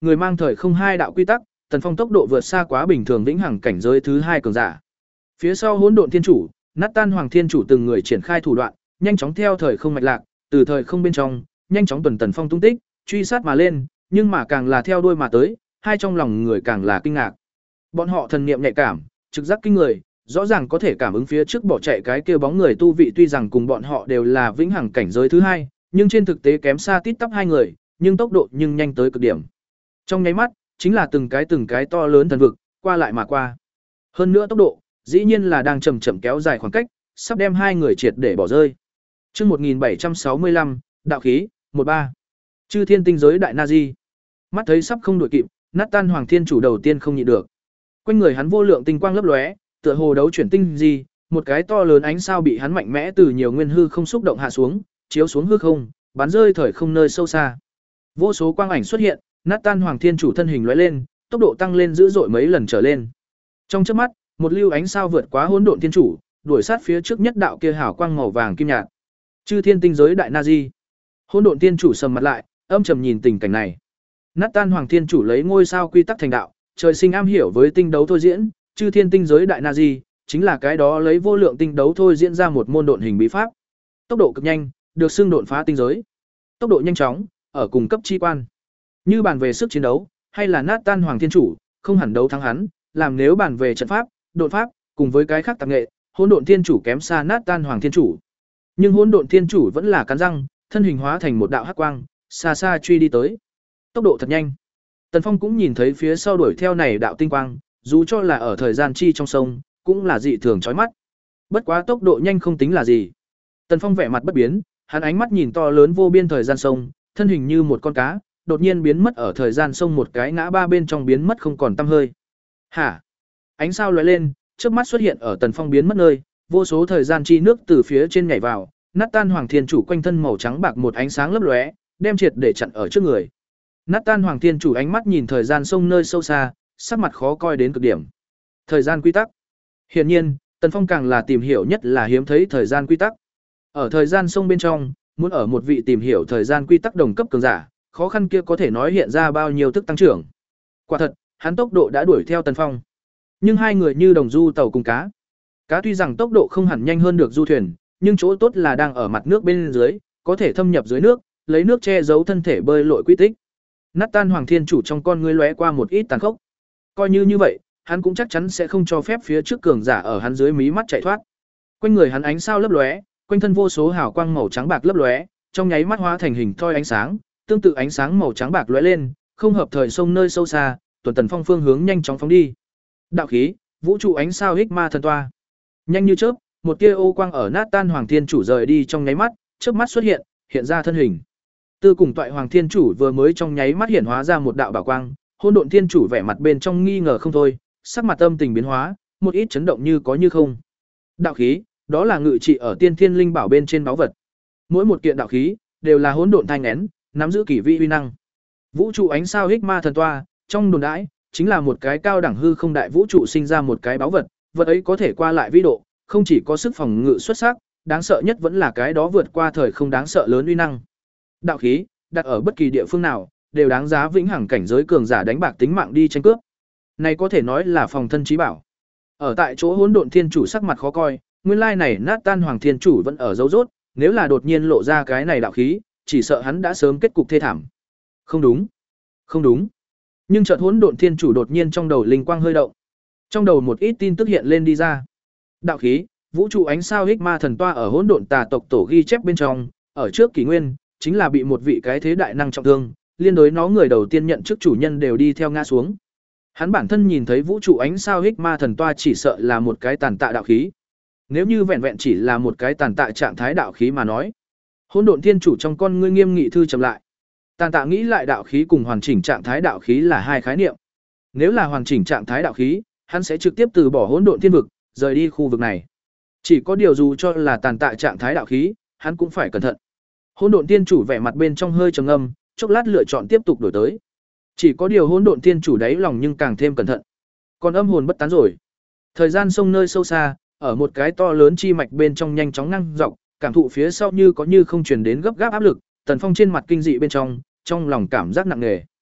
người mang thời không hai đạo quy tắc, Tần Phong tốc độ vượt xa quá bình thường vĩnh hằng cảnh giới thứ hai cường giả. Phía sau Hỗn Độn Thiên Chủ, Nát Tan Hoàng Thiên Chủ từng người triển khai thủ đoạn, nhanh chóng theo thời không mạch lạc, từ thời không bên trong, nhanh chóng tuần Tần Phong tung tích, truy sát mà lên, nhưng mà càng là theo đuôi mà tới, hai trong lòng người càng là kinh ngạc. Bọn họ thần niệm nhạy cảm, trực giác kinh người, rõ ràng có thể cảm ứng phía trước bỏ chạy cái kia bóng người tu vị tuy rằng cùng bọn họ đều là vĩnh hằng cảnh giới thứ hai, nhưng trên thực tế kém xa tít tắp hai người, nhưng tốc độ nhưng nhanh tới cực điểm. Trong nháy mắt, chính là từng cái từng cái to lớn thần vực, qua lại mà qua. Hơn nữa tốc độ, dĩ nhiên là đang chậm chậm kéo dài khoảng cách, sắp đem hai người triệt để bỏ rơi. Chương một nghìn bảy trăm sáu mươi lăm, đạo khí, một ba. Chư Thiên tinh giới đại Nazi. Mắt thấy sắp không đuổi kịp, Nát Tan Hoàng Thiên Chủ đầu tiên không nhịn được. Quanh người hắn vô lượng tinh quang lấp lóe, tựa hồ đấu chuyển tinh gì, một cái to lớn ánh sao bị hắn mạnh mẽ từ nhiều nguyên hư không xúc động hạ xuống, chiếu xuống hư không, bắn rơi thời không nơi sâu xa. Vô số quang ảnh xuất hiện, Nát Tan Hoàng Thiên Chủ thân hình lóe lên, tốc độ tăng lên dữ dội mấy lần trở lên. Trong chớp mắt, một lưu ánh sao vượt quá Hỗn Độn Thiên Chủ, đuổi sát phía trước nhất đạo kia hào quang màu vàng kim nhạt. Chư Thiên tinh giới đại Nazi. Hỗn Độn Thiên Chủ sầm mặt lại, âm trầm nhìn tình cảnh này. Nát Tan Hoàng Thiên Chủ lấy ngôi sao quy tắc thành đạo, trời sinh am hiểu với tinh đấu thôi diễn, Chư Thiên tinh giới đại Nazi chính là cái đó lấy vô lượng tinh đấu thôi diễn ra một môn độn hình bí pháp. Tốc độ cực nhanh, được xưng độn phá tinh giới. Tốc độ nhanh chóng, ở cùng cấp chi quan. Như bàn về sức chiến đấu, hay là Nát Tan Hoàng Thiên Chủ, không hẳn đấu thắng hắn, làm nếu bàn về trận pháp, độn pháp, cùng với cái khác tạp nghệ, Hỗn Độn Thiên Chủ kém xa Nát Tan Hoàng Thiên Chủ. Nhưng Hỗn Độn Thiên Chủ vẫn là cắn răng, thân hình hóa thành một đạo hắc quang, xa xa truy đi tới. Tốc độ thật nhanh. Tần Phong cũng nhìn thấy phía sau đuổi theo này đạo tinh quang, dù cho là ở thời gian chi trong sông, cũng là dị thường chói mắt. Bất quá tốc độ nhanh không tính là gì. Tần Phong vẻ mặt bất biến, hắn ánh mắt nhìn to lớn vô biên thời gian sông, thân hình như một con cá, đột nhiên biến mất ở thời gian sông một cái ngã ba bên trong biến mất không còn tăm hơi. Hả? Ánh sao lóe lên, trước mắt xuất hiện ở Tần Phong biến mất nơi, vô số thời gian chi nước từ phía trên nhảy vào, Nát Tan Hoàng Thiên Chủ quanh thân màu trắng bạc một ánh sáng lấp lóe, đem triệt để chặn ở trước người. Nát Tan Hoàng Thiên Chủ ánh mắt nhìn thời gian sông nơi sâu xa, sắc mặt khó coi đến cực điểm. Thời gian quy tắc. Hiển nhiên, Tần Phong càng là tìm hiểu nhất là hiếm thấy thời gian quy tắc. Ở thời gian sông bên trong, muốn ở một vị tìm hiểu thời gian quy tắc đồng cấp cường giả, khó khăn kia có thể nói hiện ra bao nhiêu thức tăng trưởng. Quả thật, hắn tốc độ đã đuổi theo Tần Phong. Nhưng hai người như đồng du tàu cùng cá. Cá tuy rằng tốc độ không hẳn nhanh hơn được du thuyền, nhưng chỗ tốt là đang ở mặt nước bên dưới, có thể thâm nhập dưới nước, lấy nước che giấu thân thể bơi lội quy tích. Nát Tan Hoàng Thiên Chủ trong con ngươi lóe qua một ít tàn khốc. Coi như như vậy, hắn cũng chắc chắn sẽ không cho phép phía trước cường giả ở hắn dưới mí mắt chạy thoát. Quanh người hắn ánh sao lấp lóe, quanh thân vô số hào quang màu trắng bạc lấp lóe, trong nháy mắt hóa thành hình thoi ánh sáng, tương tự ánh sáng màu trắng bạc lóe lên, không hợp thời sông nơi sâu xa, tuần Tần Phong phương hướng nhanh chóng phóng đi. Đạo khí, vũ trụ ánh sao hích ma thần toa. Nhanh như chớp, một tia ô quang ở Nát Tan Hoàng Thiên Chủ rời đi trong nháy mắt, chớp mắt xuất hiện, hiện ra thân hình. Tư cùng Toại Hoàng Thiên Chủ vừa mới trong nháy mắt hiện hóa ra một đạo bảo quang, Hỗn Độn Thiên Chủ vẻ mặt bên trong nghi ngờ không thôi, sắc mặt âm tình biến hóa, một ít chấn động như có như không. Đạo khí, đó là ngự trị ở Tiên Thiên Linh Bảo bên trên báu vật. Mỗi một kiện đạo khí đều là hỗn độn thanh nén, nắm giữ kỳ vi uy năng. Vũ trụ ánh sao hích ma thần toa, trong đồn đãi, chính là một cái cao đẳng hư không đại vũ trụ sinh ra một cái báu vật, vật ấy có thể qua lại vĩ độ, không chỉ có sức phòng ngự xuất sắc, đáng sợ nhất vẫn là cái đó vượt qua thời không đáng sợ lớn uy năng. Đạo khí, đặt ở bất kỳ địa phương nào, đều đáng giá vĩnh hằng cảnh giới cường giả đánh bạc tính mạng đi tranh cướp. Này có thể nói là phòng thân chí bảo. Ở tại chỗ Hỗn Độn Thiên Chủ sắc mặt khó coi, nguyên lai này Nát Tan Hoàng Thiên Chủ vẫn ở dấu rốt, nếu là đột nhiên lộ ra cái này đạo khí, chỉ sợ hắn đã sớm kết cục thê thảm. Không đúng, không đúng. Nhưng chợt Hỗn Độn Thiên Chủ đột nhiên trong đầu linh quang hơi động. Trong đầu một ít tin tức hiện lên đi ra. Đạo khí, vũ trụ ánh sao hích ma thần toa ở Hỗn Độn Tà tộc tổ ghi chép bên trong, ở trước kỷ nguyên, chính là bị một vị cái thế đại năng trọng thương, liên đối nó người đầu tiên nhận chức chủ nhân đều đi theo ngã xuống. Hắn bản thân nhìn thấy vũ trụ ánh sao hích ma thần toa chỉ sợ là một cái tàn tạ đạo khí. Nếu như vẹn vẹn chỉ là một cái tàn tạ trạng thái đạo khí mà nói, Hỗn Độn Thiên Chủ trong con ngươi nghiêm nghị thư trầm lại. Tàn tạ nghĩ lại đạo khí cùng hoàn chỉnh trạng thái đạo khí là hai khái niệm. Nếu là hoàn chỉnh trạng thái đạo khí, hắn sẽ trực tiếp từ bỏ Hỗn Độn Thiên vực, rời đi khu vực này. Chỉ có điều dù cho là tàn tạ trạng thái đạo khí, hắn cũng phải cẩn thận. Hỗn Độn Thiên Chủ vẻ mặt bên trong hơi trầm ngâm, chốc lát lựa chọn tiếp tục đổi tới. Chỉ có điều Hỗn Độn Thiên Chủ đáy lòng nhưng càng thêm cẩn thận. Còn âm hồn bất tán rồi. Thời gian sông nơi sâu xa, ở một cái to lớn chi mạch bên trong nhanh chóng năng dọc, cảm thụ phía sau như có như không truyền đến gấp gáp áp lực, Tần Phong trên mặt kinh dị bên trong, trong lòng cảm giác nặng nề.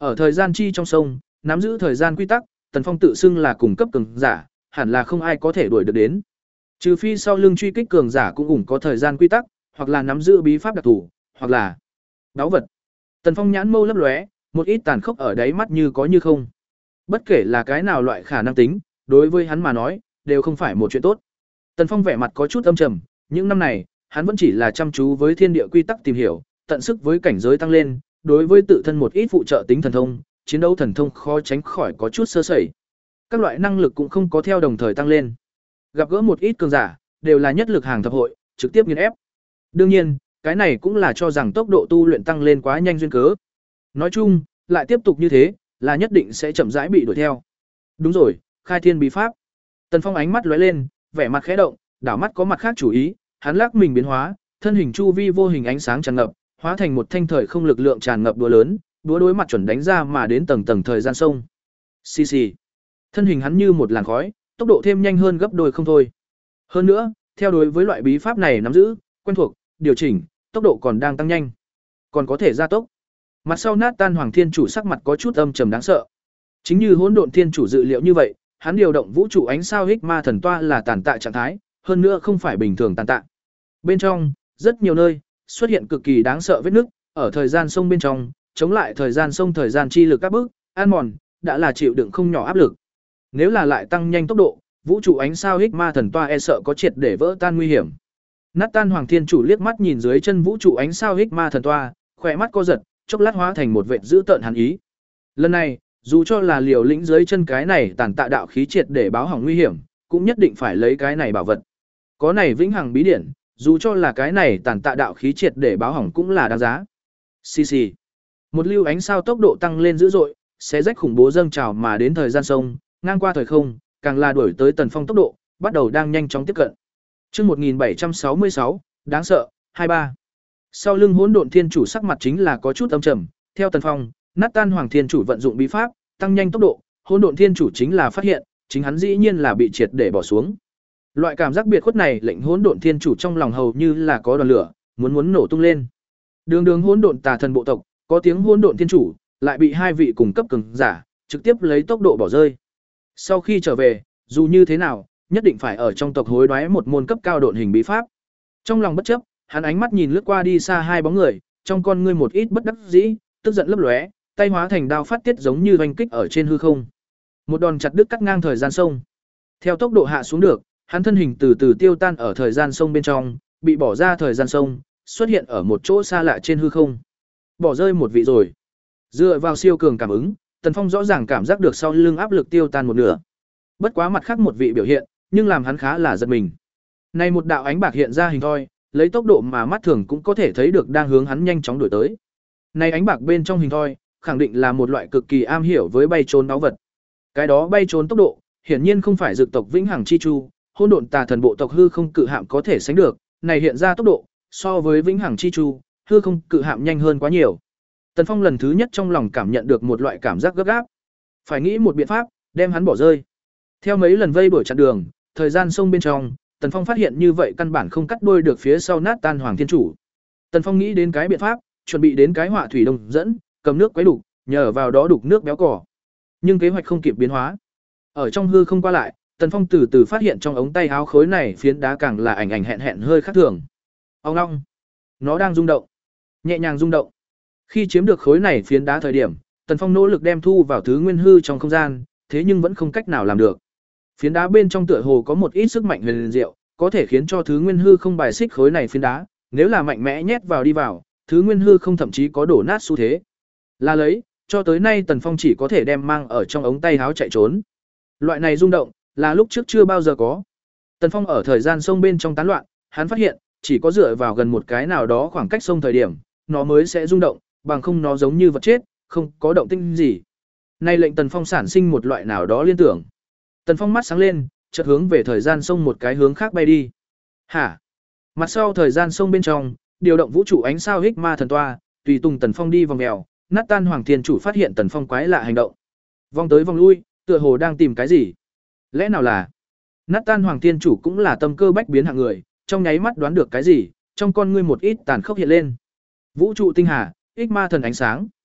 Ở thời gian chi trong sông, nắm giữ thời gian quy tắc, Tần Phong tự xưng là cùng cấp cường giả, hẳn là không ai có thể đuổi được đến. Trừ phi sau lưng truy kích cường giả cũng ủng có thời gian quy tắc, hoặc là nắm giữ bí pháp đặc thù, hoặc là báu vật. Tần Phong nhãn mâu lấp lóe, một ít tàn khốc ở đáy mắt như có như không. Bất kể là cái nào loại khả năng tính, đối với hắn mà nói, đều không phải một chuyện tốt. Tần Phong vẻ mặt có chút âm trầm, những năm này, hắn vẫn chỉ là chăm chú với thiên địa quy tắc tìm hiểu, tận sức với cảnh giới tăng lên, đối với tự thân một ít phụ trợ tính thần thông, chiến đấu thần thông khó tránh khỏi có chút sơ sẩy. Các loại năng lực cũng không có theo đồng thời tăng lên. Gặp gỡ một ít cường giả, đều là nhất lực hàng thập hội, trực tiếp nghiền ép. Đương nhiên, cái này cũng là cho rằng tốc độ tu luyện tăng lên quá nhanh duyên cớ. Nói chung, lại tiếp tục như thế, là nhất định sẽ chậm rãi bị đuổi theo. Đúng rồi, khai thiên bí pháp. Tần Phong ánh mắt lóe lên, vẻ mặt khẽ động, đảo mắt có mặt khác chủ ý, hắn lắc mình biến hóa, thân hình chu vi vô hình ánh sáng tràn ngập, hóa thành một thanh thời không lực lượng tràn ngập đũa lớn, đũa đối mặt chuẩn đánh ra mà đến tầng tầng thời gian sông. Xì xì. Thân hình hắn như một làn khói, tốc độ thêm nhanh hơn gấp đôi không thôi. Hơn nữa, theo đối với loại bí pháp này nắm giữ, quen thuộc, điều chỉnh, tốc độ còn đang tăng nhanh, còn có thể gia tốc. Mặt sau Nát Tan Hoàng Thiên Chủ sắc mặt có chút âm trầm đáng sợ. Chính như Hỗn Độn Thiên Chủ dự liệu như vậy, hắn điều động vũ trụ ánh sao Hích Ma Thần Toa là tàn tạ trạng thái, hơn nữa không phải bình thường tàn tạ. Bên trong, rất nhiều nơi xuất hiện cực kỳ đáng sợ vết nứt, ở thời gian sông bên trong, chống lại thời gian sông thời gian chi lực các bước, an mòn, đã là chịu đựng không nhỏ áp lực. Nếu là lại tăng nhanh tốc độ, vũ trụ ánh sao Hích Ma Thần Toa e sợ có triệt để vỡ tan nguy hiểm. Nát Tan Hoàng Thiên Chủ liếc mắt nhìn dưới chân vũ trụ ánh sao Hích Ma Thần Toa, khỏe mắt co giật, chốc lát hóa thành một vệt dữ tợn hàn ý. Lần này, dù cho là liều lĩnh dưới chân cái này tàn tạ đạo khí triệt để báo hỏng nguy hiểm, cũng nhất định phải lấy cái này bảo vật. Có này vĩnh hằng bí điển, dù cho là cái này tàn tạ đạo khí triệt để báo hỏng cũng là đáng giá. Xì xì. Một lưu ánh sao tốc độ tăng lên dữ dội, xé rách khủng bố dâng trào mà đến thời gian sông, ngang qua thời không, càng là đuổi tới Tần Phong tốc độ, bắt đầu đang nhanh chóng tiếp cận. Chương một nghìn bảy trăm sáu mươi sáu, đáng sợ, hai ba. Sau lưng Hỗn Độn Thiên Chủ sắc mặt chính là có chút âm trầm, theo Tần Phong, Nát Tan Hoàng Thiên Chủ vận dụng bí pháp, tăng nhanh tốc độ, Hỗn Độn Thiên Chủ chính là phát hiện, chính hắn dĩ nhiên là bị triệt để bỏ xuống. Loại cảm giác biệt khuất này lệnh Hỗn Độn Thiên Chủ trong lòng hầu như là có đoàn lửa, muốn muốn nổ tung lên. Đường đường Hỗn Độn Tà Thần bộ tộc, có tiếng Hỗn Độn Thiên Chủ, lại bị hai vị cùng cấp cường giả trực tiếp lấy tốc độ bỏ rơi. Sau khi trở về, dù như thế nào, nhất định phải ở trong tộc hối đoái một môn cấp cao độn hình bí pháp. Trong lòng bất chấp, hắn ánh mắt nhìn lướt qua đi xa hai bóng người, trong con ngươi một ít bất đắc dĩ, tức giận lấp lóe, tay hóa thành đao phát tiết giống như oanh kích ở trên hư không. Một đòn chặt đứt cắt ngang thời gian sông. Theo tốc độ hạ xuống được, hắn thân hình từ từ tiêu tan ở thời gian sông bên trong, bị bỏ ra thời gian sông, xuất hiện ở một chỗ xa lạ trên hư không. Bỏ rơi một vị rồi. Dựa vào siêu cường cảm ứng, Tần Phong rõ ràng cảm giác được sau lưng áp lực tiêu tan một nửa. Bất quá mặt khác một vị biểu hiện, nhưng làm hắn khá là giật mình. Này một đạo ánh bạc hiện ra hình thoi, lấy tốc độ mà mắt thường cũng có thể thấy được đang hướng hắn nhanh chóng đuổi tới. Này ánh bạc bên trong hình thoi, khẳng định là một loại cực kỳ am hiểu với bay trốn báu vật. Cái đó bay trốn tốc độ, hiển nhiên không phải dược tộc Vĩnh Hằng Chi Chu, Hỗn Độn Tà Thần bộ tộc hư không cự hạm có thể sánh được, này hiện ra tốc độ, so với Vĩnh Hằng Chi Chu, hư không cự hạm nhanh hơn quá nhiều. Tần Phong lần thứ nhất trong lòng cảm nhận được một loại cảm giác gấp gáp. Phải nghĩ một biện pháp, đem hắn bỏ rơi. Theo mấy lần vây đuổi chặn đường, thời gian sông bên trong, Tần Phong phát hiện như vậy căn bản không cắt đuôi được phía sau Nát Tan Hoàng Thiên Chủ. Tần Phong nghĩ đến cái biện pháp, chuẩn bị đến cái họa thủy đồng dẫn, cầm nước quấy đục, nhờ vào đó đục nước béo cỏ. Nhưng kế hoạch không kịp biến hóa. Ở trong hư không qua lại, Tần Phong từ từ phát hiện trong ống tay áo khối này phiến đá càng là ảnh ảnh hẹn hẹn hơi khác thường. Ông long, nó đang rung động, nhẹ nhàng rung động. Khi chiếm được khối này phiến đá thời điểm, Tần Phong nỗ lực đem thu vào thứ nguyên hư trong không gian, thế nhưng vẫn không cách nào làm được. Phiến đá bên trong tựa hồ có một ít sức mạnh huyền diệu, có thể khiến cho thứ nguyên hư không bài xích khối này phiến đá, nếu là mạnh mẽ nhét vào đi vào, thứ nguyên hư không thậm chí có đổ nát xu thế. Là lấy, cho tới nay Tần Phong chỉ có thể đem mang ở trong ống tay áo chạy trốn. Loại này rung động, là lúc trước chưa bao giờ có. Tần Phong ở thời gian sông bên trong tán loạn, hắn phát hiện, chỉ có dựa vào gần một cái nào đó khoảng cách sông thời điểm, nó mới sẽ rung động, bằng không nó giống như vật chết, không có động tĩnh gì. Nay lệnh Tần Phong sản sinh một loại nào đó liên tưởng. Tần Phong mắt sáng lên, chợt hướng về thời gian sông một cái hướng khác bay đi. Hả? Mặt sau thời gian sông bên trong, điều động vũ trụ ánh sao Hích Ma Thần Toa, tùy tùng Tần Phong đi vòng mèo, Nát Tan Hoàng Thiên Chủ phát hiện Tần Phong quái lạ hành động. Vòng tới vòng lui, tựa hồ đang tìm cái gì? Lẽ nào là? Nát Tan Hoàng Thiên Chủ cũng là tâm cơ bách biến hạng người, trong nháy mắt đoán được cái gì, trong con ngươi một ít tàn khốc hiện lên. Vũ trụ tinh hà, Hích Ma Thần ánh sáng.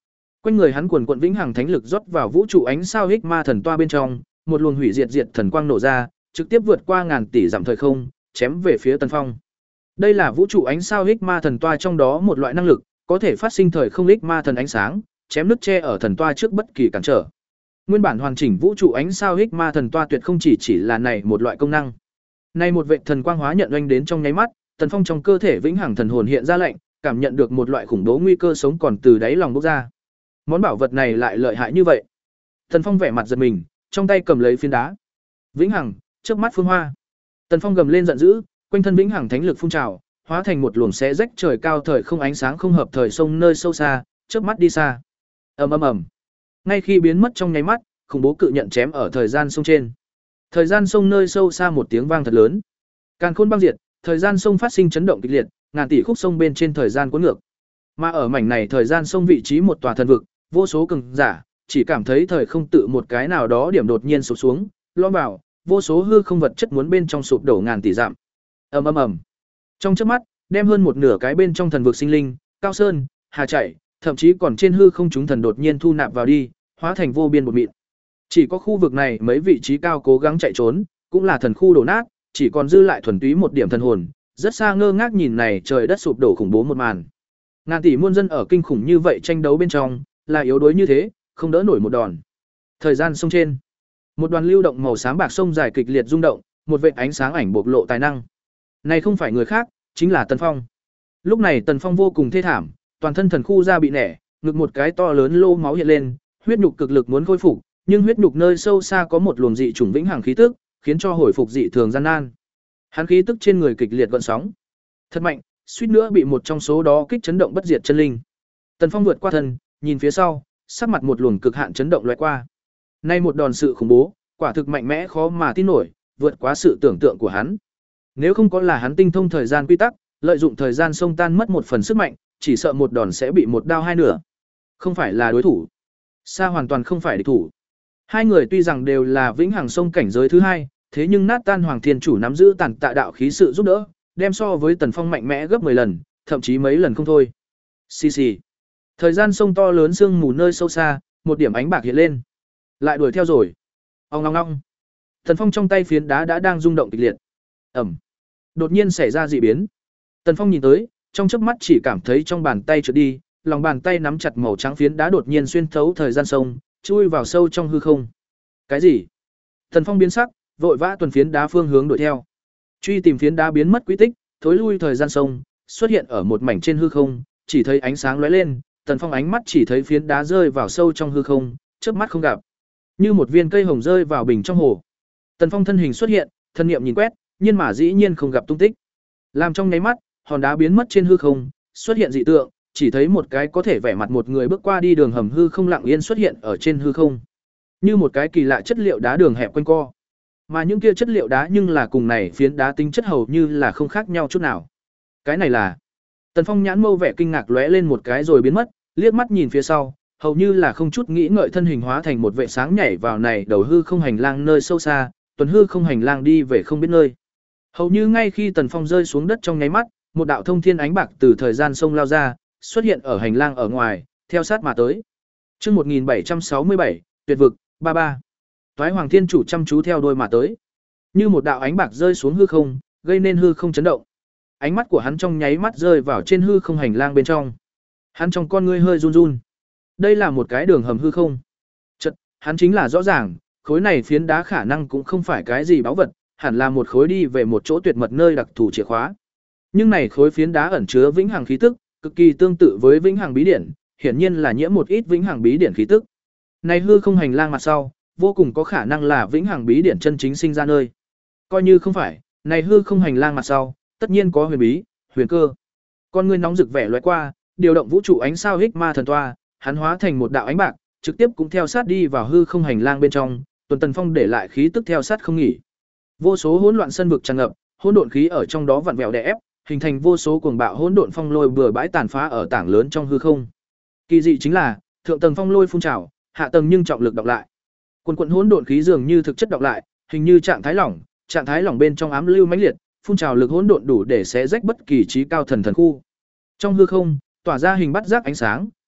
Quanh người hắn quần quận vĩnh hằng thánh lực rót vào vũ trụ ánh sao hích ma thần toa bên trong, một luồng hủy diệt diệt thần quang nổ ra, trực tiếp vượt qua ngàn tỷ dặm thời không, chém về phía Tần Phong. Đây là vũ trụ ánh sao hích ma thần toa trong đó một loại năng lực, có thể phát sinh thời không hích ma thần ánh sáng, chém nứt che ở thần toa trước bất kỳ cản trở. Nguyên bản hoàn chỉnh vũ trụ ánh sao hích ma thần toa tuyệt không chỉ chỉ là này một loại công năng. Nay một vệ thần quang hóa nhận oanh đến trong nháy mắt, Tần Phong trong cơ thể vĩnh hằng thần hồn hiện ra lệnh, cảm nhận được một loại khủng bố nguy cơ sống còn từ đáy lòng bốc ra. Món bảo vật này lại lợi hại như vậy. Tần Phong vẻ mặt giật mình, trong tay cầm lấy phiến đá. Vĩnh hằng, trước mắt phương hoa. Tần Phong gầm lên giận dữ, quanh thân vĩnh hằng thánh lực phun trào, hóa thành một luồng xé rách trời cao thời không ánh sáng không hợp thời sông nơi sâu xa, trước mắt đi xa. Ầm ầm ầm. Ngay khi biến mất trong nháy mắt, khủng bố cự nhận chém ở thời gian sông trên. Thời gian sông nơi sâu xa một tiếng vang thật lớn. Càn khôn băng diệt, thời gian sông phát sinh chấn động kịch liệt, ngàn tỷ khúc sông bên trên thời gian cuốn ngược. Mà ở mảnh này thời gian sông vị trí một tòa thần vực, vô số cường giả chỉ cảm thấy thời không tự một cái nào đó điểm đột nhiên sụp xuống, lõm vào, vô số hư không vật chất muốn bên trong sụp đổ ngàn tỷ dặm. Ầm ầm ầm. Trong chớp mắt, đem hơn một nửa cái bên trong thần vực sinh linh, cao sơn, hà chảy, thậm chí còn trên hư không chúng thần đột nhiên thu nạp vào đi, hóa thành vô biên một mịn. Chỉ có khu vực này mấy vị trí cao cố gắng chạy trốn, cũng là thần khu đổ nát, chỉ còn dư lại thuần túy một điểm thần hồn, rất xa ngơ ngác nhìn này trời đất sụp đổ khủng bố một màn. Ngàn tỷ muôn dân ở kinh khủng như vậy tranh đấu bên trong, là yếu đuối như thế, không đỡ nổi một đòn. Thời gian sông trên, một đoàn lưu động màu xám bạc sông dài kịch liệt rung động, một vệt ánh sáng ảnh bộc lộ tài năng. Này không phải người khác, chính là Tần Phong. Lúc này Tần Phong vô cùng thê thảm, toàn thân thần khu da bị nẻ, ngực một cái to lớn lô máu hiện lên, huyết nhục cực lực muốn khôi phục, nhưng huyết nhục nơi sâu xa có một luồng dị chủng vĩnh hằng khí tức, khiến cho hồi phục dị thường gian nan. Hắn khí tức trên người kịch liệt gợn sóng, thật mạnh, suýt nữa bị một trong số đó kích chấn động bất diệt chân linh. Tần Phong vượt qua thân, nhìn phía sau, sắc mặt một luồng cực hạn chấn động lóe qua. Nay một đòn sự khủng bố, quả thực mạnh mẽ khó mà tin nổi, vượt quá sự tưởng tượng của hắn. Nếu không có là hắn tinh thông thời gian quy tắc, lợi dụng thời gian xông tan mất một phần sức mạnh, chỉ sợ một đòn sẽ bị một đao hai nửa. Không phải là đối thủ, xa hoàn toàn không phải địch thủ. Hai người tuy rằng đều là vĩnh hằng sông cảnh giới thứ hai, thế nhưng Nát Tan Hoàng Thiên Chủ nắm giữ tàn tạ đạo khí sự giúp đỡ, đem so với Tần Phong mạnh mẽ gấp mười lần, thậm chí mấy lần không thôi. Xì xì. Thời gian sông to lớn sương mù nơi sâu xa, một điểm ánh bạc hiện lên. Lại đuổi theo rồi. Ong ong ong. Tần Phong trong tay phiến đá đã đang rung động kịch liệt. Ầm. Đột nhiên xảy ra dị biến. Tần Phong nhìn tới, trong chớp mắt chỉ cảm thấy trong bàn tay trượt đi, lòng bàn tay nắm chặt màu trắng phiến đá đột nhiên xuyên thấu thời gian sông, chui vào sâu trong hư không. Cái gì? Tần Phong biến sắc, vội vã tuần phiến đá phương hướng đuổi theo. Truy tìm phiến đá biến mất quy tích, thối lui thời gian sông, xuất hiện ở một mảnh trên hư không, chỉ thấy ánh sáng lóe lên, Tần Phong ánh mắt chỉ thấy phiến đá rơi vào sâu trong hư không, chớp mắt không gặp. Như một viên cây hồng rơi vào bình trong hồ. Tần Phong thân hình xuất hiện, thân niệm nhìn quét, nhưng mà dĩ nhiên không gặp tung tích. Làm trong nháy mắt, hòn đá biến mất trên hư không, xuất hiện dị tượng, chỉ thấy một cái có thể vẻ mặt một người bước qua đi đường hầm hư không lặng yên xuất hiện ở trên hư không. Như một cái kỳ lạ chất liệu đá đường hẹp quanh co. Mà những kia chất liệu đá nhưng là cùng này phiến đá tính chất hầu như là không khác nhau chút nào. Cái này là Tần Phong nhãn mâu vẻ kinh ngạc lóe lên một cái rồi biến mất, liếc mắt nhìn phía sau, hầu như là không chút nghĩ ngợi thân hình hóa thành một vệ sáng nhảy vào này đầu hư không hành lang nơi sâu xa, tuần hư không hành lang đi về không biết nơi. Hầu như ngay khi Tần Phong rơi xuống đất trong nháy mắt, một đạo thông thiên ánh bạc từ thời gian sông lao ra, xuất hiện ở hành lang ở ngoài, theo sát mà tới. Chương một nghìn bảy trăm sáu mươi bảy, tuyệt vực, ba ba. Toái Hoàng Thiên Chủ chăm chú theo đuôi mà tới. Như một đạo ánh bạc rơi xuống hư không, gây nên hư không chấn động. Ánh mắt của hắn trong nháy mắt rơi vào trên hư không hành lang bên trong. Hắn trong con ngươi hơi run run. Đây là một cái đường hầm hư không. Chật, hắn chính là rõ ràng, khối này phiến đá khả năng cũng không phải cái gì báu vật, hẳn là một khối đi về một chỗ tuyệt mật nơi đặc thù chìa khóa. Nhưng này khối phiến đá ẩn chứa vĩnh hằng khí tức, cực kỳ tương tự với vĩnh hằng bí điển, hiển nhiên là nhiễm một ít vĩnh hằng bí điển khí tức. Này hư không hành lang mặt sau, vô cùng có khả năng là vĩnh hằng bí điển chân chính sinh ra nơi. Coi như không phải, này hư không hành lang mặt sau, tất nhiên có huyền bí, huyền cơ. Con ngươi nóng rực vẻ lóe qua, điều động vũ trụ ánh sao hích ma thần toa, hắn hóa thành một đạo ánh bạc, trực tiếp cũng theo sát đi vào hư không hành lang bên trong, tuần Tần Phong để lại khí tức theo sát không nghỉ. Vô số hỗn loạn sân vực tràn ngập, hỗn độn khí ở trong đó vặn vẹo đè ép, hình thành vô số cuồng bạo hỗn độn phong lôi bừa bãi tàn phá ở tảng lớn trong hư không. Kỳ dị chính là, thượng tầng phong lôi phun trào, hạ tầng nhưng trọng lực đọc lại. Quần quần hỗn độn khí dường như thực chất đọc lại, hình như trạng thái lỏng, trạng thái lỏng bên trong ám lưu mãnh liệt, phun trào lực hỗn độn đủ để xé rách bất kỳ trí cao thần thần khu. Trong hư không, tỏa ra hình bắt giác ánh sáng,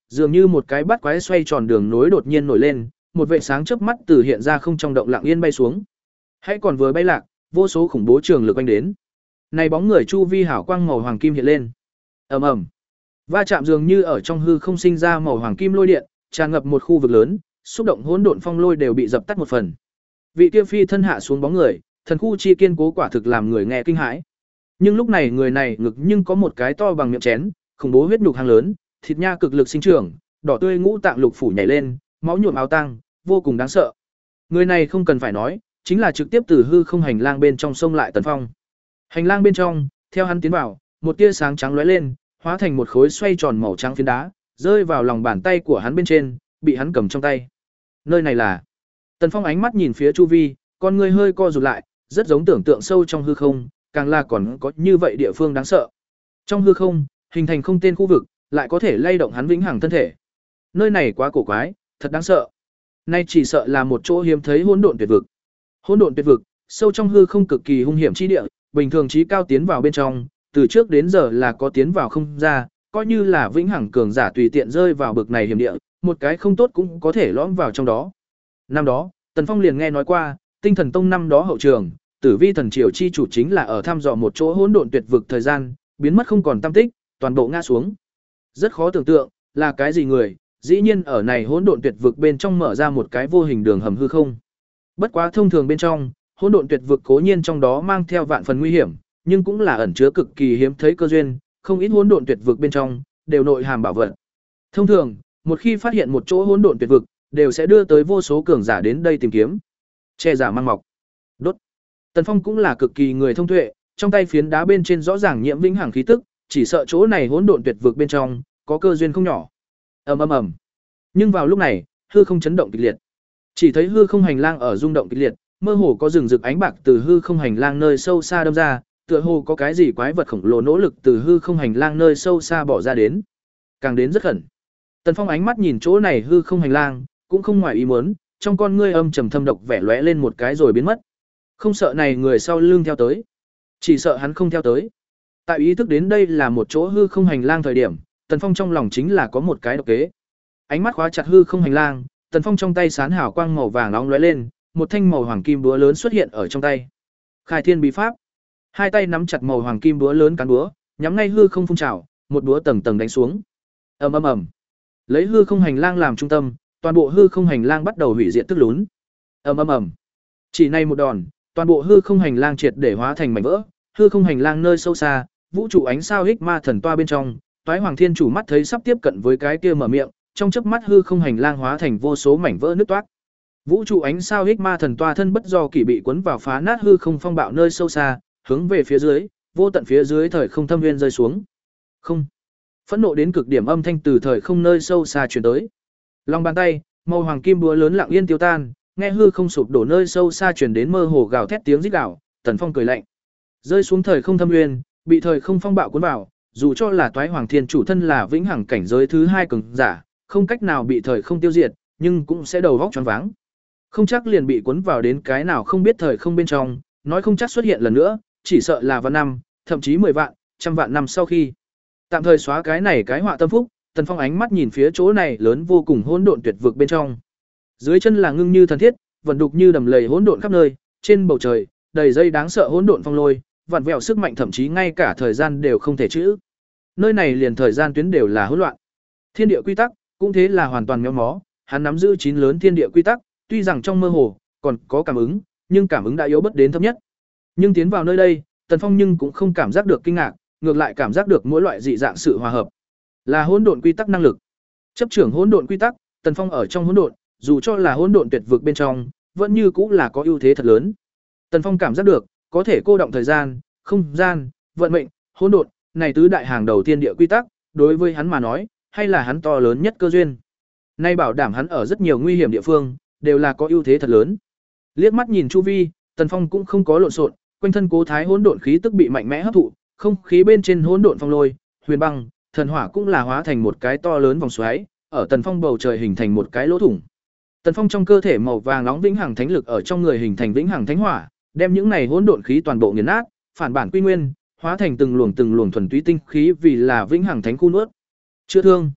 dường như một cái bắt quái xoay tròn đường nối đột nhiên nổi lên, một vệt sáng chớp mắt từ hiện ra không trong động lặng yên bay xuống. Hãy còn vừa bay lạc, vô số khủng bố trường lực quanh đến. Này bóng người chu vi hảo quang màu hoàng kim hiện lên. Ầm ầm. Va chạm dường như ở trong hư không sinh ra màu hoàng kim lôi điện, tràn ngập một khu vực lớn, xúc động hỗn độn phong lôi đều bị dập tắt một phần. Vị kia phi thân hạ xuống bóng người, thần khu chi kiên cố quả thực làm người nghe kinh hãi. Nhưng lúc này người này ngực nhưng có một cái to bằng miệng chén, khủng bố huyết nhục hang lớn, thịt nha cực lực sinh trưởng, đỏ tươi ngũ tạng lục phủ nhảy lên, máu nhuộm áo tang, vô cùng đáng sợ. Người này không cần phải nói, chính là trực tiếp từ hư không hành lang bên trong sông lại Tần Phong. Hành lang bên trong, theo hắn tiến vào, một tia sáng trắng lóe lên, hóa thành một khối xoay tròn màu trắng phiến đá, rơi vào lòng bàn tay của hắn bên trên, bị hắn cầm trong tay. Nơi này là? Tần Phong ánh mắt nhìn phía chu vi, con người hơi co rụt lại, rất giống tưởng tượng sâu trong hư không, càng là còn có như vậy địa phương đáng sợ. Trong hư không, hình thành không tên khu vực, lại có thể lay động hắn vĩnh hằng thân thể. Nơi này quá cổ quái, thật đáng sợ. Nay chỉ sợ là một chỗ hiếm thấy hỗn độn tuyệt vực. Hỗn độn tuyệt vực, sâu trong hư không cực kỳ hung hiểm chi địa, bình thường chí cao tiến vào bên trong, từ trước đến giờ là có tiến vào không ra, coi như là vĩnh hằng cường giả tùy tiện rơi vào bực này hiểm địa, một cái không tốt cũng có thể lõm vào trong đó. Năm đó, Tần Phong liền nghe nói qua, Tinh Thần Tông năm đó hậu trường, Tử Vi thần triều chi chủ chính là ở thăm dò một chỗ hỗn độn tuyệt vực thời gian, biến mất không còn tăm tích, toàn bộ ngã xuống. Rất khó tưởng tượng, là cái gì người, dĩ nhiên ở này hỗn độn tuyệt vực bên trong mở ra một cái vô hình đường hầm hư không. Bất quá thông thường bên trong, hỗn độn tuyệt vực cố nhiên trong đó mang theo vạn phần nguy hiểm, nhưng cũng là ẩn chứa cực kỳ hiếm thấy cơ duyên, không ít hỗn độn tuyệt vực bên trong đều nội hàm bảo vật. Thông thường, một khi phát hiện một chỗ hỗn độn tuyệt vực, đều sẽ đưa tới vô số cường giả đến đây tìm kiếm. Che giả mang mọc. Đốt. Tần Phong cũng là cực kỳ người thông tuệ, trong tay phiến đá bên trên rõ ràng nhiễm vĩnh hằng khí tức, chỉ sợ chỗ này hỗn độn tuyệt vực bên trong có cơ duyên không nhỏ. Ầm ầm ầm. Nhưng vào lúc này, hư không chấn động kịch liệt. Chỉ thấy hư không hành lang ở rung động kịch liệt, mơ hồ có rừng rực ánh bạc từ hư không hành lang nơi sâu xa đâm ra, tựa hồ có cái gì quái vật khổng lồ nỗ lực từ hư không hành lang nơi sâu xa bỏ ra đến. Càng đến rất khẩn. Tần Phong ánh mắt nhìn chỗ này hư không hành lang, cũng không ngoài ý muốn, trong con ngươi âm trầm thâm độc vẻ lóe lên một cái rồi biến mất. Không sợ này người sau lưng theo tới, chỉ sợ hắn không theo tới. Tại ý thức đến đây là một chỗ hư không hành lang thời điểm, Tần Phong trong lòng chính là có một cái độc kế. Ánh mắt khóa chặt hư không hành lang, Tần Phong trong tay sán hào quang màu vàng nóng lóe lên, một thanh màu hoàng kim búa lớn xuất hiện ở trong tay. Khai Thiên bí pháp. Hai tay nắm chặt màu hoàng kim búa lớn cán búa, nhắm ngay hư không phun trào, một búa tầng tầng đánh xuống. Ầm ầm ầm. Lấy hư không hành lang làm trung tâm, toàn bộ hư không hành lang bắt đầu hủy diệt tức lún. Ầm ầm ầm. Chỉ này một đòn, toàn bộ hư không hành lang triệt để hóa thành mảnh vỡ, hư không hành lang nơi sâu xa, vũ trụ ánh sao hích ma thần toa bên trong, Toái Hoàng Thiên Chủ mắt thấy sắp tiếp cận với cái kia mở miệng, trong chớp mắt hư không hành lang hóa thành vô số mảnh vỡ nứt toác. Vũ trụ ánh sao hích ma thần toa thân bất do kỷ bị cuốn vào phá nát hư không phong bạo nơi sâu xa, hướng về phía dưới, vô tận phía dưới thời không thâm nguyên rơi xuống. Không. Phẫn nộ đến cực điểm âm thanh từ thời không nơi sâu xa truyền tới. Lòng bàn tay, màu hoàng kim búa lớn lặng yên tiêu tan, nghe hư không sụp đổ nơi sâu xa truyền đến mơ hồ gào thét tiếng rít gào, Tần Phong cười lạnh. Rơi xuống thời không thâm nguyên, bị thời không phong bạo cuốn vào, dù cho là Toái Hoàng Thiên Chủ thân là vĩnh hằng cảnh giới thứ hai cường giả, không cách nào bị thời không tiêu diệt, nhưng cũng sẽ đầu vóc choáng váng. Không chắc liền bị cuốn vào đến cái nào không biết thời không bên trong, nói không chắc xuất hiện lần nữa, chỉ sợ là vạn năm, thậm chí mười vạn, trăm vạn năm sau khi. Tạm thời xóa cái này cái họa tâm phúc, Tần Phong ánh mắt nhìn phía chỗ này lớn vô cùng hỗn độn tuyệt vực bên trong. Dưới chân là ngưng như thần thiết, vận đục như đầm lầy hỗn độn khắp nơi, trên bầu trời đầy dây đáng sợ hỗn độn phong lôi, vặn vẹo sức mạnh thậm chí ngay cả thời gian đều không thể chữ. Nơi này liền thời gian tuyến đều là hỗn loạn. Thiên địa quy tắc cũng thế là hoàn toàn méo mó, hắn nắm giữ chín lớn thiên địa quy tắc, tuy rằng trong mơ hồ còn có cảm ứng, nhưng cảm ứng đã yếu bất đến thấp nhất. Nhưng tiến vào nơi đây, Tần Phong nhưng cũng không cảm giác được kinh ngạc, ngược lại cảm giác được mỗi loại dị dạng sự hòa hợp. Là hỗn độn quy tắc năng lực. Chấp trưởng hỗn độn quy tắc, Tần Phong ở trong hỗn độn, dù cho là hỗn độn tuyệt vực bên trong, vẫn như cũng là có ưu thế thật lớn. Tần Phong cảm giác được, có thể cô động thời gian, không gian, vận mệnh, hỗn độn, này tứ đại hàng đầu thiên địa quy tắc, đối với hắn mà nói, hay là hắn to lớn nhất cơ duyên. Nay bảo đảm hắn ở rất nhiều nguy hiểm địa phương, đều là có ưu thế thật lớn. Liếc mắt nhìn chu vi, Tần Phong cũng không có lộn xộn, quanh thân cố thái hỗn độn khí tức bị mạnh mẽ hấp thụ, không khí bên trên hỗn độn phong lôi, huyền băng, thần hỏa cũng là hóa thành một cái to lớn vòng xoáy, ở Tần Phong bầu trời hình thành một cái lỗ thủng. Tần Phong trong cơ thể màu vàng nóng vĩnh hằng thánh lực ở trong người hình thành vĩnh hằng thánh hỏa, đem những này hỗn độn khí toàn bộ nghiền nát, phản bản quy nguyên, hóa thành từng luồng từng luồng thuần túy tinh khí vì là vĩnh hằng thánh khu nuốt. Chữa thương.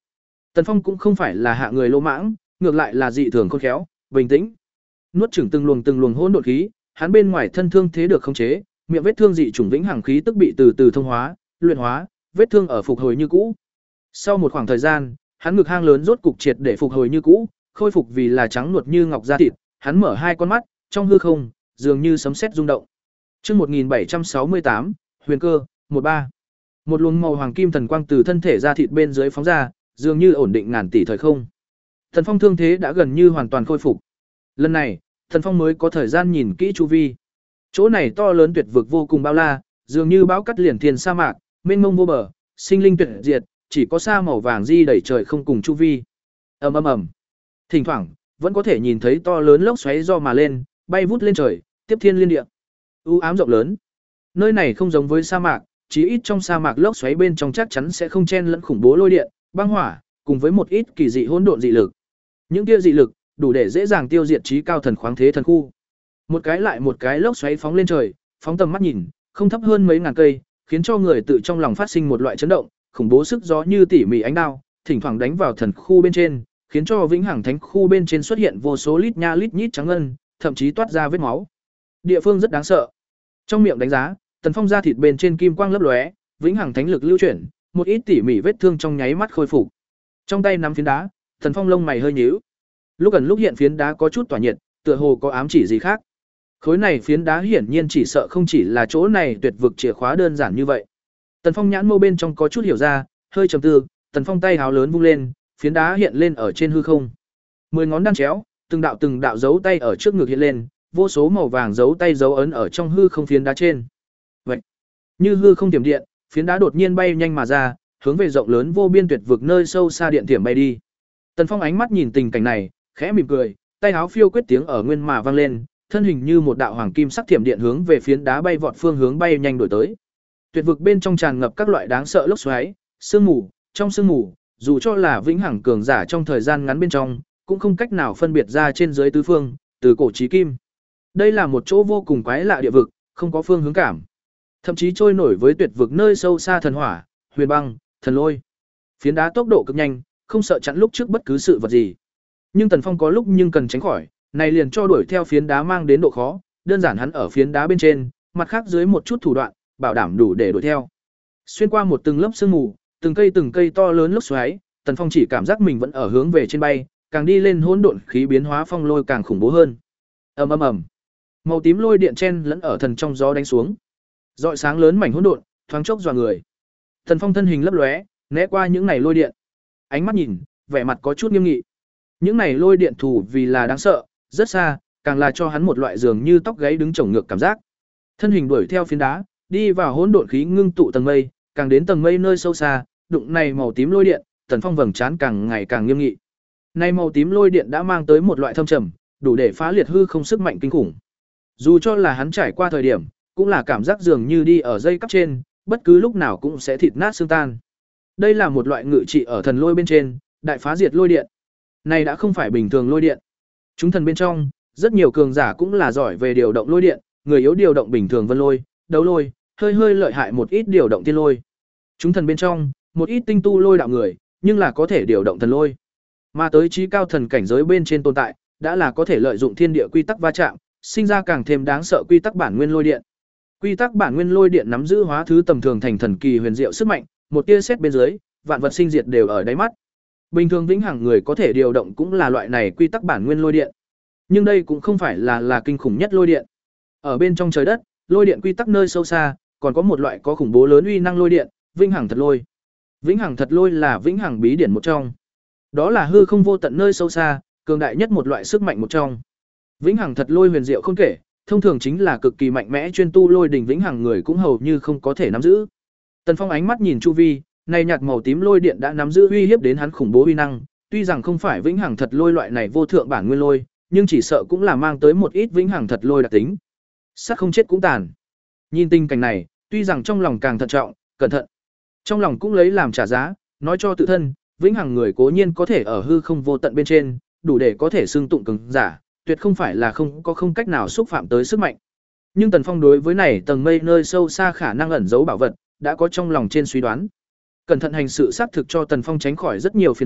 Tần Phong cũng không phải là hạ người lỗ mãng, ngược lại là dị thường khôn khéo, bình tĩnh. Nuốt chửng từng luồng từng luồng hỗn độn khí, hắn bên ngoài thân thương thế được khống chế, miệng vết thương dị chủng vĩnh hằng khí tức bị từ từ thông hóa, luyện hóa, vết thương ở phục hồi như cũ. Sau một khoảng thời gian, hắn ngực hang lớn rốt cục triệt để phục hồi như cũ, khôi phục vì là trắng nuột như ngọc da thịt, hắn mở hai con mắt, trong hư không, dường như sấm sét rung động. Chương một nghìn bảy trăm sáu mươi tám, Huyền cơ, một ba. Một luồng màu hoàng kim thần quang từ thân thể da thịt bên dưới phóng ra, dường như ổn định ngàn tỷ thời không. Thần Phong thương thế đã gần như hoàn toàn khôi phục. Lần này, Thần Phong mới có thời gian nhìn kỹ chu vi. Chỗ này to lớn tuyệt vực vô cùng bao la, dường như bão cắt liền thiên sa mạc, mênh mông vô bờ, sinh linh tuyệt diệt, chỉ có sa màu vàng di đẩy trời không cùng chu vi. Ầm ầm ầm. Thỉnh thoảng, vẫn có thể nhìn thấy to lớn lốc xoáy do mà lên, bay vút lên trời, tiếp thiên liên địa. U ám rộng lớn. Nơi này không giống với sa mạc, chí ít trong sa mạc lốc xoáy bên trong chắc chắn sẽ không chen lẫn khủng bố lôi điện, băng hỏa, cùng với một ít kỳ dị hỗn độn dị lực. Những kia dị lực đủ để dễ dàng tiêu diệt trí cao thần khoáng thế thần khu. Một cái lại một cái lốc xoáy phóng lên trời, phóng tầm mắt nhìn, không thấp hơn mấy ngàn cây, khiến cho người tự trong lòng phát sinh một loại chấn động, khủng bố sức gió như tỉ mỉ ánh đao, thỉnh thoảng đánh vào thần khu bên trên, khiến cho vĩnh hằng thánh khu bên trên xuất hiện vô số lít nha lít nhít trắng ngân, thậm chí toát ra vết máu. Địa phương rất đáng sợ. Trong miệng đánh giá, Tần Phong da thịt bên trên kim quang lấp lóe, vĩnh hằng thánh lực lưu chuyển, một ít tỉ mỉ vết thương trong nháy mắt khôi phục. Trong tay nắm phiến đá, Tần Phong lông mày hơi nhíu. Lúc gần lúc hiện phiến đá có chút tỏa nhiệt, tựa hồ có ám chỉ gì khác. Khối này phiến đá hiển nhiên chỉ sợ không chỉ là chỗ này tuyệt vực chìa khóa đơn giản như vậy. Tần Phong nhãn mâu bên trong có chút hiểu ra, hơi trầm tư, Tần Phong tay háo lớn vung lên, phiến đá hiện lên ở trên hư không. Mười ngón đan chéo, từng đạo từng đạo dấu tay ở trước ngực hiện lên, vô số màu vàng dấu tay dấu ấn ở trong hư không phiến đá trên. Vậy, như hư không tiềm điện, phiến đá đột nhiên bay nhanh mà ra, hướng về rộng lớn vô biên tuyệt vực nơi sâu xa điện tiềm bay đi. Tần Phong ánh mắt nhìn tình cảnh này, khẽ mỉm cười, tay áo phiêu quyết tiếng ở nguyên mà vang lên, thân hình như một đạo hoàng kim sắc thiểm điện hướng về phiến đá bay vọt phương hướng bay nhanh đổi tới. Tuyệt vực bên trong tràn ngập các loại đáng sợ lốc xoáy, sương mù, trong sương mù, dù cho là vĩnh hằng cường giả trong thời gian ngắn bên trong, cũng không cách nào phân biệt ra trên dưới tứ phương, từ cổ chí kim. Đây là một chỗ vô cùng quái lạ địa vực, không có phương hướng cảm. Thậm chí trôi nổi với tuyệt vực nơi sâu xa thần hỏa, huyền băng, thần lôi. Phiến đá tốc độ cực nhanh, không sợ chặn lúc trước bất cứ sự vật gì. Nhưng Tần Phong có lúc nhưng cần tránh khỏi, này liền cho đuổi theo phiến đá mang đến độ khó, đơn giản hắn ở phiến đá bên trên, mặt khác dưới một chút thủ đoạn, bảo đảm đủ để đuổi theo. Xuyên qua một từng lớp sương mù, từng cây từng cây to lớn lốc xoáy, Tần Phong chỉ cảm giác mình vẫn ở hướng về trên bay, càng đi lên hỗn độn khí biến hóa phong lôi càng khủng bố hơn. Ầm ầm ầm. Màu tím lôi điện chen lẫn ở thần trong gió đánh xuống. Rọi sáng lớn mảnh hỗn độn, thoáng chốc dọa người. Tần Phong thân hình lấp lóe, né qua những này lôi điện. Ánh mắt nhìn, vẻ mặt có chút nghiêm nghị. Những này lôi điện thủ vì là đáng sợ, rất xa, càng là cho hắn một loại dường như tóc gáy đứng chổng ngược cảm giác. Thân hình đuổi theo phiến đá, đi vào hỗn độn khí ngưng tụ tầng mây, càng đến tầng mây nơi sâu xa, đụng này màu tím lôi điện, Tần Phong vầng trán càng ngày càng nghiêm nghị. Này màu tím lôi điện đã mang tới một loại thâm trầm, đủ để phá liệt hư không sức mạnh kinh khủng. Dù cho là hắn trải qua thời điểm, cũng là cảm giác dường như đi ở dây cắp trên, bất cứ lúc nào cũng sẽ thịt nát xương tan. Đây là một loại ngự trị ở thần lôi bên trên, đại phá diệt lôi điện. Này đã không phải bình thường lôi điện. Chúng thần bên trong, rất nhiều cường giả cũng là giỏi về điều động lôi điện, người yếu điều động bình thường vân lôi, đấu lôi, hơi hơi lợi hại một ít điều động tiên lôi. Chúng thần bên trong, một ít tinh tu lôi đạo người, nhưng là có thể điều động thần lôi. Mà tới trí cao thần cảnh giới bên trên tồn tại, đã là có thể lợi dụng thiên địa quy tắc va chạm, sinh ra càng thêm đáng sợ quy tắc bản nguyên lôi điện. Quy tắc bản nguyên lôi điện nắm giữ hóa thứ tầm thường thành thần kỳ huyền diệu sức mạnh, một tia sét bên dưới, vạn vật sinh diệt đều ở đáy mắt. Bình thường vĩnh hằng người có thể điều động cũng là loại này quy tắc bản nguyên lôi điện. Nhưng đây cũng không phải là là kinh khủng nhất lôi điện. Ở bên trong trời đất, lôi điện quy tắc nơi sâu xa, còn có một loại có khủng bố lớn uy năng lôi điện, vĩnh hằng thật lôi. Vĩnh hằng thật lôi là vĩnh hằng bí điển một trong. Đó là hư không vô tận nơi sâu xa, cường đại nhất một loại sức mạnh một trong. Vĩnh hằng thật lôi huyền diệu không kể, thông thường chính là cực kỳ mạnh mẽ chuyên tu lôi đỉnh vĩnh hằng người cũng hầu như không có thể nắm giữ. Tần Phong ánh mắt nhìn chu vi, này nhạt màu tím lôi điện đã nắm giữ uy hiếp đến hắn khủng bố uy năng, tuy rằng không phải vĩnh hằng thật lôi loại này vô thượng bản nguyên lôi, nhưng chỉ sợ cũng là mang tới một ít vĩnh hằng thật lôi đặc tính. Sát không chết cũng tàn. Nhìn tình cảnh này, tuy rằng trong lòng càng thận trọng, cẩn thận, trong lòng cũng lấy làm trả giá, nói cho tự thân, vĩnh hằng người cố nhiên có thể ở hư không vô tận bên trên, đủ để có thể xưng tụng cường giả, tuyệt không phải là không có không cách nào xúc phạm tới sức mạnh. Nhưng Tần Phong đối với này tầng mây nơi sâu xa khả năng ẩn giấu bảo vật, đã có trong lòng trên suy đoán. Cẩn thận hành sự xác thực cho Tần Phong tránh khỏi rất nhiều phiền phức,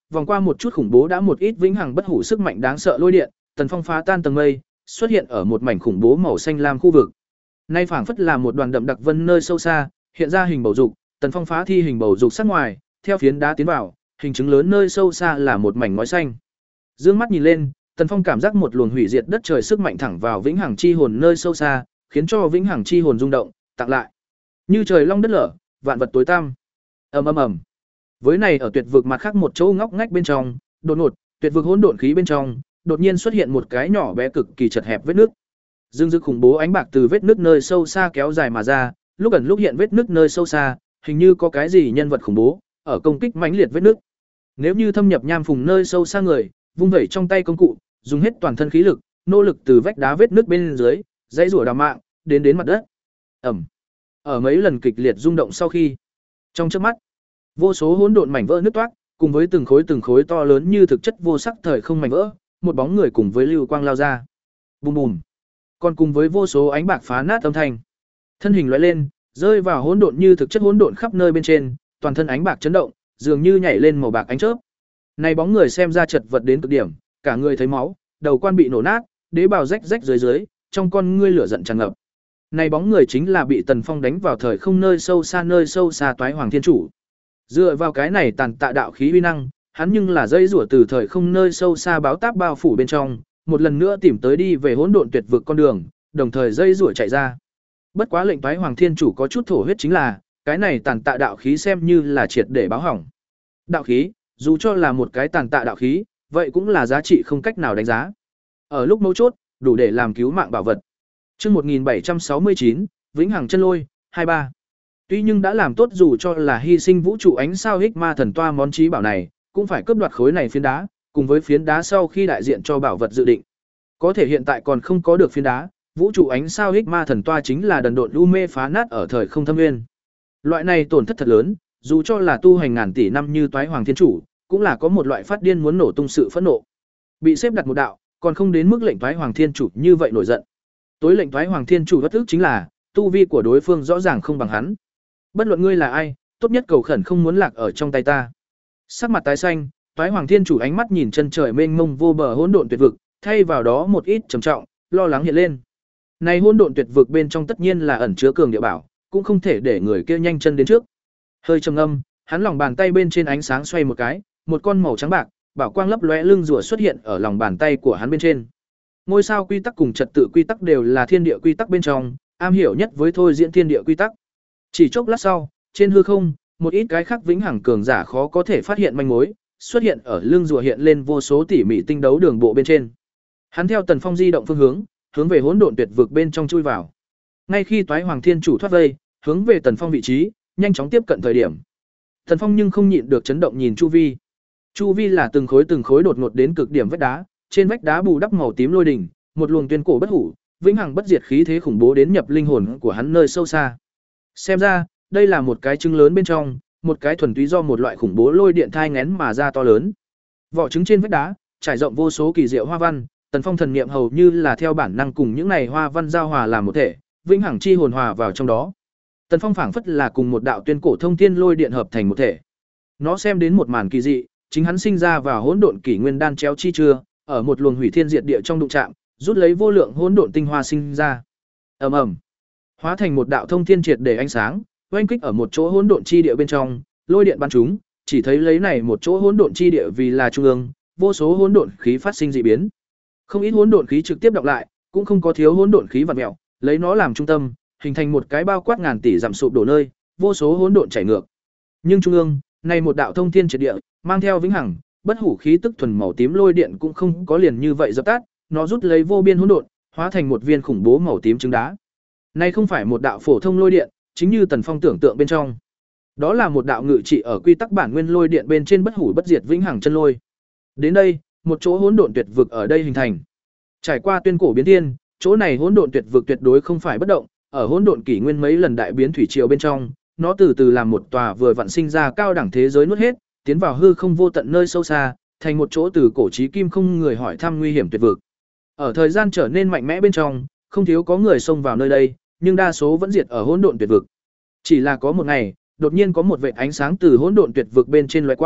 vòng qua một chút khủng bố đã một ít vĩnh hằng bất hủ sức mạnh đáng sợ lôi điện, Tần Phong phá tan tầng mây, xuất hiện ở một mảnh khủng bố màu xanh lam khu vực. Nay phảng phất là một đoàn đậm đặc vân nơi sâu xa, hiện ra hình bầu dục, Tần Phong phá thi hình bầu dục sát ngoài, theo phiến đá tiến vào, hình chứng lớn nơi sâu xa là một mảnh ngói xanh. Dương mắt nhìn lên, Tần Phong cảm giác một luồng hủy diệt đất trời sức mạnh thẳng vào vĩnh hằng chi hồn nơi sâu xa, khiến cho vĩnh hằng chi hồn rung động, tặng lại. Như trời long đất lở, vạn vật tối tăm. Ầm ầm ầm. Với này ở tuyệt vực mặt khác một chỗ ngóc ngách bên trong, đột ngột, tuyệt vực hỗn độn khí bên trong, đột nhiên xuất hiện một cái nhỏ bé cực kỳ chật hẹp vết nước. Dương dực khủng bố ánh bạc từ vết nước nơi sâu xa kéo dài mà ra, lúc ẩn lúc hiện vết nước nơi sâu xa, hình như có cái gì nhân vật khủng bố ở công kích mãnh liệt vết nước. Nếu như thâm nhập nham phùng nơi sâu xa người, vung vẩy trong tay công cụ, dùng hết toàn thân khí lực, nỗ lực từ vách đá vết nước bên dưới, dãy rủa đào mạng, đến đến mặt đất. Ẩm. Ở mấy lần kịch liệt rung động sau khi, trong chớp mắt, vô số hỗn độn mảnh vỡ nứt toác, cùng với từng khối từng khối to lớn như thực chất vô sắc thời không mảnh vỡ, một bóng người cùng với lưu quang lao ra. Bùm bùm. Còn cùng với vô số ánh bạc phá nát âm thanh. Thân hình lóe lên, rơi vào hỗn độn như thực chất hỗn độn khắp nơi bên trên, toàn thân ánh bạc chấn động, dường như nhảy lên màu bạc ánh chớp. Này bóng người xem ra chật vật đến cực điểm, cả người thấy máu, đầu quan bị nổ nát, đế bào rách rách dưới dưới, trong con ngươi lửa giận tràn ngập. Này bóng người chính là bị Tần Phong đánh vào thời không nơi sâu xa nơi sâu xa Toái Hoàng Thiên Chủ. Dựa vào cái này tàn tạ đạo khí uy năng, hắn nhưng là dây rủa từ thời không nơi sâu xa báo táp bao phủ bên trong, một lần nữa tìm tới đi về hỗn độn tuyệt vực con đường, đồng thời dây rủa chạy ra. Bất quá lệnh Toái Hoàng Thiên Chủ có chút thổ huyết chính là, cái này tàn tạ đạo khí xem như là triệt để báo hỏng. Đạo khí, dù cho là một cái tàn tạ đạo khí, vậy cũng là giá trị không cách nào đánh giá. Ở lúc mấu chốt, đủ để làm cứu mạng bảo vật. Chương một nghìn bảy trăm sáu mươi chín, Vĩnh Hằng Chân Lôi, hai ba. Tuy nhưng đã làm tốt dù cho là hy sinh vũ trụ ánh sao hích ma thần toa món chí bảo này, cũng phải cướp đoạt khối này phiến đá, cùng với phiến đá sau khi đại diện cho bảo vật dự định. Có thể hiện tại còn không có được phiến đá, vũ trụ ánh sao hích ma thần toa chính là đần độn u mê phá nát ở thời không thâm nguyên. Loại này tổn thất thật lớn, dù cho là tu hành ngàn tỷ năm như Toái Hoàng Thiên Chủ, cũng là có một loại phát điên muốn nổ tung sự phẫn nộ. Bị xếp đặt một đạo, còn không đến mức lệnh Toái Hoàng Thiên Chủ như vậy nổi giận. Tối lệnh Toái Hoàng Thiên Chủ bất ức chính là, tu vi của đối phương rõ ràng không bằng hắn. Bất luận ngươi là ai, tốt nhất cầu khẩn không muốn lạc ở trong tay ta. Sắc mặt tái xanh, Toái Hoàng Thiên Chủ ánh mắt nhìn chân trời mênh mông vô bờ hỗn độn tuyệt vực, thay vào đó một ít trầm trọng, lo lắng hiện lên. Này hỗn độn tuyệt vực bên trong tất nhiên là ẩn chứa cường địa bảo, cũng không thể để người kia nhanh chân đến trước. Hơi trầm ngâm, hắn lòng bàn tay bên trên ánh sáng xoay một cái, một con màu trắng bạc, bảo quang lấp lóe lưng rùa xuất hiện ở lòng bàn tay của hắn bên trên. Ngôi sao quy tắc cùng trật tự quy tắc đều là thiên địa quy tắc bên trong, am hiểu nhất với thôi diễn thiên địa quy tắc. Chỉ chốc lát sau, trên hư không, một ít cái khác vĩnh hằng cường giả khó có thể phát hiện manh mối, xuất hiện ở lưng rùa hiện lên vô số tỉ mỉ tinh đấu đường bộ bên trên. Hắn theo Tần Phong di động phương hướng, hướng về hỗn độn tuyệt vực bên trong chui vào. Ngay khi Toái Hoàng Thiên Chủ thoát vây, hướng về Tần Phong vị trí, nhanh chóng tiếp cận thời điểm. Tần Phong nhưng không nhịn được chấn động nhìn chu vi. Chu vi là từng khối từng khối đột ngột đến cực điểm vách đá, trên vách đá bù đắp màu tím lôi đỉnh, một luồng tuyên cổ bất hủ, vĩnh hằng bất diệt khí thế khủng bố đến nhập linh hồn của hắn nơi sâu xa. Xem ra, đây là một cái trứng lớn bên trong, một cái thuần túy do một loại khủng bố lôi điện thai nghén mà ra to lớn. Vỏ trứng trên vách đá, trải rộng vô số kỳ diệu hoa văn, Tần Phong thần niệm hầu như là theo bản năng cùng những này hoa văn giao hòa làm một thể, vĩnh hằng chi hồn hòa vào trong đó. Tần Phong phảng phất là cùng một đạo tuyên cổ thông thiên lôi điện hợp thành một thể. Nó xem đến một màn kỳ dị, chính hắn sinh ra vào hỗn độn kỷ nguyên đan chéo chi chưa, ở một luồng hủy thiên diệt địa trong đụng chạm, rút lấy vô lượng hỗn độn tinh hoa sinh ra. Ầm ầm, hóa thành một đạo thông thiên triệt để ánh sáng, oanh kích ở một chỗ hỗn độn chi địa bên trong, lôi điện bắn chúng, chỉ thấy lấy này một chỗ hỗn độn chi địa vì là trung ương, vô số hỗn độn khí phát sinh dị biến. Không ít hỗn độn khí trực tiếp đọc lại, cũng không có thiếu hỗn độn khí vặn mèo, lấy nó làm trung tâm, hình thành một cái bao quát ngàn tỷ giảm sụp đổ nơi, vô số hỗn độn chảy ngược. Nhưng trung ương, này một đạo thông thiên triệt địa, mang theo vĩnh hằng, bất hủ khí tức thuần màu tím lôi điện cũng không có liền như vậy dập tắt, nó rút lấy vô biên hỗn độn, hóa thành một viên khủng bố màu tím trứng đá. Này không phải một đạo phổ thông lôi điện, chính như Tần Phong tưởng tượng bên trong. Đó là một đạo ngự trị ở quy tắc bản nguyên lôi điện bên trên bất hủ bất diệt vĩnh hằng chân lôi. Đến đây, một chỗ hỗn độn tuyệt vực ở đây hình thành. Trải qua tuyên cổ biến thiên, chỗ này hỗn độn tuyệt vực tuyệt đối không phải bất động, ở hỗn độn kỷ nguyên mấy lần đại biến thủy triều bên trong, nó từ từ làm một tòa vừa vặn sinh ra cao đẳng thế giới nuốt hết, tiến vào hư không vô tận nơi sâu xa, thành một chỗ từ cổ chí kim không người hỏi thăm nguy hiểm tuyệt vực. Ở thời gian trở nên mạnh mẽ bên trong, không thiếu có người xông vào nơi đây, nhưng đa số vẫn diệt ở hỗn độn tuyệt vực. Chỉ là có một ngày, đột nhiên có một vệt ánh sáng từ hỗn độn tuyệt vực bên trên lóe qua,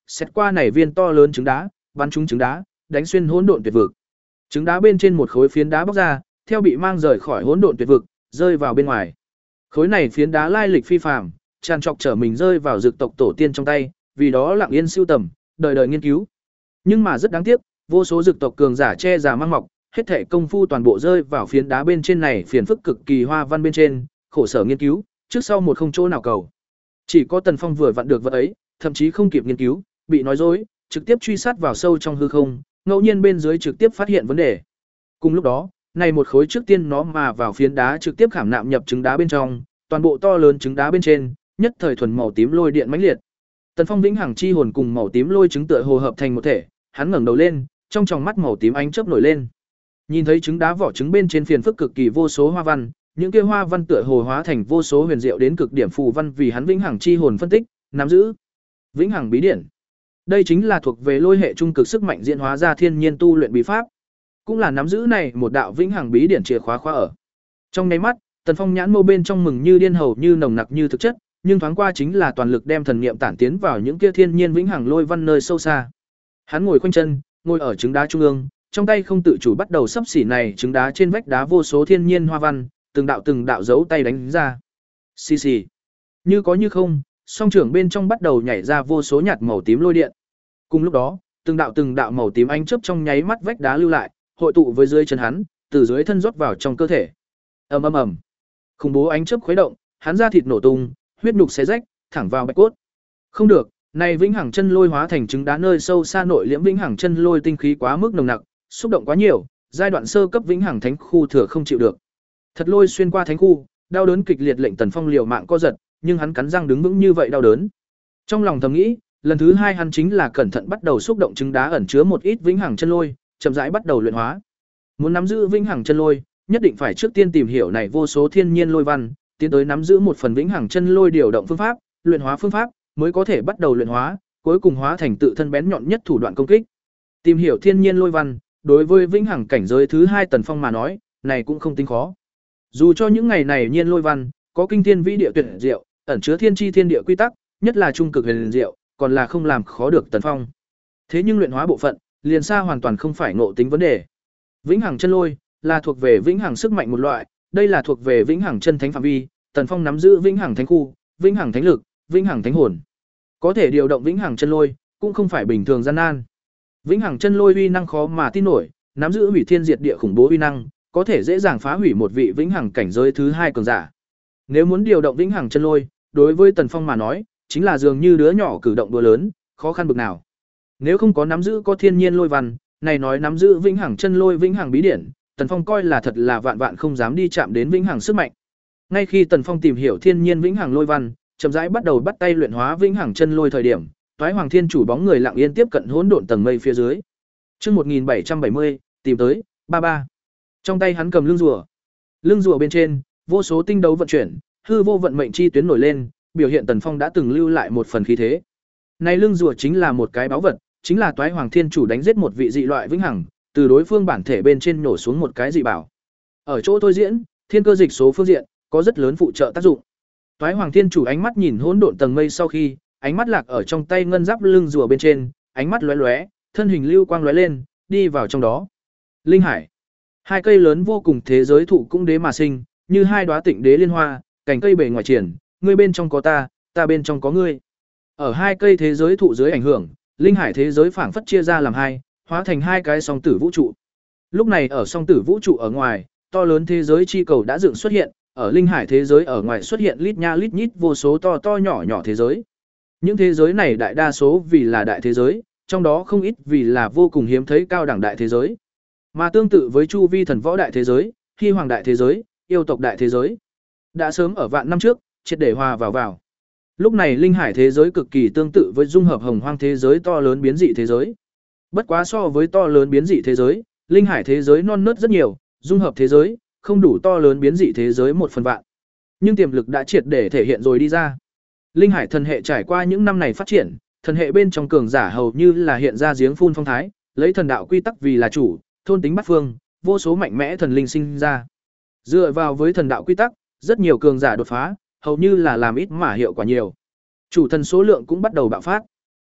xét qua nảy viên to lớn trứng đá, bắn trúng trứng đá, đánh xuyên hỗn độn tuyệt vực. Trứng đá bên trên một khối phiến đá bóc ra, theo bị mang rời khỏi hỗn độn tuyệt vực, rơi vào bên ngoài. Khối này phiến đá lai lịch phi phàm, tràn trọc trở mình rơi vào dược tộc tổ tiên trong tay, vì đó lặng yên sưu tầm, đời đời nghiên cứu. Nhưng mà rất đáng tiếc, vô số dược tộc cường giả che giả mang mọc, hết thể công phu toàn bộ rơi vào phiến đá bên trên này phiền phức cực kỳ hoa văn bên trên, khổ sở nghiên cứu, trước sau một không chỗ nào cầu. Chỉ có Tần Phong vừa vặn được vật ấy, thậm chí không kịp nghiên cứu, bị nói dối, trực tiếp truy sát vào sâu trong hư không, ngẫu nhiên bên dưới trực tiếp phát hiện vấn đề. Cùng lúc đó, này một khối trước tiên nó mà vào phiến đá trực tiếp khảm nạm nhập trứng đá bên trong, toàn bộ to lớn trứng đá bên trên, nhất thời thuần màu tím lôi điện mãnh liệt. Tần Phong vĩnh hằng chi hồn cùng màu tím lôi trứng tựa hồ hợp thành một thể, hắn ngẩng đầu lên, trong tròng mắt màu tím ánh chớp nổi lên. Nhìn thấy trứng đá vỏ trứng bên trên phiền phức cực kỳ vô số hoa văn, những kia hoa văn tựa hồ hóa thành vô số huyền diệu đến cực điểm phù văn vì hắn vĩnh hằng chi hồn phân tích, nắm giữ vĩnh hằng bí điển. Đây chính là thuộc về lôi hệ trung cực sức mạnh diễn hóa ra thiên nhiên tu luyện bí pháp, cũng là nắm giữ này một đạo vĩnh hằng bí điển chìa khóa khóa ở. Trong nháy mắt, Tần Phong nhãn mâu bên trong mừng như điên hầu như nồng nặc như thực chất, nhưng thoáng qua chính là toàn lực đem thần niệm tản tiến vào những kia thiên nhiên vĩnh hằng lôi văn nơi sâu xa. Hắn ngồi khoanh chân, ngồi ở trứng đá trung ương, trong tay không tự chủ bắt đầu sắp xỉ này trứng đá trên vách đá vô số thiên nhiên hoa văn, từng đạo từng đạo dấu tay đánh ra. Xì xì. Như có như không, song trưởng bên trong bắt đầu nhảy ra vô số nhạt màu tím lôi điện. Cùng lúc đó, từng đạo từng đạo màu tím ánh chớp trong nháy mắt vách đá lưu lại, hội tụ với dưới chân hắn, từ dưới thân rót vào trong cơ thể. Ầm ầm ầm. Khủng bố ánh chớp khuấy động, hắn da thịt nổ tung, huyết nhục xé rách, thẳng vào bạch cốt. Không được, này vĩnh hằng chân lôi hóa thành trứng đá nơi sâu xa nội liễm vĩnh hằng chân lôi tinh khí quá mức nồng nặc, xúc động quá nhiều, giai đoạn sơ cấp vĩnh hằng thánh khu thừa không chịu được. Thật lôi xuyên qua thánh khu, đau đớn kịch liệt lệnh Tần Phong liều mạng co giật, nhưng hắn cắn răng đứng vững như vậy đau đớn. Trong lòng thầm nghĩ, lần thứ hai hắn chính là cẩn thận bắt đầu xúc động trứng đá ẩn chứa một ít vĩnh hằng chân lôi, chậm rãi bắt đầu luyện hóa. Muốn nắm giữ vĩnh hằng chân lôi, nhất định phải trước tiên tìm hiểu này vô số thiên nhiên lôi văn, tiến tới nắm giữ một phần vĩnh hằng chân lôi điều động phương pháp, luyện hóa phương pháp, mới có thể bắt đầu luyện hóa, cuối cùng hóa thành tự thân bén nhọn nhất thủ đoạn công kích. Tìm hiểu thiên nhiên lôi văn, đối với vĩnh hằng cảnh giới thứ hai Tần Phong mà nói, này cũng không tính khó. Dù cho những ngày này nhiên lôi văn có kinh thiên vĩ địa tuyệt diệu, ẩn chứa thiên chi thiên địa quy tắc, nhất là trung cực huyền diệu, còn là không làm khó được Tần Phong. Thế nhưng luyện hóa bộ phận, liền xa hoàn toàn không phải ngộ tính vấn đề. Vĩnh hằng chân lôi là thuộc về vĩnh hằng sức mạnh một loại, đây là thuộc về vĩnh hằng chân thánh phạm vi, Tần Phong nắm giữ vĩnh hằng thánh khu, vĩnh hằng thánh lực, vĩnh hằng thánh hồn. Có thể điều động vĩnh hằng chân lôi, cũng không phải bình thường gian nan. Vĩnh hằng chân lôi uy năng khó mà tin nổi, nắm giữ hủy thiên diệt địa khủng bố uy năng, có thể dễ dàng phá hủy một vị vĩnh hằng cảnh giới thứ hai cường giả. Nếu muốn điều động vĩnh hằng chân lôi, đối với Tần Phong mà nói, chính là dường như đứa nhỏ cử động đùa lớn, khó khăn bực nào. Nếu không có nắm giữ có thiên nhiên lôi văn, này nói nắm giữ vĩnh hằng chân lôi vĩnh hằng bí điển, Tần Phong coi là thật là vạn vạn không dám đi chạm đến vĩnh hằng sức mạnh. Ngay khi Tần Phong tìm hiểu thiên nhiên vĩnh hằng lôi văn, chậm rãi bắt đầu bắt tay luyện hóa vĩnh hằng chân lôi thời điểm, Toái Hoàng Thiên Chủ bóng người lặng yên tiếp cận hỗn độn tầng mây phía dưới. Chương một nghìn bảy trăm bảy mươi, tìm tới, ba ba. Trong tay hắn cầm lưng rùa. Lưng rùa bên trên, vô số tinh đấu vận chuyển, hư vô vận mệnh chi tuyến nổi lên, biểu hiện Tần Phong đã từng lưu lại một phần khí thế. Này lưng rùa chính là một cái báu vật, chính là Toái Hoàng Thiên Chủ đánh giết một vị dị loại vĩnh hằng, từ đối phương bản thể bên trên nổ xuống một cái dị bảo. Ở chỗ tôi diễn, thiên cơ dịch số phương diện có rất lớn phụ trợ tác dụng. Toái Hoàng Thiên Chủ ánh mắt nhìn hỗn độn tầng mây sau khi, ánh mắt lạc ở trong tay ngân giáp lưng rùa bên trên, ánh mắt lóe lóe, thân hình lưu quang lóe lên, đi vào trong đó. Linh hải. Hai cây lớn vô cùng thế giới thụ cũng đế mà sinh, như hai đóa tịnh đế liên hoa, cành cây bề ngoài triển, ngươi bên trong có ta, ta bên trong có ngươi. Ở hai cây thế giới thụ dưới ảnh hưởng, linh hải thế giới phảng phất chia ra làm hai, hóa thành hai cái song tử vũ trụ. Lúc này ở song tử vũ trụ ở ngoài, to lớn thế giới chi cầu đã dựng xuất hiện, ở linh hải thế giới ở ngoài xuất hiện lít nha lít nhít vô số to to nhỏ nhỏ thế giới. Những thế giới này đại đa số vì là đại thế giới, trong đó không ít vì là vô cùng hiếm thấy cao đẳng đại thế giới. Mà tương tự với chu vi thần võ đại thế giới, hy hoàng đại thế giới, yêu tộc đại thế giới, đã sớm ở vạn năm trước, triệt để hòa vào vào. Lúc này linh hải thế giới cực kỳ tương tự với dung hợp hồng hoang thế giới to lớn biến dị thế giới. Bất quá so với to lớn biến dị thế giới, linh hải thế giới non nớt rất nhiều, dung hợp thế giới, không đủ to lớn biến dị thế giới một phần vạn. Nhưng tiềm lực đã triệt để thể hiện rồi đi ra. Linh hải thần hệ trải qua những năm này phát triển, thần hệ bên trong cường giả hầu như là hiện ra giếng phun phong thái, lấy thần đạo quy tắc vì là chủ, thôn tính bắt phương, vô số mạnh mẽ thần linh sinh ra. Dựa vào với thần đạo quy tắc, rất nhiều cường giả đột phá, hầu như là làm ít mà hiệu quả nhiều. Chủ thần số lượng cũng bắt đầu bạo phát.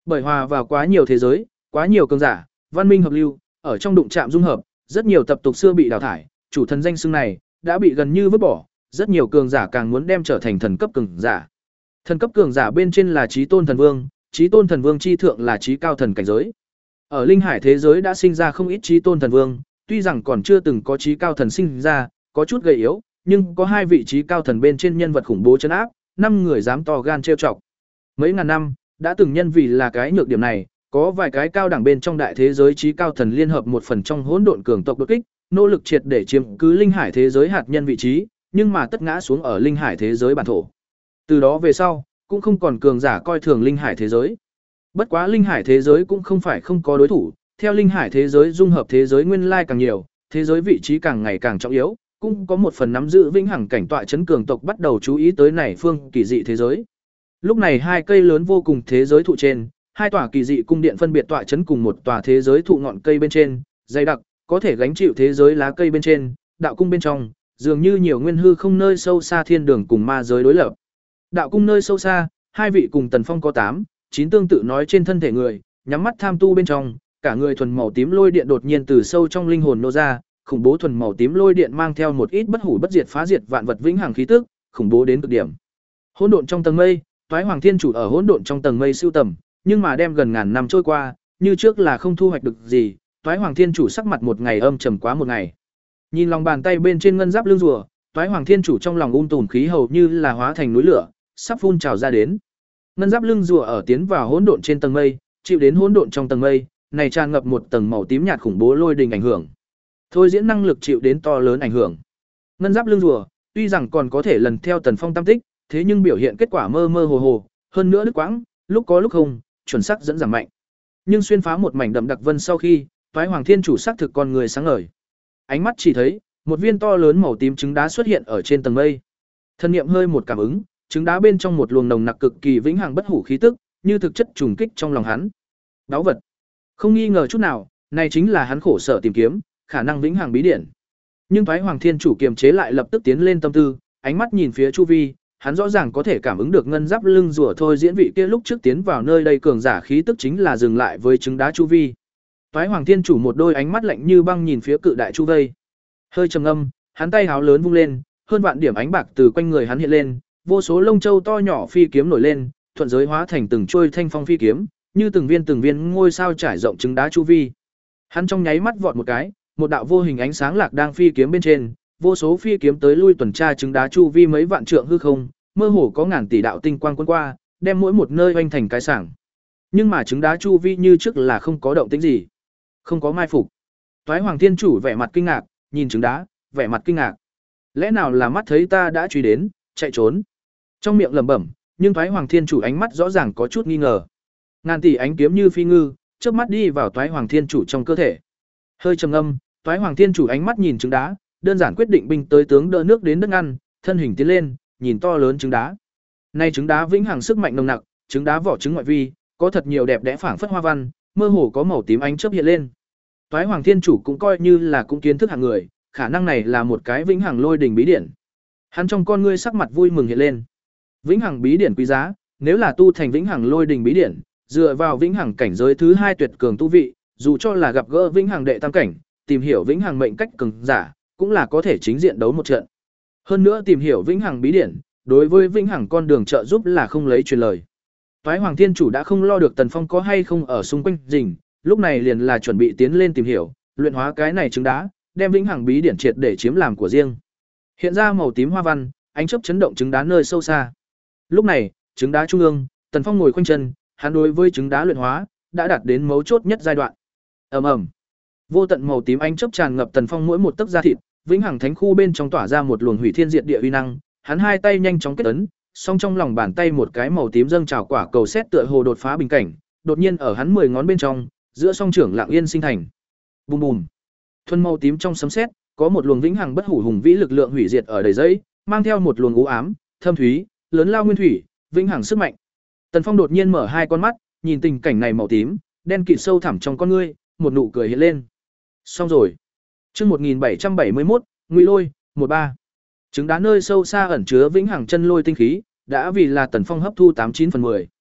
Bởi hòa vào quá nhiều thế giới, quá nhiều cường giả, văn minh hợp lưu, ở trong đụng chạm dung hợp, rất nhiều tập tục xưa bị đào thải, chủ thần danh xưng này đã bị gần như vứt bỏ, rất nhiều cường giả càng muốn đem trở thành thần cấp cường giả. Thần cấp cường giả bên trên là Chí Tôn Thần Vương, Chí Tôn Thần Vương chi thượng là Chí Cao Thần cảnh giới. Ở linh hải thế giới đã sinh ra không ít Chí Tôn Thần Vương, tuy rằng còn chưa từng có Chí Cao Thần sinh ra, có chút gầy yếu, nhưng có hai vị Chí Cao Thần bên trên nhân vật khủng bố trấn áp, năm người dám to gan trêu chọc. Mấy ngàn năm, đã từng nhân vì là cái nhược điểm này, có vài cái cao đẳng bên trong đại thế giới Chí Cao Thần liên hợp một phần trong hỗn độn cường tộc đột kích, nỗ lực triệt để chiếm cứ linh hải thế giới hạt nhân vị trí, nhưng mà tất ngã xuống ở linh hải thế giới bản thổ. Từ đó về sau, cũng không còn cường giả coi thường linh hải thế giới. Bất quá linh hải thế giới cũng không phải không có đối thủ, theo linh hải thế giới dung hợp thế giới nguyên lai càng nhiều, thế giới vị trí càng ngày càng trọng yếu, cũng có một phần nắm giữ vĩnh hằng cảnh tọa chấn cường tộc bắt đầu chú ý tới này phương kỳ dị thế giới. Lúc này hai cây lớn vô cùng thế giới thụ trên, hai tòa kỳ dị cung điện phân biệt tọa chấn cùng một tòa thế giới thụ ngọn cây bên trên, dày đặc, có thể gánh chịu thế giới lá cây bên trên, đạo cung bên trong, dường như nhiều nguyên hư không nơi sâu xa thiên đường cùng ma giới đối lập. Đạo cung nơi sâu xa, hai vị cùng Tần Phong có tám, chín tương tự nói trên thân thể người, nhắm mắt tham tu bên trong, cả người thuần màu tím lôi điện đột nhiên từ sâu trong linh hồn nô ra, khủng bố thuần màu tím lôi điện mang theo một ít bất hủ bất diệt phá diệt vạn vật vĩnh hằng khí tức, khủng bố đến cực điểm. Hỗn độn trong tầng mây, Toái Hoàng Thiên Chủ ở hỗn độn trong tầng mây sưu tầm, nhưng mà đem gần ngàn năm trôi qua, như trước là không thu hoạch được gì, Toái Hoàng Thiên Chủ sắc mặt một ngày âm trầm quá một ngày. Nhìn lòng bàn tay bên trên ngân giáp lưng rùa, Toái Hoàng Thiên Chủ trong lòng um tùm khí hầu như là hóa thành núi lửa, sắp phun trào ra đến. Ngân giáp lưng rùa ở tiến vào hỗn độn trên tầng mây, chịu đến hỗn độn trong tầng mây, này tràn ngập một tầng màu tím nhạt khủng bố lôi đình ảnh hưởng. Thôi diễn năng lực chịu đến to lớn ảnh hưởng. Ngân giáp lưng rùa, tuy rằng còn có thể lần theo Tần Phong tam tích, thế nhưng biểu hiện kết quả mơ mơ hồ hồ, hơn nữa đứt quãng, lúc có lúc không, chuẩn xác dẫn giảm mạnh. Nhưng xuyên phá một mảnh đậm đặc vân sau khi, Toái Hoàng Thiên Chủ xác thực con người sáng ngời. Ánh mắt chỉ thấy, một viên to lớn màu tím trứng đá xuất hiện ở trên tầng mây. Thân niệm hơi một cảm ứng, trứng đá bên trong một luồng nồng nặc cực kỳ vĩnh hằng bất hủ khí tức, như thực chất trùng kích trong lòng hắn. Báu vật. Không nghi ngờ chút nào, này chính là hắn khổ sở tìm kiếm, khả năng vĩnh hằng bí điển. Nhưng Toái Hoàng Thiên Chủ kiềm chế lại lập tức tiến lên tâm tư, ánh mắt nhìn phía chu vi, hắn rõ ràng có thể cảm ứng được ngân giáp lưng rùa thôi diễn vị kia lúc trước tiến vào nơi đây cường giả khí tức chính là dừng lại với trứng đá chu vi. Toái Hoàng Thiên Chủ một đôi ánh mắt lạnh như băng nhìn phía cự đại chu vây. Hơi trầm ngâm, hắn tay háo lớn vung lên, hơn vạn điểm ánh bạc từ quanh người hắn hiện lên, vô số lông châu to nhỏ phi kiếm nổi lên, thuận giới hóa thành từng trôi thanh phong phi kiếm, như từng viên từng viên ngôi sao trải rộng trứng đá chu vi. Hắn trong nháy mắt vọt một cái, một đạo vô hình ánh sáng lạc đang phi kiếm bên trên, vô số phi kiếm tới lui tuần tra trứng đá chu vi mấy vạn trượng hư không, mơ hồ có ngàn tỷ đạo tinh quang cuốn qua, đem mỗi một nơi oanh thành cái sảng. Nhưng mà trứng đá chu vi như trước là không có động tĩnh gì, không có mai phục. Toái Hoàng Thiên Chủ vẻ mặt kinh ngạc, nhìn trứng đá, vẻ mặt kinh ngạc. Lẽ nào là mắt thấy ta đã truy đến, chạy trốn? Trong miệng lẩm bẩm, nhưng Toái Hoàng Thiên Chủ ánh mắt rõ ràng có chút nghi ngờ. Ngàn tỷ ánh kiếm như phi ngư, chớp mắt đi vào Toái Hoàng Thiên Chủ trong cơ thể. Hơi trầm ngâm, Toái Hoàng Thiên Chủ ánh mắt nhìn trứng đá, đơn giản quyết định binh tới tướng đỡ nước đến đất ngăn, thân hình tiến lên, nhìn to lớn trứng đá. Nay trứng đá vĩnh hằng sức mạnh nồng nặc, trứng đá vỏ trứng ngoại vi, có thật nhiều đẹp đẽ phảng phất hoa văn, mơ hồ có màu tím ánh chớp hiện lên. Toái Hoàng Thiên Chủ cũng coi như là cũng kiến thức hạng người, khả năng này là một cái vĩnh hằng lôi đỉnh bí điển. Hắn trong con ngươi sắc mặt vui mừng hiện lên. Vĩnh hằng bí điển quý giá, nếu là tu thành vĩnh hằng lôi đỉnh bí điển, dựa vào vĩnh hằng cảnh giới thứ hai tuyệt cường tu vị, dù cho là gặp gỡ vĩnh hằng đệ tam cảnh, tìm hiểu vĩnh hằng mệnh cách cường giả, cũng là có thể chính diện đấu một trận. Hơn nữa tìm hiểu vĩnh hằng bí điển, đối với vĩnh hằng con đường trợ giúp là không lấy truyền lời. Toái Hoàng Thiên Chủ đã không lo được Tần Phong có hay không ở xung quanh rình, lúc này liền là chuẩn bị tiến lên tìm hiểu, luyện hóa cái này trứng đá, đem vĩnh hằng bí điển triệt để chiếm làm của riêng. Hiện ra màu tím hoa văn, ánh chớp chấn động trứng đá nơi sâu xa. Lúc này, trứng đá trung ương, Tần Phong ngồi khoanh chân, hắn đối với trứng đá luyện hóa đã đạt đến mấu chốt nhất giai đoạn. Ầm ầm. Vô tận màu tím ánh chớp tràn ngập Tần Phong mỗi một tấc da thịt, vĩnh hằng thánh khu bên trong tỏa ra một luồng hủy thiên diệt địa uy năng, hắn hai tay nhanh chóng kết ấn, song trong lòng bàn tay một cái màu tím dâng trào quả cầu xét tựa hồ đột phá bình cảnh, đột nhiên ở hắn mười ngón bên trong, giữa song trưởng lặng yên sinh thành. Bùm bùm. Thuần màu tím trong sấm sét, có một luồng vĩnh hằng bất hủ hùng vĩ lực lượng hủy diệt ở đầy dẫy, mang theo một luồng u ám, thâm thúy, lớn lao nguyên thủy, vĩnh hằng sức mạnh. Tần Phong đột nhiên mở hai con mắt, nhìn tình cảnh này màu tím, đen kịt sâu thẳm trong con ngươi, một nụ cười hiện lên. Xong rồi. Chương một nghìn bảy trăm bảy mươi mốt, Ngụy Lôi, một ba. Trứng đá nơi sâu xa ẩn chứa vĩnh hằng chân lôi tinh khí, đã vì là Tần Phong hấp thu tám chín phần mười.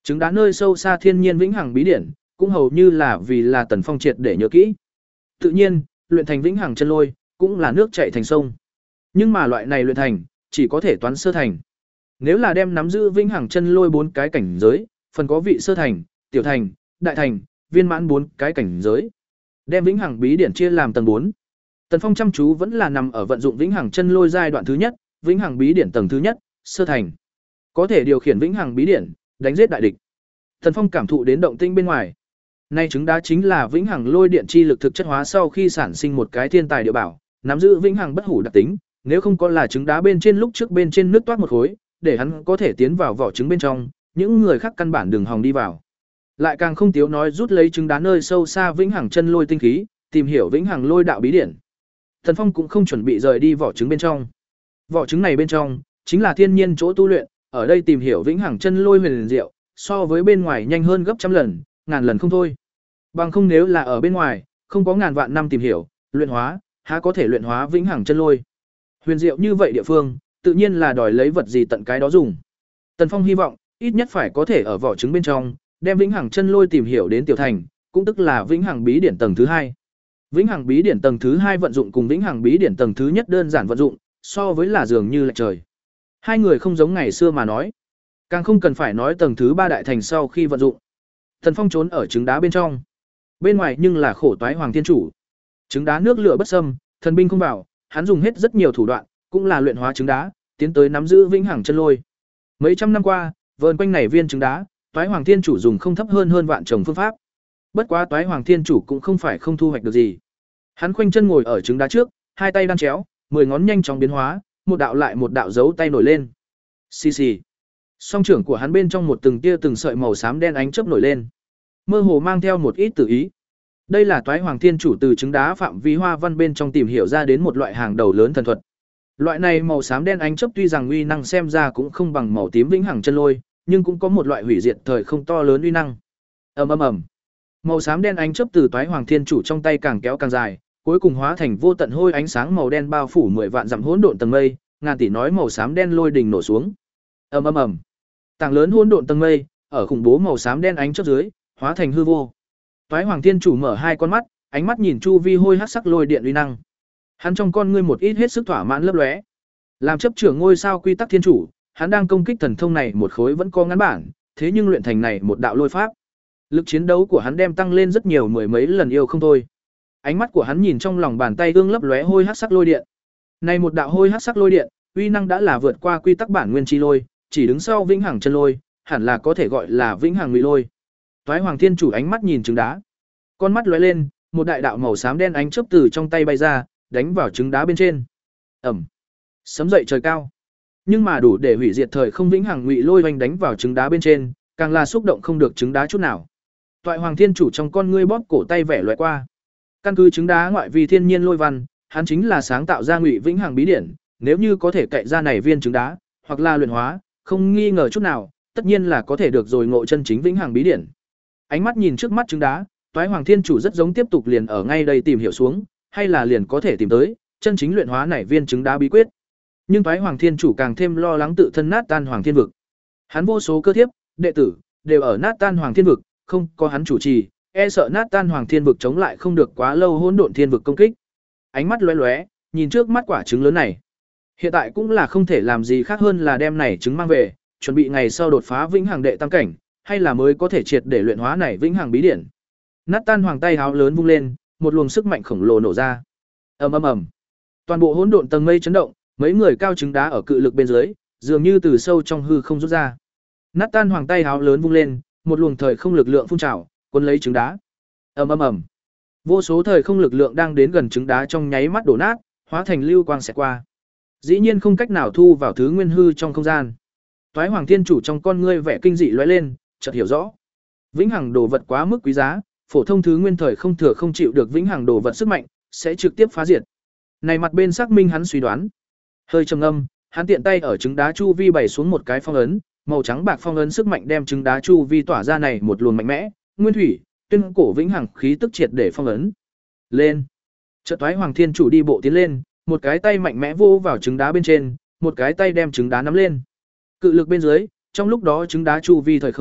Trứng đá nơi sâu xa thiên nhiên vĩnh hằng bí điển, cũng hầu như là vì là Tần Phong triệt để nhớ kỹ. Tự nhiên, luyện thành vĩnh hằng chân lôi, cũng là nước chảy thành sông. Nhưng mà loại này luyện thành, chỉ có thể toán sơ thành. Nếu là đem nắm giữ vĩnh hằng chân lôi bốn cái cảnh giới, phần có vị sơ thành, tiểu thành, đại thành, viên mãn bốn cái cảnh giới. Đem vĩnh hằng bí điển chia làm tầng bốn. Tần Phong chăm chú vẫn là nằm ở vận dụng vĩnh hằng chân lôi giai đoạn thứ nhất, vĩnh hằng bí điển tầng thứ nhất, sơ thành. Có thể điều khiển vĩnh hằng bí điển, đánh giết đại địch. Tần Phong cảm thụ đến động tĩnh bên ngoài. Nay trứng đá chính là vĩnh hằng lôi điện chi lực thực chất hóa sau khi sản sinh một cái thiên tài địa bảo, nắm giữ vĩnh hằng bất hủ đặc tính, nếu không có là trứng đá bên trên lúc trước bên trên nước toát một khối, để hắn có thể tiến vào vỏ trứng bên trong, những người khác căn bản đừng hòng đi vào. Lại càng không tiếu nói rút lấy trứng đá nơi sâu xa vĩnh hằng chân lôi tinh khí, tìm hiểu vĩnh hằng lôi đạo bí điển. Tần Phong cũng không chuẩn bị rời đi vỏ trứng bên trong. Vỏ trứng này bên trong chính là thiên nhiên chỗ tu luyện, ở đây tìm hiểu vĩnh hằng chân lôi huyền diệu, so với bên ngoài nhanh hơn gấp trăm lần, ngàn lần không thôi. Bằng không nếu là ở bên ngoài, không có ngàn vạn năm tìm hiểu, luyện hóa, há có thể luyện hóa vĩnh hằng chân lôi. Huyền diệu như vậy địa phương, tự nhiên là đòi lấy vật gì tận cái đó dùng. Tần Phong hy vọng, ít nhất phải có thể ở vỏ trứng bên trong, đem vĩnh hằng chân lôi tìm hiểu đến tiểu thành, cũng tức là vĩnh hằng bí điển tầng thứ hai. Vĩnh hằng bí điển tầng thứ hai vận dụng cùng vĩnh hằng bí điển tầng thứ nhất đơn giản vận dụng, so với là dường như lệch trời. Hai người không giống ngày xưa mà nói, càng không cần phải nói tầng thứ ba đại thành sau khi vận dụng. Tần Phong trốn ở trứng đá bên trong. Bên ngoài nhưng là khổ toái hoàng thiên chủ. Trứng đá nước lửa bất xâm, thần binh không vào, hắn dùng hết rất nhiều thủ đoạn, cũng là luyện hóa trứng đá, tiến tới nắm giữ vĩnh hằng chân lôi. Mấy trăm năm qua, vờn quanh này viên trứng đá, toái hoàng thiên chủ dùng không thấp hơn hơn vạn chồng phương pháp. Bất quá toái hoàng thiên chủ cũng không phải không thu hoạch được gì. Hắn khoanh chân ngồi ở trứng đá trước, hai tay đan chéo, mười ngón nhanh chóng biến hóa, một đạo lại một đạo dấu tay nổi lên. Xì xì. Song trưởng của hắn bên trong một từng tia từng sợi màu xám đen ánh chớp nổi lên, mơ hồ mang theo một ít tử ý. Đây là toái hoàng thiên chủ từ trứng đá phạm vi hoa văn bên trong tìm hiểu ra đến một loại hàng đầu lớn thần thuật. Loại này màu xám đen ánh chớp tuy rằng uy năng xem ra cũng không bằng màu tím vĩnh hằng chân lôi, nhưng cũng có một loại hủy diệt thời không to lớn uy năng. Ầm ầm ầm. Màu xám đen ánh chớp từ toái hoàng thiên chủ trong tay càng kéo càng dài, cuối cùng hóa thành vô tận hôi ánh sáng màu đen bao phủ mười vạn dặm hỗn độn tầng mây, ngàn tỷ nói màu xám đen lôi đình nổ xuống. Ầm ầm ầm. Tảng lớn hỗn độn tầng mây, ở khủng bố màu xám đen ánh chớp dưới, hóa thành hư vô. Toái hoàng thiên chủ mở hai con mắt, ánh mắt nhìn chu vi hôi hắc sắc lôi điện uy năng. Hắn trong con ngươi một ít hết sức thỏa mãn lấp lóe. Làm chấp trưởng ngôi sao quy tắc thiên chủ, hắn đang công kích thần thông này một khối vẫn có ngắn bản, thế nhưng luyện thành này một đạo lôi pháp. Lực chiến đấu của hắn đem tăng lên rất nhiều mười mấy lần yêu không thôi. Ánh mắt của hắn nhìn trong lòng bàn tay ương lấp lóe hôi hắc sắc lôi điện. Này một đạo hôi hắc sắc lôi điện, uy năng đã là vượt qua quy tắc bản nguyên chi lôi, chỉ đứng sau vĩnh hằng chân lôi, hẳn là có thể gọi là vĩnh hằng ngụy lôi. Toái hoàng thiên chủ ánh mắt nhìn trứng đá, con mắt lóe lên, một đại đạo màu xám đen ánh chớp từ trong tay bay ra, đánh vào trứng đá bên trên. Ầm. Sấm dậy trời cao. Nhưng mà đủ để hủy diệt thời không vĩnh hằng ngụy lôi oanh đánh vào trứng đá bên trên, càng là xúc động không được trứng đá chút nào. Toại hoàng thiên chủ trong con ngươi bóp cổ tay vẻ loại qua. Căn cứ trứng đá ngoại vi thiên nhiên lôi văn, hắn chính là sáng tạo ra ngụy vĩnh hằng bí điển, nếu như có thể cậy ra này viên trứng đá, hoặc là luyện hóa, không nghi ngờ chút nào, tất nhiên là có thể được rồi ngộ chân chính vĩnh hằng bí điển. Ánh mắt nhìn trước mắt trứng đá, Toái hoàng thiên chủ rất giống tiếp tục liền ở ngay đây tìm hiểu xuống, hay là liền có thể tìm tới chân chính luyện hóa này viên trứng đá bí quyết. Nhưng Toái hoàng thiên chủ càng thêm lo lắng tự thân nát tan hoàng thiên vực. Hắn vô số cơ thiếp, đệ tử đều ở nát tan hoàng thiên vực, không có hắn chủ trì, e sợ nát tan hoàng thiên vực chống lại không được quá lâu hỗn độn thiên vực công kích. Ánh mắt lóe lóe, nhìn trước mắt quả trứng lớn này. Hiện tại cũng là không thể làm gì khác hơn là đem này trứng mang về, chuẩn bị ngày sau đột phá vĩnh hằng đệ tam cảnh, hay là mới có thể triệt để luyện hóa này vĩnh hằng bí điển. Nát tan hoàng tay háo lớn vung lên, một luồng sức mạnh khổng lồ nổ ra. Ầm ầm ầm. Toàn bộ hỗn độn tầng mây chấn động, mấy người cao trứng đá ở cự lực bên dưới, dường như từ sâu trong hư không rút ra. Nát tan hoàng tay háo lớn vung lên, một luồng thời không lực lượng phun trào, cuốn lấy trứng đá. Ầm ầm ầm. Vô số thời không lực lượng đang đến gần trứng đá trong nháy mắt đổ nát, hóa thành lưu quang xẹt qua. Dĩ nhiên không cách nào thu vào thứ nguyên hư trong không gian. Toái hoàng thiên chủ trong con ngươi vẻ kinh dị lóe lên, chợt hiểu rõ. Vĩnh hằng đồ vật quá mức quý giá, phổ thông thứ nguyên thời không thừa không chịu được vĩnh hằng đồ vật sức mạnh, sẽ trực tiếp phá diệt. Này mặt bên xác minh hắn suy đoán. Hơi trầm ngâm, hắn tiện tay ở trứng đá chu vi bày xuống một cái phong ấn, màu trắng bạc phong ấn sức mạnh đem trứng đá chu vi tỏa ra này một luồng mạnh mẽ, nguyên thủy, tuyên cổ vĩnh hằng khí tức triệt để phong ấn. Lên. Chợt Toái hoàng thiên chủ đi bộ tiến lên, một cái tay mạnh mẽ vô vào trứng đá bên trên, một cái tay đem trứng đá nắm lên. Cự lực bên dưới, trong lúc đó trứng đá chu vi thời không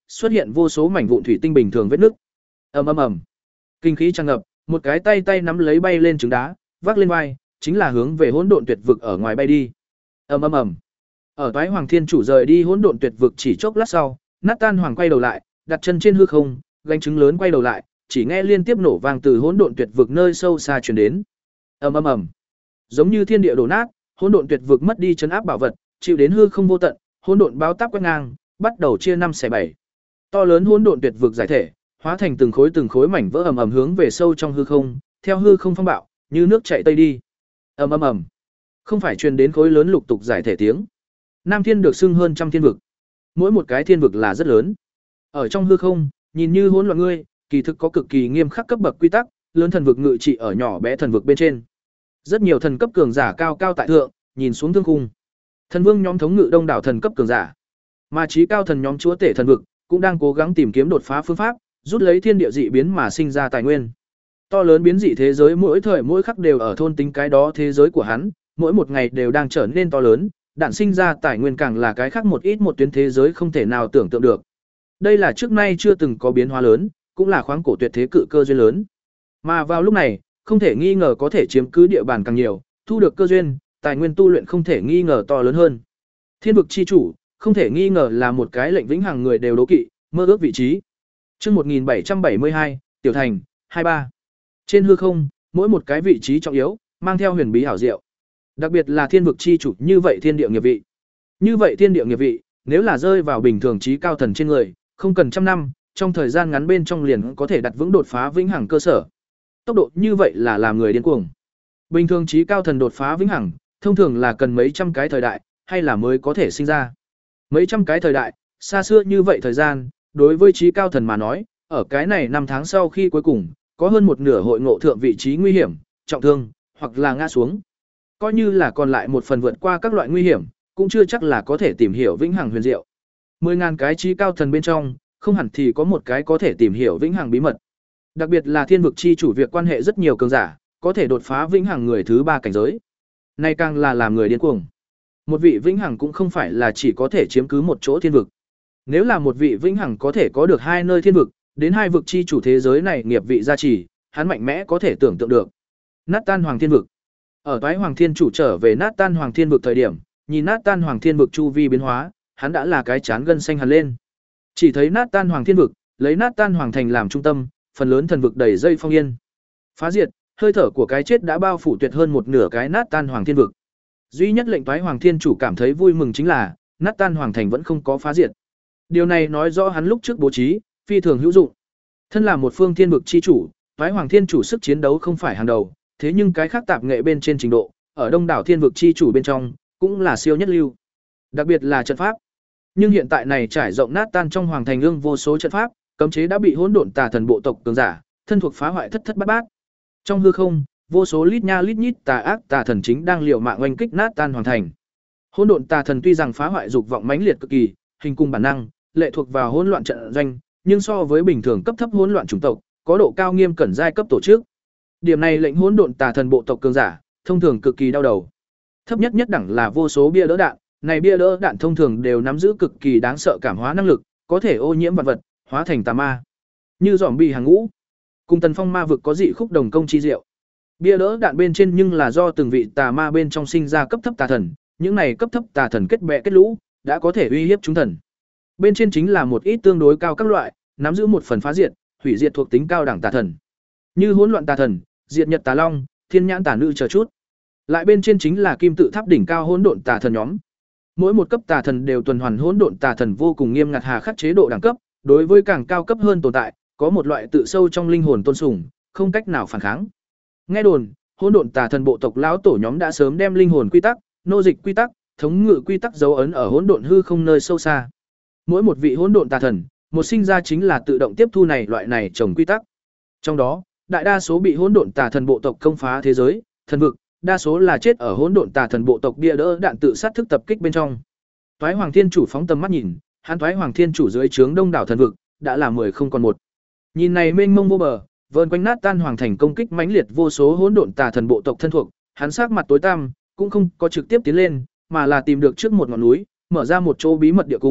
xuất hiện vô số mảnh vụn thủy tinh bình thường vết nứt. Ầm ầm ầm. Kinh khí tràn ngập, một cái tay tay nắm lấy bay lên trứng đá, vác lên vai, chính là hướng về hỗn độn tuyệt vực ở ngoài bay đi. Ầm ầm ầm. Ở Toái Hoàng Thiên Chủ rời đi hỗn độn tuyệt vực chỉ chốc lát sau, Nathan Hoàng quay đầu lại, đặt chân trên hư không, gánh trứng lớn quay đầu lại, chỉ nghe liên tiếp nổ vang từ hỗn độn tuyệt vực nơi sâu xa truyền đến. Ầm ầm ầm. Giống như thiên địa đổ nát, hỗn độn tuyệt vực mất đi trấn áp bảo vật, chịu đến hư không vô tận, hỗn độn báo táp quét ngang, bắt đầu chia năm xẻ bảy. To lớn hỗn độn tuyệt vực giải thể, hóa thành từng khối từng khối mảnh vỡ ầm ầm hướng về sâu trong hư không, theo hư không phong bạo, như nước chảy tây đi. Ầm ầm ầm. Không phải truyền đến khối lớn lục tục giải thể tiếng. Nam Thiên được xưng hơn trăm thiên vực. Mỗi một cái thiên vực là rất lớn. Ở trong hư không, nhìn như hỗn loạn ngươi, kỳ thực có cực kỳ nghiêm khắc cấp bậc quy tắc, lớn thần vực ngự trị ở nhỏ bé thần vực bên trên. Rất nhiều thần cấp cường giả cao cao tại thượng, nhìn xuống thương khung. Thần vương nhóm thống ngự đông đảo thần cấp cường giả, mà trí cao thần nhóm chúa tể thần vực cũng đang cố gắng tìm kiếm đột phá phương pháp, rút lấy thiên địa dị biến mà sinh ra tài nguyên. To lớn biến dị thế giới mỗi thời mỗi khắc đều ở thôn tính cái đó thế giới của hắn, mỗi một ngày đều đang trở nên to lớn, đạn sinh ra tài nguyên càng là cái khác một ít một tuyến thế giới không thể nào tưởng tượng được. Đây là trước nay chưa từng có biến hóa lớn, cũng là khoáng cổ tuyệt thế cự cơ duyên lớn. Mà vào lúc này, không thể nghi ngờ có thể chiếm cứ địa bàn càng nhiều, thu được cơ duyên, tài nguyên tu luyện không thể nghi ngờ to lớn hơn. Thiên vực chi chủ, không thể nghi ngờ là một cái lệnh vĩnh hằng người đều đố kỵ, mơ ước vị trí. Chương một nghìn bảy trăm bảy mươi hai, Tiểu Thành, hai ba. Trên hư không, mỗi một cái vị trí trọng yếu, mang theo huyền bí hảo diệu. Đặc biệt là thiên vực chi chủ như vậy thiên địa nghiệp vị. Như vậy thiên địa nghiệp vị, nếu là rơi vào bình thường trí cao thần trên người, không cần trăm năm, trong thời gian ngắn bên trong liền có thể đặt vững đột phá vĩnh hằng cơ sở. Tốc độ như vậy là làm người điên cuồng. Bình thường trí cao thần đột phá vĩnh hằng, thông thường là cần mấy trăm cái thời đại, hay là mới có thể sinh ra. Mấy trăm cái thời đại, xa xưa như vậy thời gian, đối với trí cao thần mà nói, ở cái này năm tháng sau khi cuối cùng, có hơn một nửa hội ngộ thượng vị trí nguy hiểm, trọng thương, hoặc là ngã xuống. Coi như là còn lại một phần vượt qua các loại nguy hiểm, cũng chưa chắc là có thể tìm hiểu vĩnh hằng huyền diệu. Mười ngàn cái trí cao thần bên trong, không hẳn thì có một cái có thể tìm hiểu vĩnh hằng bí mật. Đặc biệt là thiên vực chi chủ việc quan hệ rất nhiều cường giả, có thể đột phá vĩnh hằng người thứ ba cảnh giới. Nay càng là làm người điên cuồng. Một vị vĩnh hằng cũng không phải là chỉ có thể chiếm cứ một chỗ thiên vực. Nếu là một vị vĩnh hằng có thể có được hai nơi thiên vực, đến hai vực chi chủ thế giới này nghiệp vị gia trì, hắn mạnh mẽ có thể tưởng tượng được. Nathan Hoàng thiên vực. Ở Toái Hoàng Thiên Chủ trở về Nathan Hoàng thiên vực thời điểm, nhìn Nathan Hoàng thiên vực chu vi biến hóa, hắn đã là cái chán gân xanh hẳn lên. Chỉ thấy Nathan Hoàng thiên vực, lấy Nathan Hoàng thành làm trung tâm, phần lớn thần vực đầy dây phong yên. Phá diệt, hơi thở của cái chết đã bao phủ tuyệt hơn một nửa cái Nathan Hoàng thiên vực. Duy nhất lệnh Toái Hoàng Thiên Chủ cảm thấy vui mừng chính là, Nathan Hoàng thành vẫn không có phá diệt. Điều này nói rõ hắn lúc trước bố trí, phi thường hữu dụng. Thân là một phương thiên vực chi chủ, Toái Hoàng Thiên Chủ sức chiến đấu không phải hàng đầu, thế nhưng cái khác tạp nghệ bên trên trình độ, ở đông đảo thiên vực chi chủ bên trong, cũng là siêu nhất lưu. Đặc biệt là trận pháp. Nhưng hiện tại này trải rộng Nathan trong hoàng thành ương vô số trận pháp, cấm chế đã bị hỗn độn tà thần bộ tộc cường giả, thân thuộc phá hoại thất thất bát bát. Trong hư không, vô số lít nha lít nhít tà ác tà thần chính đang liều mạng oanh kích Nathan hoàng thành. Hỗn độn tà thần tuy rằng phá hoại dục vọng mãnh liệt cực kỳ, hình cung bản năng, lệ thuộc vào hỗn loạn trận doanh, nhưng so với bình thường cấp thấp hỗn loạn chủng tộc, có độ cao nghiêm cẩn giai cấp tổ chức. Điểm này lệnh hỗn độn tà thần bộ tộc cường giả, thông thường cực kỳ đau đầu. Thấp nhất nhất đẳng là vô số bia đỡ đạn, này bia đỡ đạn thông thường đều nắm giữ cực kỳ đáng sợ cảm hóa năng lực, có thể ô nhiễm vật vật, hóa thành tà ma. Như zombie hàng ngũ, cùng Tần Phong ma vực có dị khúc đồng công chi diệu. Bia đỡ đạn bên trên nhưng là do từng vị tà ma bên trong sinh ra cấp thấp tà thần, những này cấp thấp tà thần kết bè kết lũ, đã có thể uy hiếp chúng thần. Bên trên chính là một ít tương đối cao các loại, nắm giữ một phần phá diệt, hủy diệt thuộc tính cao đẳng tà thần. Như hỗn loạn tà thần, diệt nhật tà long, thiên nhãn tà nữ chờ chút. Lại bên trên chính là kim tự tháp đỉnh cao hỗn độn tà thần nhóm. Mỗi một cấp tà thần đều tuần hoàn hỗn độn tà thần vô cùng nghiêm ngặt hà khắc chế độ đẳng cấp, đối với càng cao cấp hơn tồn tại, có một loại tự sâu trong linh hồn tôn sùng, không cách nào phản kháng. Nghe đồn, hỗn độn tà thần bộ tộc lão tổ nhóm đã sớm đem linh hồn quy tắc, nô dịch quy tắc, thống ngự quy tắc dấu ấn ở hỗn độn hư không nơi sâu xa. Mỗi một vị hỗn độn tà thần, một sinh ra chính là tự động tiếp thu này loại này trồng quy tắc. Trong đó, đại đa số bị hỗn độn tà thần bộ tộc công phá thế giới, thần vực, đa số là chết ở hỗn độn tà thần bộ tộc bia đỡ đạn tự sát thức tập kích bên trong. Toái Hoàng Thiên Chủ phóng tầm mắt nhìn, hắn Toái Hoàng Thiên Chủ dưới trướng đông đảo thần vực, đã là mười không còn một. Nhìn này mênh mông vô bờ, vờn quanh Nathan hoàng thành công kích mãnh liệt vô số hỗn độn tà thần bộ tộc thân thuộc, hắn sắc mặt tối tăm, cũng không có trực tiếp tiến lên, mà là tìm được trước một ngọn núi, mở ra một chỗ bí mật địa cung,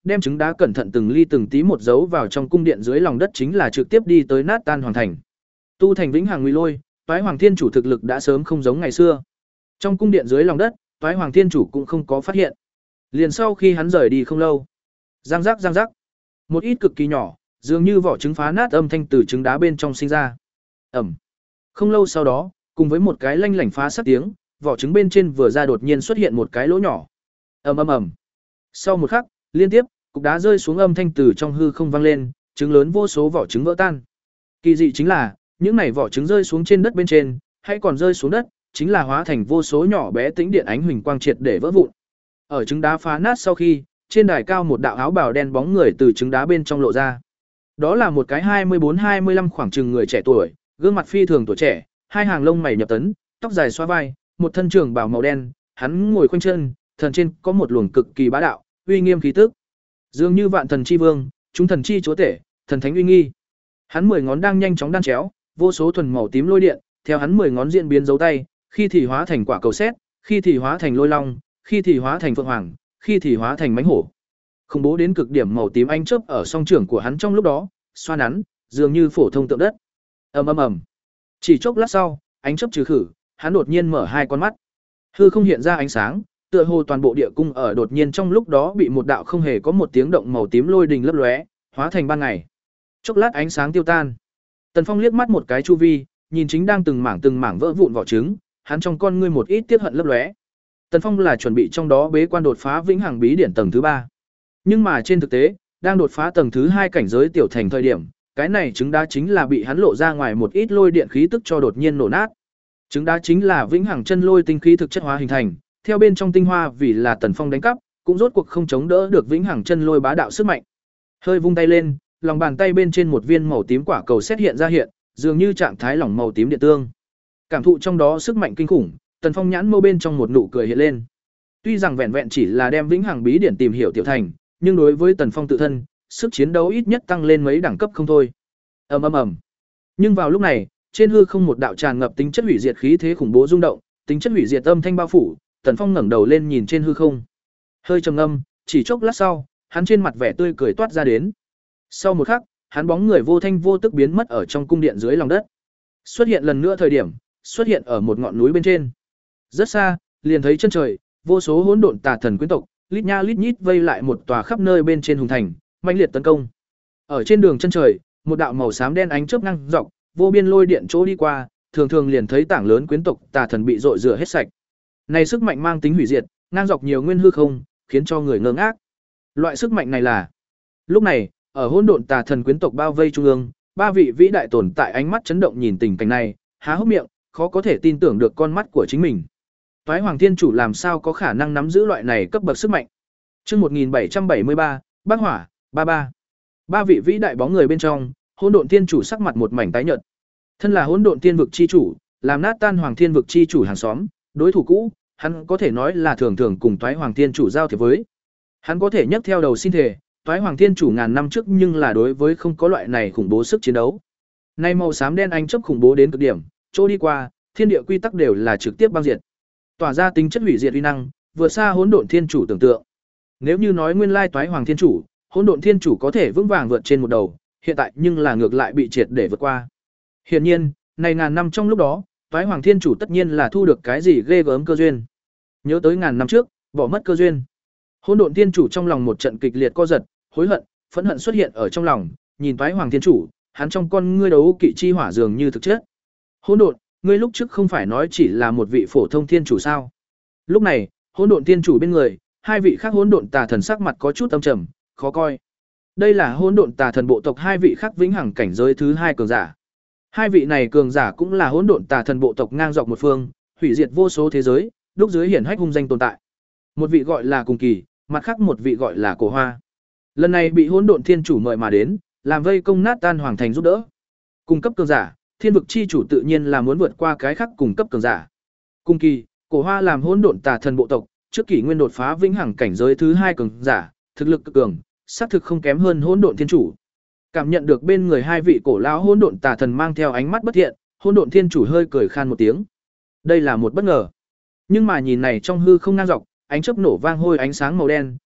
đem trứng đá cẩn thận từng ly từng tí một giấu vào trong cung điện dưới lòng đất, chính là trực tiếp đi tới nát tan hoàng thành. Tu thành vĩnh hằng nguy lôi, Toái Hoàng Thiên Chủ thực lực đã sớm không giống ngày xưa. Trong cung điện dưới lòng đất, Toái Hoàng Thiên Chủ cũng không có phát hiện. Liền sau khi hắn rời đi không lâu, giang giác giang giác, một ít cực kỳ nhỏ, dường như vỏ trứng phá nát âm thanh từ trứng đá bên trong sinh ra. Ẩm. Không lâu sau đó, cùng với một cái lanh lảnh phá sát tiếng, vỏ trứng bên trên vừa ra đột nhiên xuất hiện một cái lỗ nhỏ. Ầm ầm ầm. Sau một khắc, liên tiếp, cục đá rơi xuống âm thanh từ trong hư không vang lên, trứng lớn vô số vỏ trứng vỡ tan. Kỳ dị chính là, những này vỏ trứng rơi xuống trên đất bên trên, hay còn rơi xuống đất, chính là hóa thành vô số nhỏ bé tĩnh điện ánh huỳnh quang triệt để vỡ vụn. Ở trứng đá phá nát sau khi, trên đài cao một đạo áo bào đen bóng người từ trứng đá bên trong lộ ra. Đó là một cái hai mươi bốn hai mươi lăm khoảng chừng người trẻ tuổi, gương mặt phi thường tuổi trẻ, hai hàng lông mày nhập tấn, tóc dài xóa vai, một thân trường bào màu đen, hắn ngồi khoanh chân, thần trên có một luồng cực kỳ bá đạo, uy nghiêm khí tức. Dường như vạn thần chi vương, chúng thần chi chúa tể, thần thánh uy nghi. Hắn mười ngón đang nhanh chóng đan chéo, vô số thuần màu tím lôi điện, theo hắn mười ngón diễn biến dấu tay, khi thì hóa thành quả cầu sét, khi thì hóa thành lôi long, khi thì hóa thành phượng hoàng, khi thì hóa thành mãnh hổ. Khủng bố đến cực điểm màu tím ánh chớp ở song trưởng của hắn trong lúc đó, xoa nắn, dường như phổ thông tượng đất. Ầm ầm ầm. Chỉ chốc lát sau, ánh chớp trừ khử, hắn đột nhiên mở hai con mắt. Hư không hiện ra ánh sáng, tựa hồ toàn bộ địa cung ở đột nhiên trong lúc đó bị một đạo không hề có một tiếng động màu tím lôi đình lấp lóe, hóa thành ban ngày. Chốc lát ánh sáng tiêu tan. Tần Phong liếc mắt một cái chu vi, nhìn chính đang từng mảng từng mảng vỡ vụn vỏ trứng, hắn trong con ngươi một ít tiếc hận lấp lóe. Tần Phong là chuẩn bị trong đó bế quan đột phá vĩnh hằng bí điển tầng thứ ba. Nhưng mà trên thực tế, đang đột phá tầng thứ hai cảnh giới tiểu thành thời điểm, cái này trứng đá chính là bị hắn lộ ra ngoài một ít lôi điện khí tức cho đột nhiên nổ nát. Trứng đá chính là vĩnh hằng chân lôi tinh khí thực chất hóa hình thành, theo bên trong tinh hoa vì là Tần Phong đánh cắp, cũng rốt cuộc không chống đỡ được vĩnh hằng chân lôi bá đạo sức mạnh. Hơi vung tay lên, lòng bàn tay bên trên một viên màu tím quả cầu xét hiện ra hiện, dường như trạng thái lỏng màu tím điện tương. Cảm thụ trong đó sức mạnh kinh khủng, Tần Phong nhãn mâu bên trong một nụ cười hiện lên. Tuy rằng vẹn vẹn chỉ là đem vĩnh hằng bí điển tìm hiểu tiểu thành, nhưng đối với Tần Phong tự thân, sức chiến đấu ít nhất tăng lên mấy đẳng cấp không thôi. Ầm ầm ầm. Nhưng vào lúc này, trên hư không một đạo tràn ngập tính chất hủy diệt khí thế khủng bố rung động, tính chất hủy diệt âm thanh bao phủ, Tần Phong ngẩng đầu lên nhìn trên hư không. Hơi trầm ngâm, chỉ chốc lát sau, hắn trên mặt vẻ tươi cười toát ra đến. Sau một khắc, hắn bóng người vô thanh vô tức biến mất ở trong cung điện dưới lòng đất. Xuất hiện lần nữa thời điểm, xuất hiện ở một ngọn núi bên trên. Rất xa, liền thấy chân trời, vô số hỗn độn tà thần quyến tộc, lít nha lít nhít vây lại một tòa khắp nơi bên trên hùng thành, mãnh liệt tấn công. Ở trên đường chân trời, một đạo màu xám đen ánh chớp ngang dọc, vô biên lôi điện chỗ đi qua, thường thường liền thấy tảng lớn quyến tộc tà thần bị dội rửa hết sạch. Này sức mạnh mang tính hủy diệt, ngang dọc nhiều nguyên hư không, khiến cho người ngơ ngác. Loại sức mạnh này là. Lúc này, ở hỗn độn tà thần quyến tộc bao vây trung ương, ba vị vĩ đại tồn tại ánh mắt chấn động nhìn tình cảnh này, há hốc miệng, khó có thể tin tưởng được con mắt của chính mình. Toái Hoàng Thiên Chủ làm sao có khả năng nắm giữ loại này cấp bậc sức mạnh? Chương một nghìn bảy trăm bảy mươi ba, Bác Hỏa, ba ba. Ba vị vĩ đại bóng người bên trong, Hỗn Độn Thiên Chủ sắc mặt một mảnh tái nhợt. Thân là Hỗn Độn Thiên vực chi chủ, làm nát tan Hoàng Thiên vực chi chủ hàng xóm, đối thủ cũ, hắn có thể nói là thường thường cùng Toái Hoàng Thiên Chủ giao thiệp với. Hắn có thể nhấc theo đầu xin thể, Toái Hoàng Thiên Chủ ngàn năm trước nhưng là đối với không có loại này khủng bố sức chiến đấu. Nay màu xám đen ánh chớp khủng bố đến cực điểm, chỗ đi qua, thiên địa quy tắc đều là trực tiếp băng diệt. Tỏa ra tính chất hủy diệt uy năng, vượt xa Hỗn Độn Thiên Chủ tưởng tượng. Nếu như nói nguyên lai Toái Hoàng Thiên Chủ, Hỗn Độn Thiên Chủ có thể vững vàng vượt trên một đầu, hiện tại nhưng là ngược lại bị triệt để vượt qua. Hiển nhiên, này ngàn năm trong lúc đó, Toái Hoàng Thiên Chủ tất nhiên là thu được cái gì ghê gớm cơ duyên. Nhớ tới ngàn năm trước, bỏ mất cơ duyên. Hỗn Độn Thiên Chủ trong lòng một trận kịch liệt co giật, hối hận, phẫn hận xuất hiện ở trong lòng, nhìn Toái Hoàng Thiên Chủ, hắn trong con ngươi đấu kỵ chi hỏa dường như thực chất. Hỗn Độn, ngươi lúc trước không phải nói chỉ là một vị phổ thông thiên chủ sao? Lúc này, Hỗn Độn Thiên Chủ bên người, hai vị khác hỗn độn tà thần sắc mặt có chút âm trầm, khó coi. Đây là hỗn độn tà thần bộ tộc hai vị khác vĩnh hằng cảnh giới thứ hai cường giả. Hai vị này cường giả cũng là hỗn độn tà thần bộ tộc ngang dọc một phương, hủy diệt vô số thế giới, đúc dưới hiển hách hung danh tồn tại. Một vị gọi là Cùng Kỳ, mặt khác một vị gọi là Cổ Hoa. Lần này bị Hỗn Độn Thiên Chủ mời mà đến, làm vây công nát tan hoàng thành giúp đỡ. Cung cấp cường giả, Thiên vực chi chủ tự nhiên là muốn vượt qua cái khác cung cấp cường giả. Cùng Kỳ, Cổ Hoa làm hỗn độn tà thần bộ tộc, trước kỷ nguyên đột phá vĩnh hằng cảnh giới thứ hai cường giả, thực lực cực cường, xác thực không kém hơn Hỗn Độn Thiên Chủ. Cảm nhận được bên người hai vị cổ lão hỗn độn tà thần mang theo ánh mắt bất thiện, Hỗn Độn Thiên Chủ hơi cười khan một tiếng. Đây là một bất ngờ. Nhưng mà nhìn này trong hư không ngang dọc, ánh chớp nổ vang hôi ánh sáng màu đen,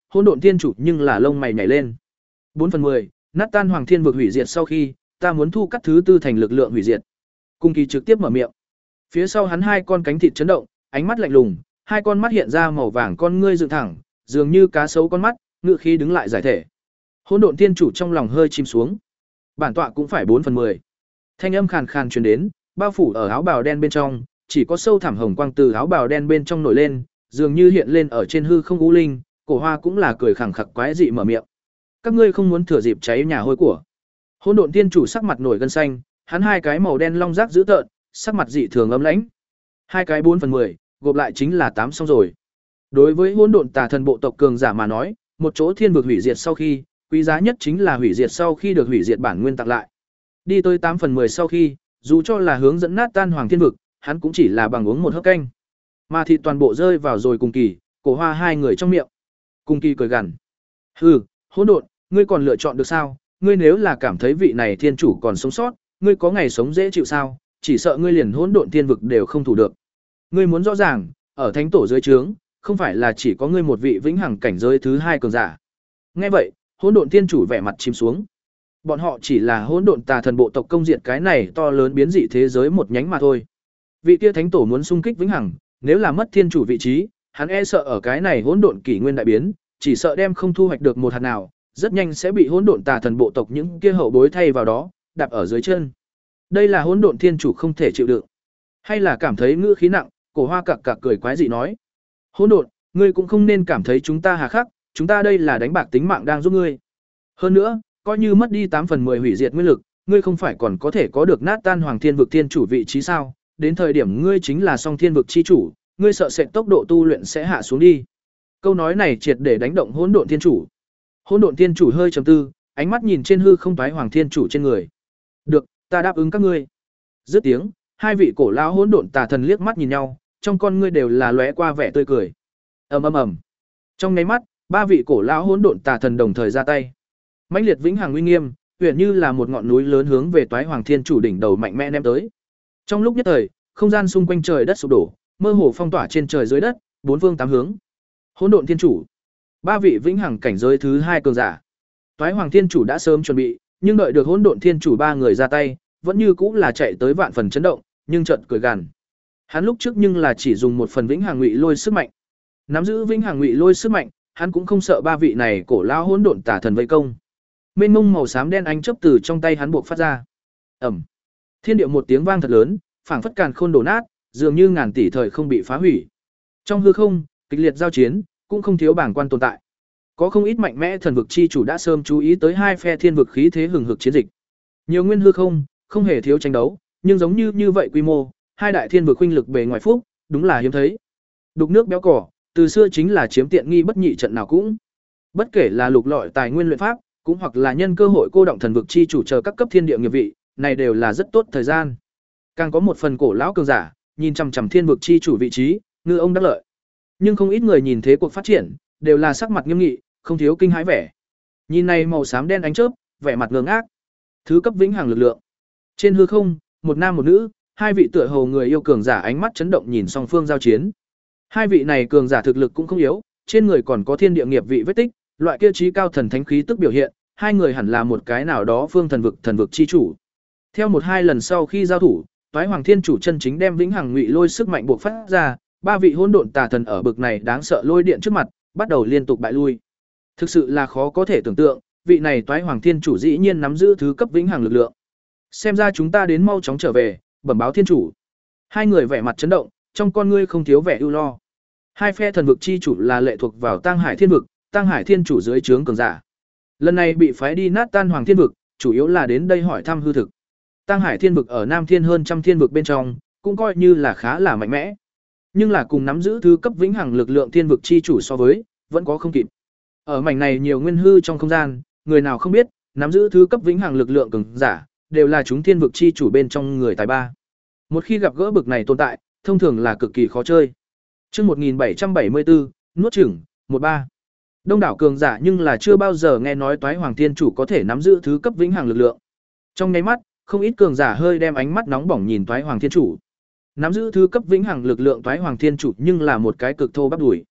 Hỗn Độn Thiên Chủ nhưng là lông mày nhảy lên. bốn phần mười, nát tan Hoàng Thiên vực hủy diệt sau khi, ta muốn thu cắt thứ tư thành lực lượng hủy diệt. Cung Kỳ trực tiếp mở miệng. Phía sau hắn hai con cánh thịt chấn động, ánh mắt lạnh lùng, hai con mắt hiện ra màu vàng con ngươi dựng thẳng, dường như cá sấu con mắt, ngự khí đứng lại giải thể. Hỗn Độn Thiên Chủ trong lòng hơi chìm xuống. Bản tọa cũng phải bốn phần mười. Thanh âm khàn khàn truyền đến, bao phủ ở áo bào đen bên trong, chỉ có sâu thẳm hồng quang từ áo bào đen bên trong nổi lên, dường như hiện lên ở trên hư không u linh, Cổ Hoa cũng là cười khẳng khặc quái dị mở miệng. Các ngươi không muốn thừa dịp cháy nhà hôi của. Hỗn Độn Thiên Chủ sắc mặt nổi gân xanh, hắn hai cái màu đen long rác dữ tợn, sắc mặt dị thường ấm lãnh. Hai cái bốn phần mười, gộp lại chính là tám xong rồi. Đối với Hỗn Độn Tà Thần bộ tộc cường giả mà nói, một chỗ thiên vực hủy diệt sau khi, quý giá nhất chính là hủy diệt sau khi được hủy diệt bản nguyên tặng lại. Đi tới tám phần mười sau khi, dù cho là hướng dẫn nát tan Hoàng Thiên vực, hắn cũng chỉ là bằng uống một hớp canh. Mà thịt toàn bộ rơi vào rồi Cùng Kỳ, Cổ Hoa hai người trong miệng. Cùng Kỳ cười gằn. Hừ, Hỗn Độn, ngươi còn lựa chọn được sao? Ngươi nếu là cảm thấy vị này thiên chủ còn sống sót, ngươi có ngày sống dễ chịu sao? Chỉ sợ ngươi liền Hỗn Độn thiên vực đều không thủ được. Ngươi muốn rõ ràng, ở thánh tổ dưới trướng, không phải là chỉ có ngươi một vị vĩnh hằng cảnh giới thứ hai cường giả. Nghe vậy, Hỗn Độn thiên chủ vẻ mặt chìm xuống. Bọn họ chỉ là Hỗn Độn Tà Thần bộ tộc công diệt cái này to lớn biến dị thế giới một nhánh mà thôi. Vị kia thánh tổ muốn xung kích vĩnh hằng, nếu là mất thiên chủ vị trí, hắn e sợ ở cái này hỗn độn kỷ nguyên đại biến, chỉ sợ đem không thu hoạch được một hạt nào, rất nhanh sẽ bị Hỗn Độn Tà Thần bộ tộc những kia hậu bối thay vào đó, đạp ở dưới chân. Đây là Hỗn Độn thiên chủ không thể chịu đựng. Hay là cảm thấy ngữ khí nặng, Cổ Hoa cặc cặc cười quái dị nói: "Hỗn Độn, ngươi cũng không nên cảm thấy chúng ta hà khắc, chúng ta đây là đánh bạc tính mạng đang giúp ngươi. Hơn nữa, coi như mất đi tám phần mười hủy diệt nguyên lực, ngươi không phải còn có thể có được nát tan Hoàng Thiên vực thiên chủ vị trí sao? Đến thời điểm ngươi chính là song thiên vực chi chủ, ngươi sợ sệt tốc độ tu luyện sẽ hạ xuống đi." Câu nói này triệt để đánh động Hỗn Độn thiên chủ. Hỗn Độn thiên chủ hơi trầm tư, ánh mắt nhìn trên hư không toái Hoàng thiên chủ trên người. "Được, ta đáp ứng các ngươi." Dứt tiếng, hai vị cổ lão Hỗn Độn Tà Thần liếc mắt nhìn nhau, trong con ngươi đều là lóe qua vẻ tươi cười. Ầm ầm ầm. Trong nháy mắt, ba vị cổ lão Hỗn Độn Tà Thần đồng thời ra tay. Mãnh liệt vĩnh hằng uy nghiêm, huyền như là một ngọn núi lớn hướng về toái Hoàng thiên chủ đỉnh đầu mạnh mẽ ném tới. Trong lúc nhất thời, không gian xung quanh trời đất sụp đổ, mơ hồ phong tỏa trên trời dưới đất, bốn phương tám hướng. Hỗn Độn thiên chủ, ba vị vĩnh hằng cảnh giới thứ hai cường giả. Toái Hoàng thiên chủ đã sớm chuẩn bị, nhưng đợi được Hỗn Độn thiên chủ ba người ra tay, vẫn như cũng là chạy tới vạn phần chấn động, nhưng chợt cười gằn. Hắn lúc trước nhưng là chỉ dùng một phần vĩnh hằng ngụy lôi sức mạnh. Nắm giữ vĩnh hằng ngụy lôi sức mạnh, hắn cũng không sợ ba vị này cổ lão Hỗn Độn Tà Thần vây công. Mênh mông màu xám đen ánh chớp từ trong tay hắn buộc phát ra. Ầm. Thiên địa một tiếng vang thật lớn, phảng phất càn khôn đổ nát, dường như ngàn tỷ thời không bị phá hủy. Trong hư không, kịch liệt giao chiến, cũng không thiếu bảng quan tồn tại. Có không ít mạnh mẽ thần vực chi chủ đã sớm chú ý tới hai phe thiên vực khí thế hừng hực chiến dịch. Nhiều nguyên hư không, không hề thiếu tranh đấu, nhưng giống như như vậy quy mô, hai đại thiên vực huynh lực bề ngoài phúc, đúng là hiếm thấy. Đục nước béo cỏ, từ xưa chính là chiếm tiện nghi bất nhị trận nào cũng. Bất kể là lục lọi tài nguyên luyện pháp, cũng hoặc là nhân cơ hội cô động thần vực chi chủ chờ các cấp thiên địa nghiệp vị, này đều là rất tốt thời gian. Càng có một phần cổ lão cường giả, nhìn chằm chằm thiên vực chi chủ vị trí, ngư ông đắc lợi. Nhưng không ít người nhìn thế cuộc phát triển, đều là sắc mặt nghiêm nghị, không thiếu kinh hãi vẻ. Nhìn này màu xám đen ánh chớp, vẻ mặt ngơ ngác. Thứ cấp vĩnh hằng lực lượng. Trên hư không, một nam một nữ, hai vị tựa hồ người yêu cường giả ánh mắt chấn động nhìn song phương giao chiến. Hai vị này cường giả thực lực cũng không yếu, trên người còn có thiên địa nghiệp vị vết tích, loại kia trí cao thần thánh khí tức biểu hiện, hai người hẳn là một cái nào đó phương thần vực thần vực chi chủ. Theo một hai lần sau khi giao thủ, Toái Hoàng Thiên chủ chân chính đem vĩnh hằng ngụy lôi sức mạnh buộc phát ra, ba vị hỗn độn tà thần ở bực này đáng sợ lôi điện trước mặt, bắt đầu liên tục bại lui. Thực sự là khó có thể tưởng tượng, vị này Toái Hoàng Thiên chủ dĩ nhiên nắm giữ thứ cấp vĩnh hằng lực lượng. Xem ra chúng ta đến mau chóng trở về, bẩm báo thiên chủ. Hai người vẻ mặt chấn động, trong con ngươi không thiếu vẻ ưu lo. Hai phe thần vực chi chủ là lệ thuộc vào Tang Hải Thiên vực, Tang Hải Thiên chủ dưới trướng cường giả. Lần này bị phái đi nát tan Hoàng Thiên vực, chủ yếu là đến đây hỏi thăm hư thực. Tang Hải Thiên vực ở Nam Thiên hơn trăm thiên vực bên trong, cũng coi như là khá là mạnh mẽ. Nhưng là cùng nắm giữ thứ cấp vĩnh hằng lực lượng thiên vực chi chủ so với, vẫn có không kịp. Ở mảnh này nhiều nguyên hư trong không gian, người nào không biết, nắm giữ thứ cấp vĩnh hằng lực lượng cường giả, đều là chúng thiên vực chi chủ bên trong người tài ba. Một khi gặp gỡ bực này tồn tại, thông thường là cực kỳ khó chơi. Chương một nghìn bảy trăm bảy mươi tư, nuốt chửng, một ba. Đông đảo cường giả nhưng là chưa bao giờ nghe nói Toái Hoàng Thiên chủ có thể nắm giữ thứ cấp vĩnh hằng lực lượng. Trong nháy mắt, không ít cường giả hơi đem ánh mắt nóng bỏng nhìn Toái Hoàng Thiên chủ. Nắm giữ thứ cấp vĩnh hằng lực lượng Toái Hoàng Thiên chủ nhưng là một cái cực thô bắp đuổi.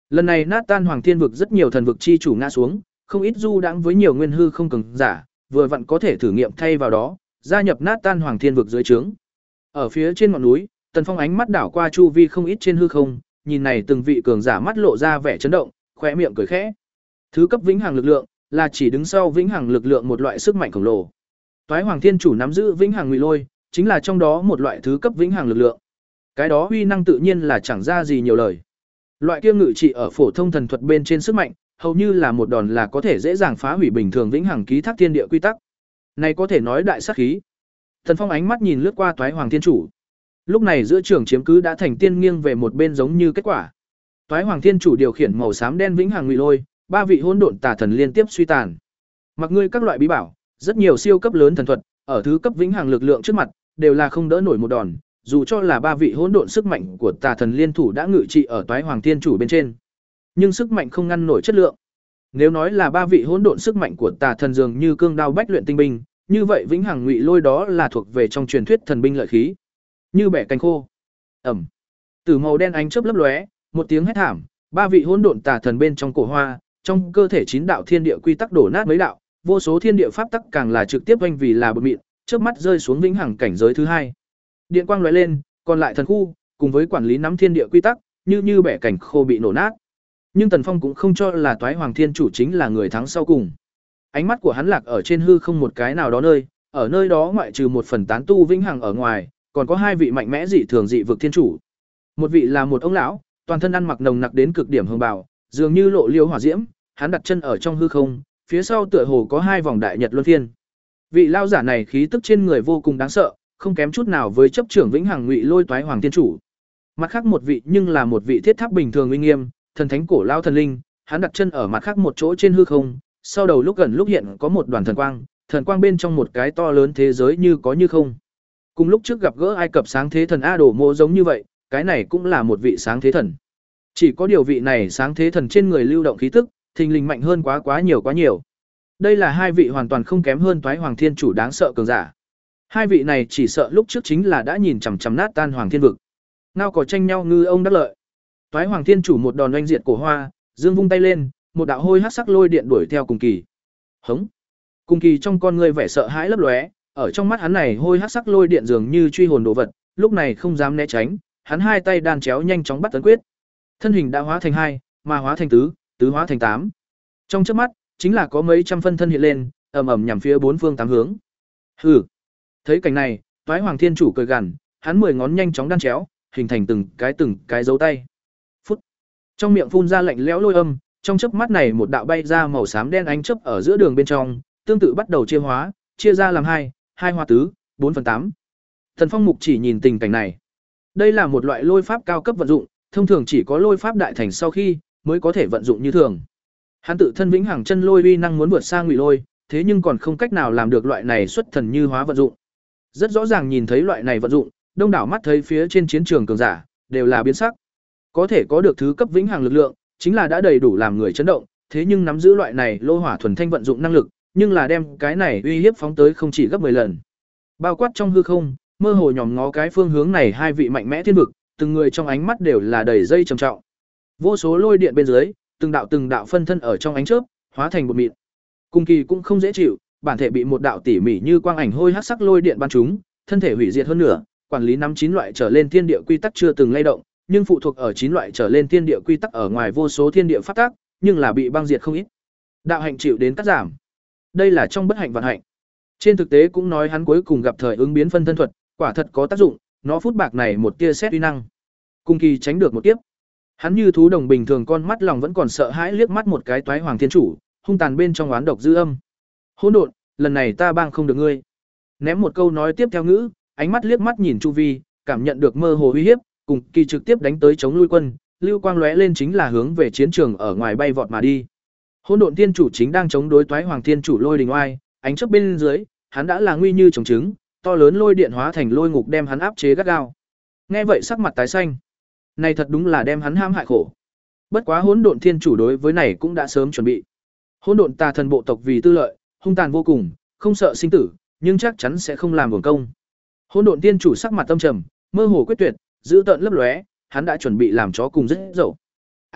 Lần này nát tan Hoàng Thiên vực rất nhiều thần vực chi chủ ngã xuống, không ít du đãng với nhiều nguyên hư không cường giả, vừa vặn có thể thử nghiệm thay vào đó, gia nhập nát tan Hoàng Thiên vực dưới trướng. Ở phía trên ngọn núi, Tần Phong ánh mắt đảo qua chu vi không ít trên hư không, nhìn này từng vị cường giả mắt lộ ra vẻ chấn động, khóe miệng cười khẽ. Thứ cấp vĩnh hằng lực lượng là chỉ đứng sau vĩnh hằng lực lượng một loại sức mạnh khổng lồ. Toái Hoàng Thiên chủ nắm giữ vĩnh hằng ngụy lôi, chính là trong đó một loại thứ cấp vĩnh hằng lực lượng. Cái đó uy năng tự nhiên là chẳng ra gì nhiều lời. Loại kia ngự trị ở phổ thông thần thuật bên trên sức mạnh, hầu như là một đòn là có thể dễ dàng phá hủy bình thường vĩnh hằng ký thác thiên địa quy tắc. Này có thể nói đại sát khí. Thần Phong ánh mắt nhìn lướt qua Toái Hoàng Thiên chủ. Lúc này giữa trường chiếm cứ đã thành tiên nghiêng về một bên giống như kết quả. Toái Hoàng Thiên chủ điều khiển màu xám đen vĩnh hằng ngụy lôi, ba vị hỗn độn tà thần liên tiếp suy tàn. Mặc ngươi các loại bí bảo, rất nhiều siêu cấp lớn thần thuật, ở thứ cấp vĩnh hằng lực lượng trước mặt, đều là không đỡ nổi một đòn, dù cho là ba vị hỗn độn sức mạnh của tà thần liên thủ đã ngự trị ở Toái Hoàng Thiên chủ bên trên, nhưng sức mạnh không ngăn nổi chất lượng. Nếu nói là ba vị hỗn độn sức mạnh của tà thần dường như cương đao bách luyện tinh binh, như vậy vĩnh hằng ngụy lôi đó là thuộc về trong truyền thuyết thần binh lợi khí, như bẻ cánh khô. Ẩm. Từ màu đen ánh chớp lấp lóe, một tiếng hét thảm, ba vị hỗn độn tà thần bên trong cổ hoa, trong cơ thể chín đạo thiên địa quy tắc đổ nát mấy đạo, vô số thiên địa pháp tắc càng là trực tiếp vênh vì là bột mịn, chớp mắt rơi xuống vĩnh hằng cảnh giới thứ hai. Điện quang lóe lên, còn lại thần khu, cùng với quản lý nắm thiên địa quy tắc, như như bẻ cảnh khô bị nổ nát. Nhưng Tần Phong cũng không cho là Toái Hoàng Thiên chủ chính là người thắng sau cùng. Ánh mắt của hắn lạc ở trên hư không một cái nào đó nơi, ở nơi đó ngoại trừ một phần tán tu vĩnh hằng ở ngoài, còn có hai vị mạnh mẽ dị thường dị vực thiên chủ. Một vị là một ông lão, toàn thân ăn mặc nồng nặc đến cực điểm hương bào, dường như lộ liêu hỏa diễm, hắn đặt chân ở trong hư không, phía sau tựa hồ có hai vòng đại nhật luân phiên. Vị lão giả này khí tức trên người vô cùng đáng sợ, không kém chút nào với chấp trưởng vĩnh hằng ngụy lôi Toái Hoàng Thiên chủ. Mặt khác một vị nhưng là một vị thiết tháp bình thường uy nghiêm, thần thánh cổ lao thần linh, hắn đặt chân ở mặt khác một chỗ trên hư không, sau đầu lúc gần lúc hiện có một đoàn thần quang, thần quang bên trong một cái to lớn thế giới như có như không. Cùng lúc trước gặp gỡ Ai Cập sáng thế thần A Đồ Mộ giống như vậy, cái này cũng là một vị sáng thế thần. Chỉ có điều vị này sáng thế thần trên người lưu động khí tức, thình lình mạnh hơn quá quá nhiều quá nhiều. Đây là hai vị hoàn toàn không kém hơn Toái Hoàng Thiên chủ đáng sợ cường giả. Hai vị này chỉ sợ lúc trước chính là đã nhìn chằm chằm nát tan Hoàng Thiên vực. Ngao có tranh nhau ngư ông đắc lợi. Toái Hoàng Thiên chủ một đòn oanh diệt cổ hoa, dương vung tay lên, một đạo hôi hắc sắc lôi điện đuổi theo cùng kỳ. Hống. Cùng kỳ trong con người vẻ sợ hãi lấp lóe, ở trong mắt hắn này hôi hắc sắc lôi điện dường như truy hồn đồ vật, lúc này không dám né tránh, hắn hai tay đan chéo nhanh chóng bắt tấn quyết. Thân hình đã hóa thành hai, mà hóa thành tứ, tứ hóa thành tám. Trong chớp mắt, chính là có mấy trăm phân thân hiện lên, ầm ầm nhằm phía bốn phương tám hướng. Hừ. Thấy cảnh này, Toái Hoàng Thiên chủ cười gằn, hắn mười ngón nhanh chóng đan chéo, hình thành từng cái từng cái dấu tay. Phút. Trong miệng phun ra lạnh lẽo lôi âm, trong chớp mắt này một đạo bay ra màu xám đen ánh chớp ở giữa đường bên trong, tương tự bắt đầu chia hóa, chia ra làm hai, hai hóa tứ, bốn phần tám. Thần Phong Mục chỉ nhìn tình cảnh này. Đây là một loại lôi pháp cao cấp vận dụng, thông thường chỉ có lôi pháp đại thành sau khi mới có thể vận dụng như thường. Hắn tự thân vĩnh hằng chân lôi uy năng muốn vượt sang ngụy lôi, thế nhưng còn không cách nào làm được loại này xuất thần như hóa vận dụng. Rất rõ ràng nhìn thấy loại này vận dụng, đông đảo mắt thấy phía trên chiến trường cường giả đều là biến sắc. Có thể có được thứ cấp vĩnh hằng lực lượng, chính là đã đầy đủ làm người chấn động, thế nhưng nắm giữ loại này lô hỏa thuần thanh vận dụng năng lực, nhưng là đem cái này uy hiếp phóng tới không chỉ gấp mười lần. Bao quát trong hư không, mơ hồ nhòm ngó cái phương hướng này hai vị mạnh mẽ thiên vực, từng người trong ánh mắt đều là đầy dây trầm trọng. Vô số lôi điện bên dưới, từng đạo từng đạo phân thân ở trong ánh chớp, hóa thành bột mịn. Cung kỳ cũng không dễ chịu, bản thể bị một đạo tỉ mỉ như quang ảnh hôi hắc sắc lôi điện bắn trúng, thân thể hủy diệt hơn nửa, quản lý năm chín loại trở lên thiên địa quy tắc chưa từng lay động, nhưng phụ thuộc ở chín loại trở lên thiên địa quy tắc ở ngoài vô số thiên địa pháp tắc, nhưng là bị băng diệt không ít. Đạo hạnh chịu đến cắt giảm. Đây là trong bất hạnh vận hạnh. Trên thực tế cũng nói hắn cuối cùng gặp thời ứng biến phân thân thuật, quả thật có tác dụng, nó phút bạc này một tia xét uy năng. Cung kỳ tránh được một kiếp. Hắn như thú đồng bình thường con mắt lòng vẫn còn sợ hãi liếc mắt một cái Toái Hoàng Thiên chủ, hung tàn bên trong oán độc dư âm. Hỗn độn, lần này ta bang không được ngươi. Ném một câu nói tiếp theo ngữ, ánh mắt liếc mắt nhìn chu vi, cảm nhận được mơ hồ uy hiếp, cùng kỳ trực tiếp đánh tới chống lui quân, lưu quang lóe lên chính là hướng về chiến trường ở ngoài bay vọt mà đi. Hỗn độn Thiên chủ chính đang chống đối Toái Hoàng Thiên chủ lôi đình oai, ánh chớp bên dưới, hắn đã là nguy như trồng trứng, to lớn lôi điện hóa thành lôi ngục đem hắn áp chế gắt gao. Nghe vậy sắc mặt tái xanh. Này thật đúng là đem hắn ham hại khổ. Bất quá Hỗn độn Thiên chủ đối với này cũng đã sớm chuẩn bị. Hỗn độn tà thần bộ tộc vì tư lợi, hung tàn vô cùng, không sợ sinh tử, nhưng chắc chắn sẽ không làm uổng công. Hỗn độn Thiên chủ sắc mặt tâm trầm, mơ hồ quyết tuyệt, giữ tợn lấp lóe, hắn đã chuẩn bị làm chó cùng rất dậu. À,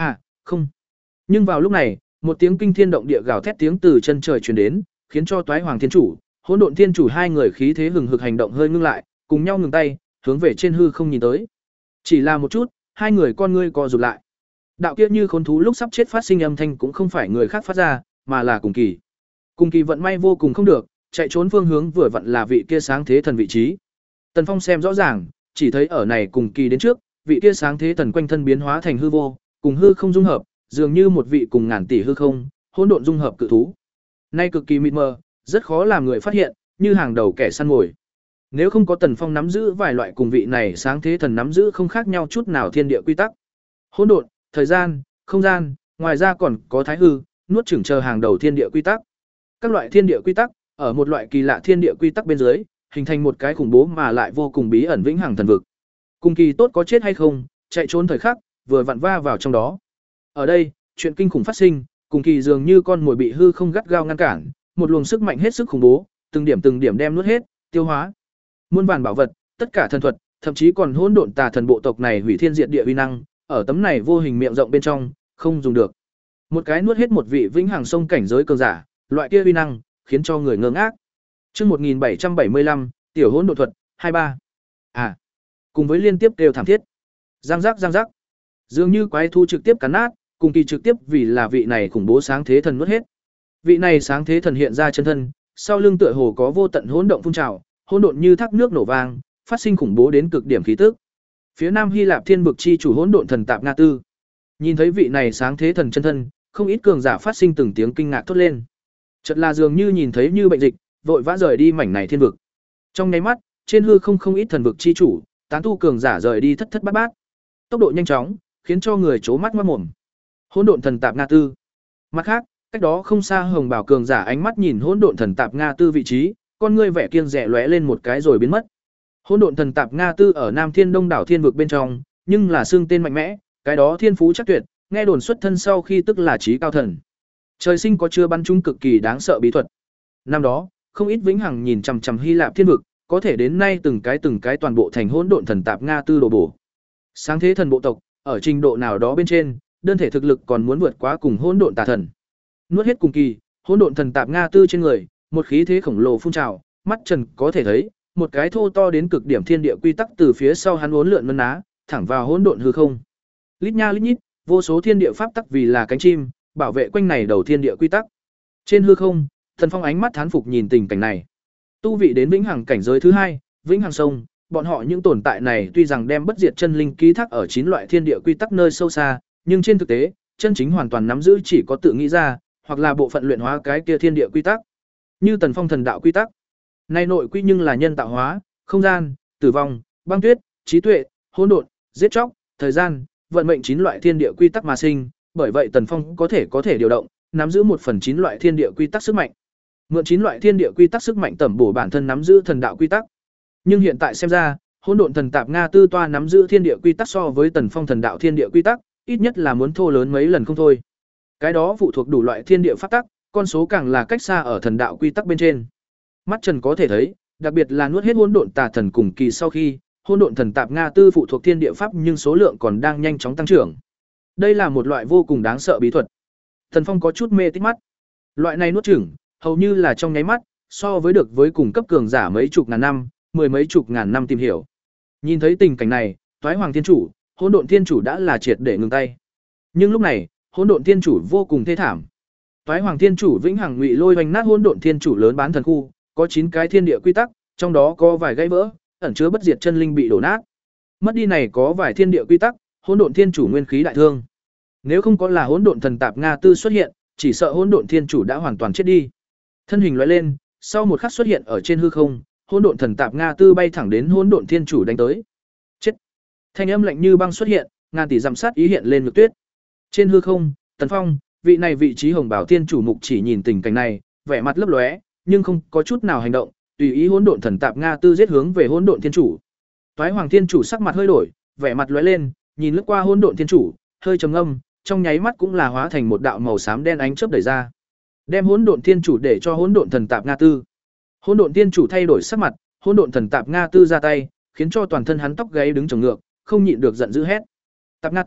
Không. Nhưng vào lúc này, một tiếng kinh thiên động địa gào thét tiếng từ chân trời truyền đến, khiến cho Toái Hoàng Thiên Chủ, Hỗn Độn Thiên Chủ hai người khí thế hừng hực hành động hơi ngưng lại, cùng nhau ngừng tay, hướng về trên hư không nhìn tới. Chỉ là một chút, hai người con ngươi co rụt lại. Đạo kia như khốn thú lúc sắp chết phát sinh âm thanh cũng không phải người khác phát ra, mà là Cùng Kỳ. Cùng Kỳ vận may vô cùng không được, chạy trốn phương hướng vừa vặn là vị kia sáng thế thần vị trí. Tần Phong xem rõ ràng, chỉ thấy ở này Cùng Kỳ đến trước, vị kia sáng thế thần quanh thân biến hóa thành hư vô, cùng hư không dung hợp, dường như một vị cùng ngàn tỷ hư không, hỗn độn dung hợp cự thú. Nay cực kỳ mịt mờ, rất khó làm người phát hiện, như hàng đầu kẻ săn mồi. Nếu không có Tần Phong nắm giữ vài loại cùng vị này sáng thế thần nắm giữ không khác nhau chút nào thiên địa quy tắc. Hỗn độn, thời gian, không gian, ngoài ra còn có thái hư, nuốt chửng chờ hàng đầu thiên địa quy tắc. Các loại thiên địa quy tắc, ở một loại kỳ lạ thiên địa quy tắc bên dưới, hình thành một cái khủng bố mà lại vô cùng bí ẩn vĩnh hằng thần vực. Cùng Kỳ tốt có chết hay không, chạy trốn thời khắc, vừa vặn va vào trong đó. Ở đây, chuyện kinh khủng phát sinh, Cùng Kỳ dường như con mồi bị hư không gắt gao ngăn cản, một luồng sức mạnh hết sức khủng bố, từng điểm từng điểm đem nuốt hết, tiêu hóa. Muôn vàn bảo vật, tất cả thần thuật, thậm chí còn hỗn độn tà thần bộ tộc này hủy thiên diệt địa uy năng, ở tấm này vô hình miệng rộng bên trong, không dùng được. Một cái nuốt hết một vị vĩnh hằng sông cảnh giới cường giả, loại kia uy năng, khiến cho người ngơ ngác. Chương một nghìn bảy trăm bảy mươi lăm, tiểu hỗn độn thuật hai ba. À, cùng với liên tiếp đều thảm thiết. Giang giác giang giác. Dường như quái thú trực tiếp cắn nát, Cùng Kỳ trực tiếp vì là vị này khủng bố sáng thế thần nuốt hết. Vị này sáng thế thần hiện ra chân thân, sau lưng tựa hồ có vô tận hỗn động phun trào, hỗn độn như thác nước nổ vang, phát sinh khủng bố đến cực điểm khí tức. Phía Nam Hy Lạp Thiên vực chi chủ hỗn độn thần Tạp Nga Tư, nhìn thấy vị này sáng thế thần chân thân, không ít cường giả phát sinh từng tiếng kinh ngạc thốt lên. Chợt là dường như nhìn thấy như bệnh dịch, vội vã rời đi mảnh này thiên vực. Trong nháy mắt, trên hư không không ít thần vực chi chủ, tán tu cường giả rời đi thất thất bát bát. Tốc độ nhanh chóng, khiến cho người chố mắt ngoác mồm. Hỗn độn thần Tạp Nga Tư. Mặt khác, cách đó không xa Hồng Bảo cường giả ánh mắt nhìn hỗn độn thần Tạp Nga Tư vị trí, con ngươi vẻ kiêng dè lóe lên một cái rồi biến mất. Hỗn độn thần Tạp Nga Tư ở Nam Thiên Đông đảo thiên vực bên trong, nhưng là xương tên mạnh mẽ, cái đó thiên phú chắc tuyệt, nghe đồn xuất thân sau khi tức là trí cao thần. Trời sinh có chưa bắn chúng cực kỳ đáng sợ bí thuật. Năm đó, không ít vĩnh hằng nhìn chằm chằm Hy Lạp thiên vực, có thể đến nay từng cái từng cái toàn bộ thành hỗn độn thần Tạp Nga Tư đồ bổ. Sáng thế thần bộ tộc, ở trình độ nào đó bên trên, đơn thể thực lực còn muốn vượt quá cùng hỗn độn tà thần. Nuốt hết Cùng Kỳ, hỗn độn thần Tạp Nga Tư trên người, một khí thế khổng lồ phun trào, mắt trần có thể thấy, một cái thô to đến cực điểm thiên địa quy tắc từ phía sau hắn uốn lượn mân ná, thẳng vào hỗn độn hư không. Lít nha lít nhít, vô số thiên địa pháp tắc vì là cánh chim, bảo vệ quanh này đầu thiên địa quy tắc. Trên hư không, Thần Phong ánh mắt thán phục nhìn tình cảnh này. Tu vị đến vĩnh hằng cảnh giới thứ hai, vĩnh hằng sông, bọn họ những tồn tại này tuy rằng đem bất diệt chân linh ký thác ở chín loại thiên địa quy tắc nơi sâu xa, nhưng trên thực tế, chân chính hoàn toàn nắm giữ chỉ có tự nghĩ ra, hoặc là bộ phận luyện hóa cái kia thiên địa quy tắc. Như Tần Phong thần đạo quy tắc. Nay nội quy nhưng là nhân tạo hóa, không gian, tử vong, băng tuyết, trí tuệ, hỗn độn, giết chóc, thời gian, vận mệnh chín loại thiên địa quy tắc mà sinh, bởi vậy Tần Phong có thể có thể điều động, nắm giữ một phần chín loại thiên địa quy tắc sức mạnh. Mượn chín loại thiên địa quy tắc sức mạnh tẩm bổ bản thân nắm giữ thần đạo quy tắc. Nhưng hiện tại xem ra, hỗn độn thần Tạp Nga Tư toa nắm giữ thiên địa quy tắc so với Tần Phong thần đạo thiên địa quy tắc, ít nhất là muốn thô lớn mấy lần không thôi. Cái đó phụ thuộc đủ loại thiên địa pháp tắc, con số càng là cách xa ở thần đạo quy tắc bên trên. Mắt Trần có thể thấy, đặc biệt là nuốt hết hỗn độn tà thần cùng kỳ sau khi, hỗn độn thần Tạp Nga Tư phụ thuộc thiên địa pháp nhưng số lượng còn đang nhanh chóng tăng trưởng. Đây là một loại vô cùng đáng sợ bí thuật. Thần Phong có chút mê tít mắt. Loại này nuốt chửng, hầu như là trong nháy mắt, so với được với cùng cấp cường giả mấy chục ngàn năm, mười mấy chục ngàn năm tìm hiểu. Nhìn thấy tình cảnh này, Toái Hoàng Thiên Chủ, Hỗn Độn Thiên Chủ đã là triệt để ngừng tay. Nhưng lúc này, Hỗn Độn Thiên Chủ vô cùng thê thảm. Toái Hoàng Thiên Chủ vĩnh hằng ngụy lôi hoành nát Hỗn Độn Thiên Chủ lớn bán thần khu, có chín cái thiên địa quy tắc, trong đó có vài gãy vỡ, ẩn chứa bất diệt chân linh bị đổ nát. Mất đi này có vài thiên địa quy tắc, Hỗn Độn Thiên Chủ nguyên khí đại thương. Nếu không có là Hỗn Độn thần Tạp Nga Tư xuất hiện, chỉ sợ Hỗn Độn Thiên Chủ đã hoàn toàn chết đi. Thân hình lóe lên, sau một khắc xuất hiện ở trên hư không, Hỗn Độn thần Tạp Nga Tư bay thẳng đến Hỗn Độn Thiên Chủ đánh tới. Chết. Thanh âm lạnh như băng xuất hiện, ngàn tỷ dặm sát ý hiện lên nhược tuyết. Trên hư không, Tần Phong, vị này vị trí Hồng Bảo Thiên Chủ mục chỉ nhìn tình cảnh này, vẻ mặt lấp lóe, nhưng không có chút nào hành động, tùy ý Hỗn Độn thần Tạp Nga Tư giết hướng về Hỗn Độn Thiên Chủ. Toái Hoàng Thiên Chủ sắc mặt hơi đổi, vẻ mặt lóe lên, nhìn lướt qua Hỗn Độn Thiên Chủ, hơi trầm ngâm, trong nháy mắt cũng là hóa thành một đạo màu xám đen ánh chớp đẩy ra, đem Hỗn Độn Thiên Chủ để cho Hỗn Độn thần Tạp Nga Tư. Hỗn Độn Thiên Chủ thay đổi sắc mặt, Hỗn Độn thần Tạp Nga Tư ra tay, khiến cho toàn thân hắn tóc gáy đứng chồng ngược, không nhịn được giận dữ hét: "Tạp Nga Tư,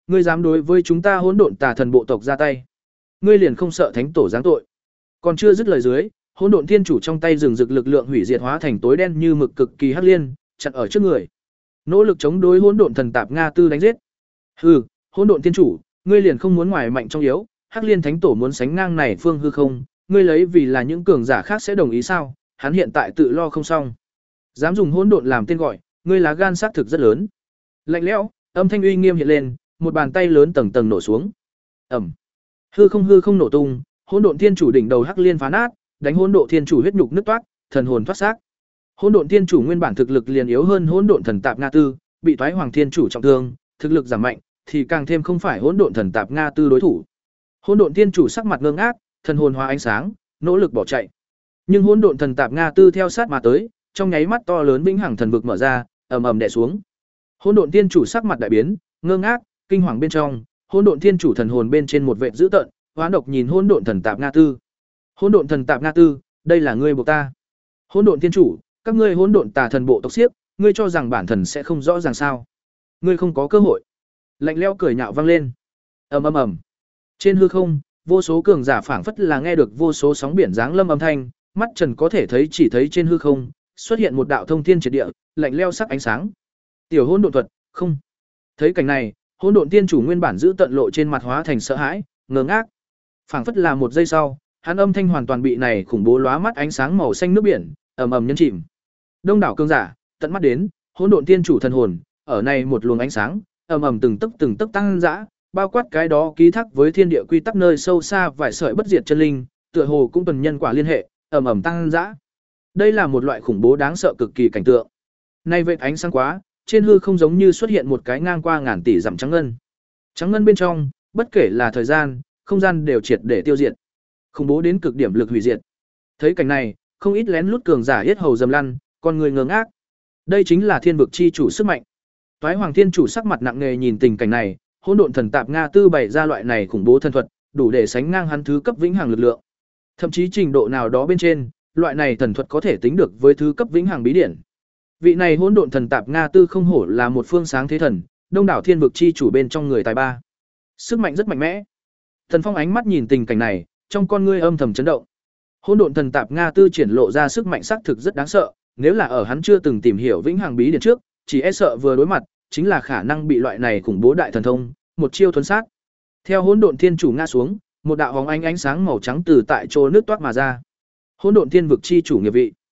Ngươi dám đối với chúng ta hỗn độn tà thần bộ tộc ra tay, ngươi liền không sợ thánh tổ giáng tội? Còn chưa dứt lời dưới, hỗn độn thiên chủ trong tay rừng rực lực lượng hủy diệt hóa thành tối đen như mực cực kỳ hắc liên, chặn ở trước người. Nỗ lực chống đối hỗn độn thần tạp Nga Tư đánh giết. Hừ, hỗn độn thiên chủ, ngươi liền không muốn ngoài mạnh trong yếu, hắc liên thánh tổ muốn sánh ngang này phương hư không, ngươi lấy vì là những cường giả khác sẽ đồng ý sao? Hắn hiện tại tự lo không xong. Dám dùng hỗn độn làm tên gọi, ngươi lá gan xác thực rất lớn. Lạnh lẽo, âm thanh uy nghiêm hiện lên, một bàn tay lớn tầng tầng nổ xuống. Ầm. Hư không hư không nổ tung, hỗn độn thiên chủ đỉnh đầu hắc liên phá nát, đánh hỗn độn thiên chủ huyết nhục nứt toát, thần hồn thoát xác. Hỗn độn thiên chủ nguyên bản thực lực liền yếu hơn hỗn độn thần tạp Nga Tư, bị Toái Hoàng thiên chủ trọng thương, thực lực giảm mạnh, thì càng thêm không phải hỗn độn thần tạp Nga Tư đối thủ. Hỗn độn thiên chủ sắc mặt ngơ ngác, thần hồn hóa ánh sáng, nỗ lực bỏ chạy. Nhưng hỗn độn thần tạp Nga Tư theo sát mà tới, trong nháy mắt to lớn vĩnh hằng thần vực mở ra, ầm ầm đè xuống. Hỗn độn thiên chủ sắc mặt đại biến, ngơ ngác, kinh hoàng bên trong, hỗn độn thiên chủ thần hồn bên trên một vệt dữ tợn, hoán độc nhìn hỗn độn thần tạp Nga Tư. Hỗn độn thần tạp Nga Tư, đây là ngươi buộc ta. Hỗn độn thiên chủ, các ngươi hỗn độn tà thần bộ tộc xiếc, ngươi cho rằng bản thần sẽ không rõ ràng sao? Ngươi không có cơ hội. Lạnh lẽo cười nhạo vang lên. Ầm ầm ầm. Trên hư không, vô số cường giả phảng phất là nghe được vô số sóng biển giáng lâm âm thanh, mắt Trần có thể thấy chỉ thấy trên hư không xuất hiện một đạo thông thiên triệt địa, lạnh lẽo sắc ánh sáng. Tiểu hỗn độn thuật, không. Thấy cảnh này, hỗn độn tiên chủ nguyên bản giữ tận lộ trên mặt hóa thành sợ hãi, ngơ ngác. Phảng phất là một giây sau, hắn âm thanh hoàn toàn bị này khủng bố lóa mắt ánh sáng màu xanh nước biển, ầm ầm nhấn chìm. Đông đảo cường giả, tận mắt đến, hỗn độn tiên chủ thần hồn, ở này một luồng ánh sáng, ầm ầm từng tấc từng tấc tăng dã, bao quát cái đó ký thác với thiên địa quy tắc nơi sâu xa vài sợi bất diệt chân linh, tựa hồ cũng tuần nhân quả liên hệ, ầm ầm tăng dã. Đây là một loại khủng bố đáng sợ cực kỳ cảnh tượng. Nay vệt ánh sáng quá, trên hư không giống như xuất hiện một cái ngang qua ngàn tỷ dặm trắng ngân. Trắng ngân bên trong, bất kể là thời gian, không gian đều triệt để tiêu diệt. Khủng bố đến cực điểm lực hủy diệt. Thấy cảnh này, không ít lén lút cường giả yết hầu dầm lăn, con người ngơ ngác. Đây chính là thiên vực chi chủ sức mạnh. Toái Hoàng thiên chủ sắc mặt nặng nề nhìn tình cảnh này, hỗn độn thần tạp Nga Tư bày ra loại này khủng bố thần thuật, đủ để sánh ngang hắn thứ cấp vĩnh hằng lực lượng. Thậm chí trình độ nào đó bên trên, loại này thần thuật có thể tính được với thứ cấp vĩnh hằng bí điển. Vị này hỗn độn thần tạp Nga Tư không hổ là một phương sáng thế thần, đông đảo thiên vực chi chủ bên trong người tài ba. Sức mạnh rất mạnh mẽ. Thần Phong ánh mắt nhìn tình cảnh này, trong con ngươi âm thầm chấn động. Hỗn độn thần tạp Nga Tư triển lộ ra sức mạnh xác thực rất đáng sợ, nếu là ở hắn chưa từng tìm hiểu vĩnh hằng bí điển trước, chỉ e sợ vừa đối mặt, chính là khả năng bị loại này khủng bố đại thần thông, một chiêu thuần sát. Theo hỗn độn thiên chủ ngã xuống, một đạo hóng ánh ánh sáng màu trắng từ tại chỗ nước toát mà ra. Hỗn độn thiên vực chi chủ nghiệp vị.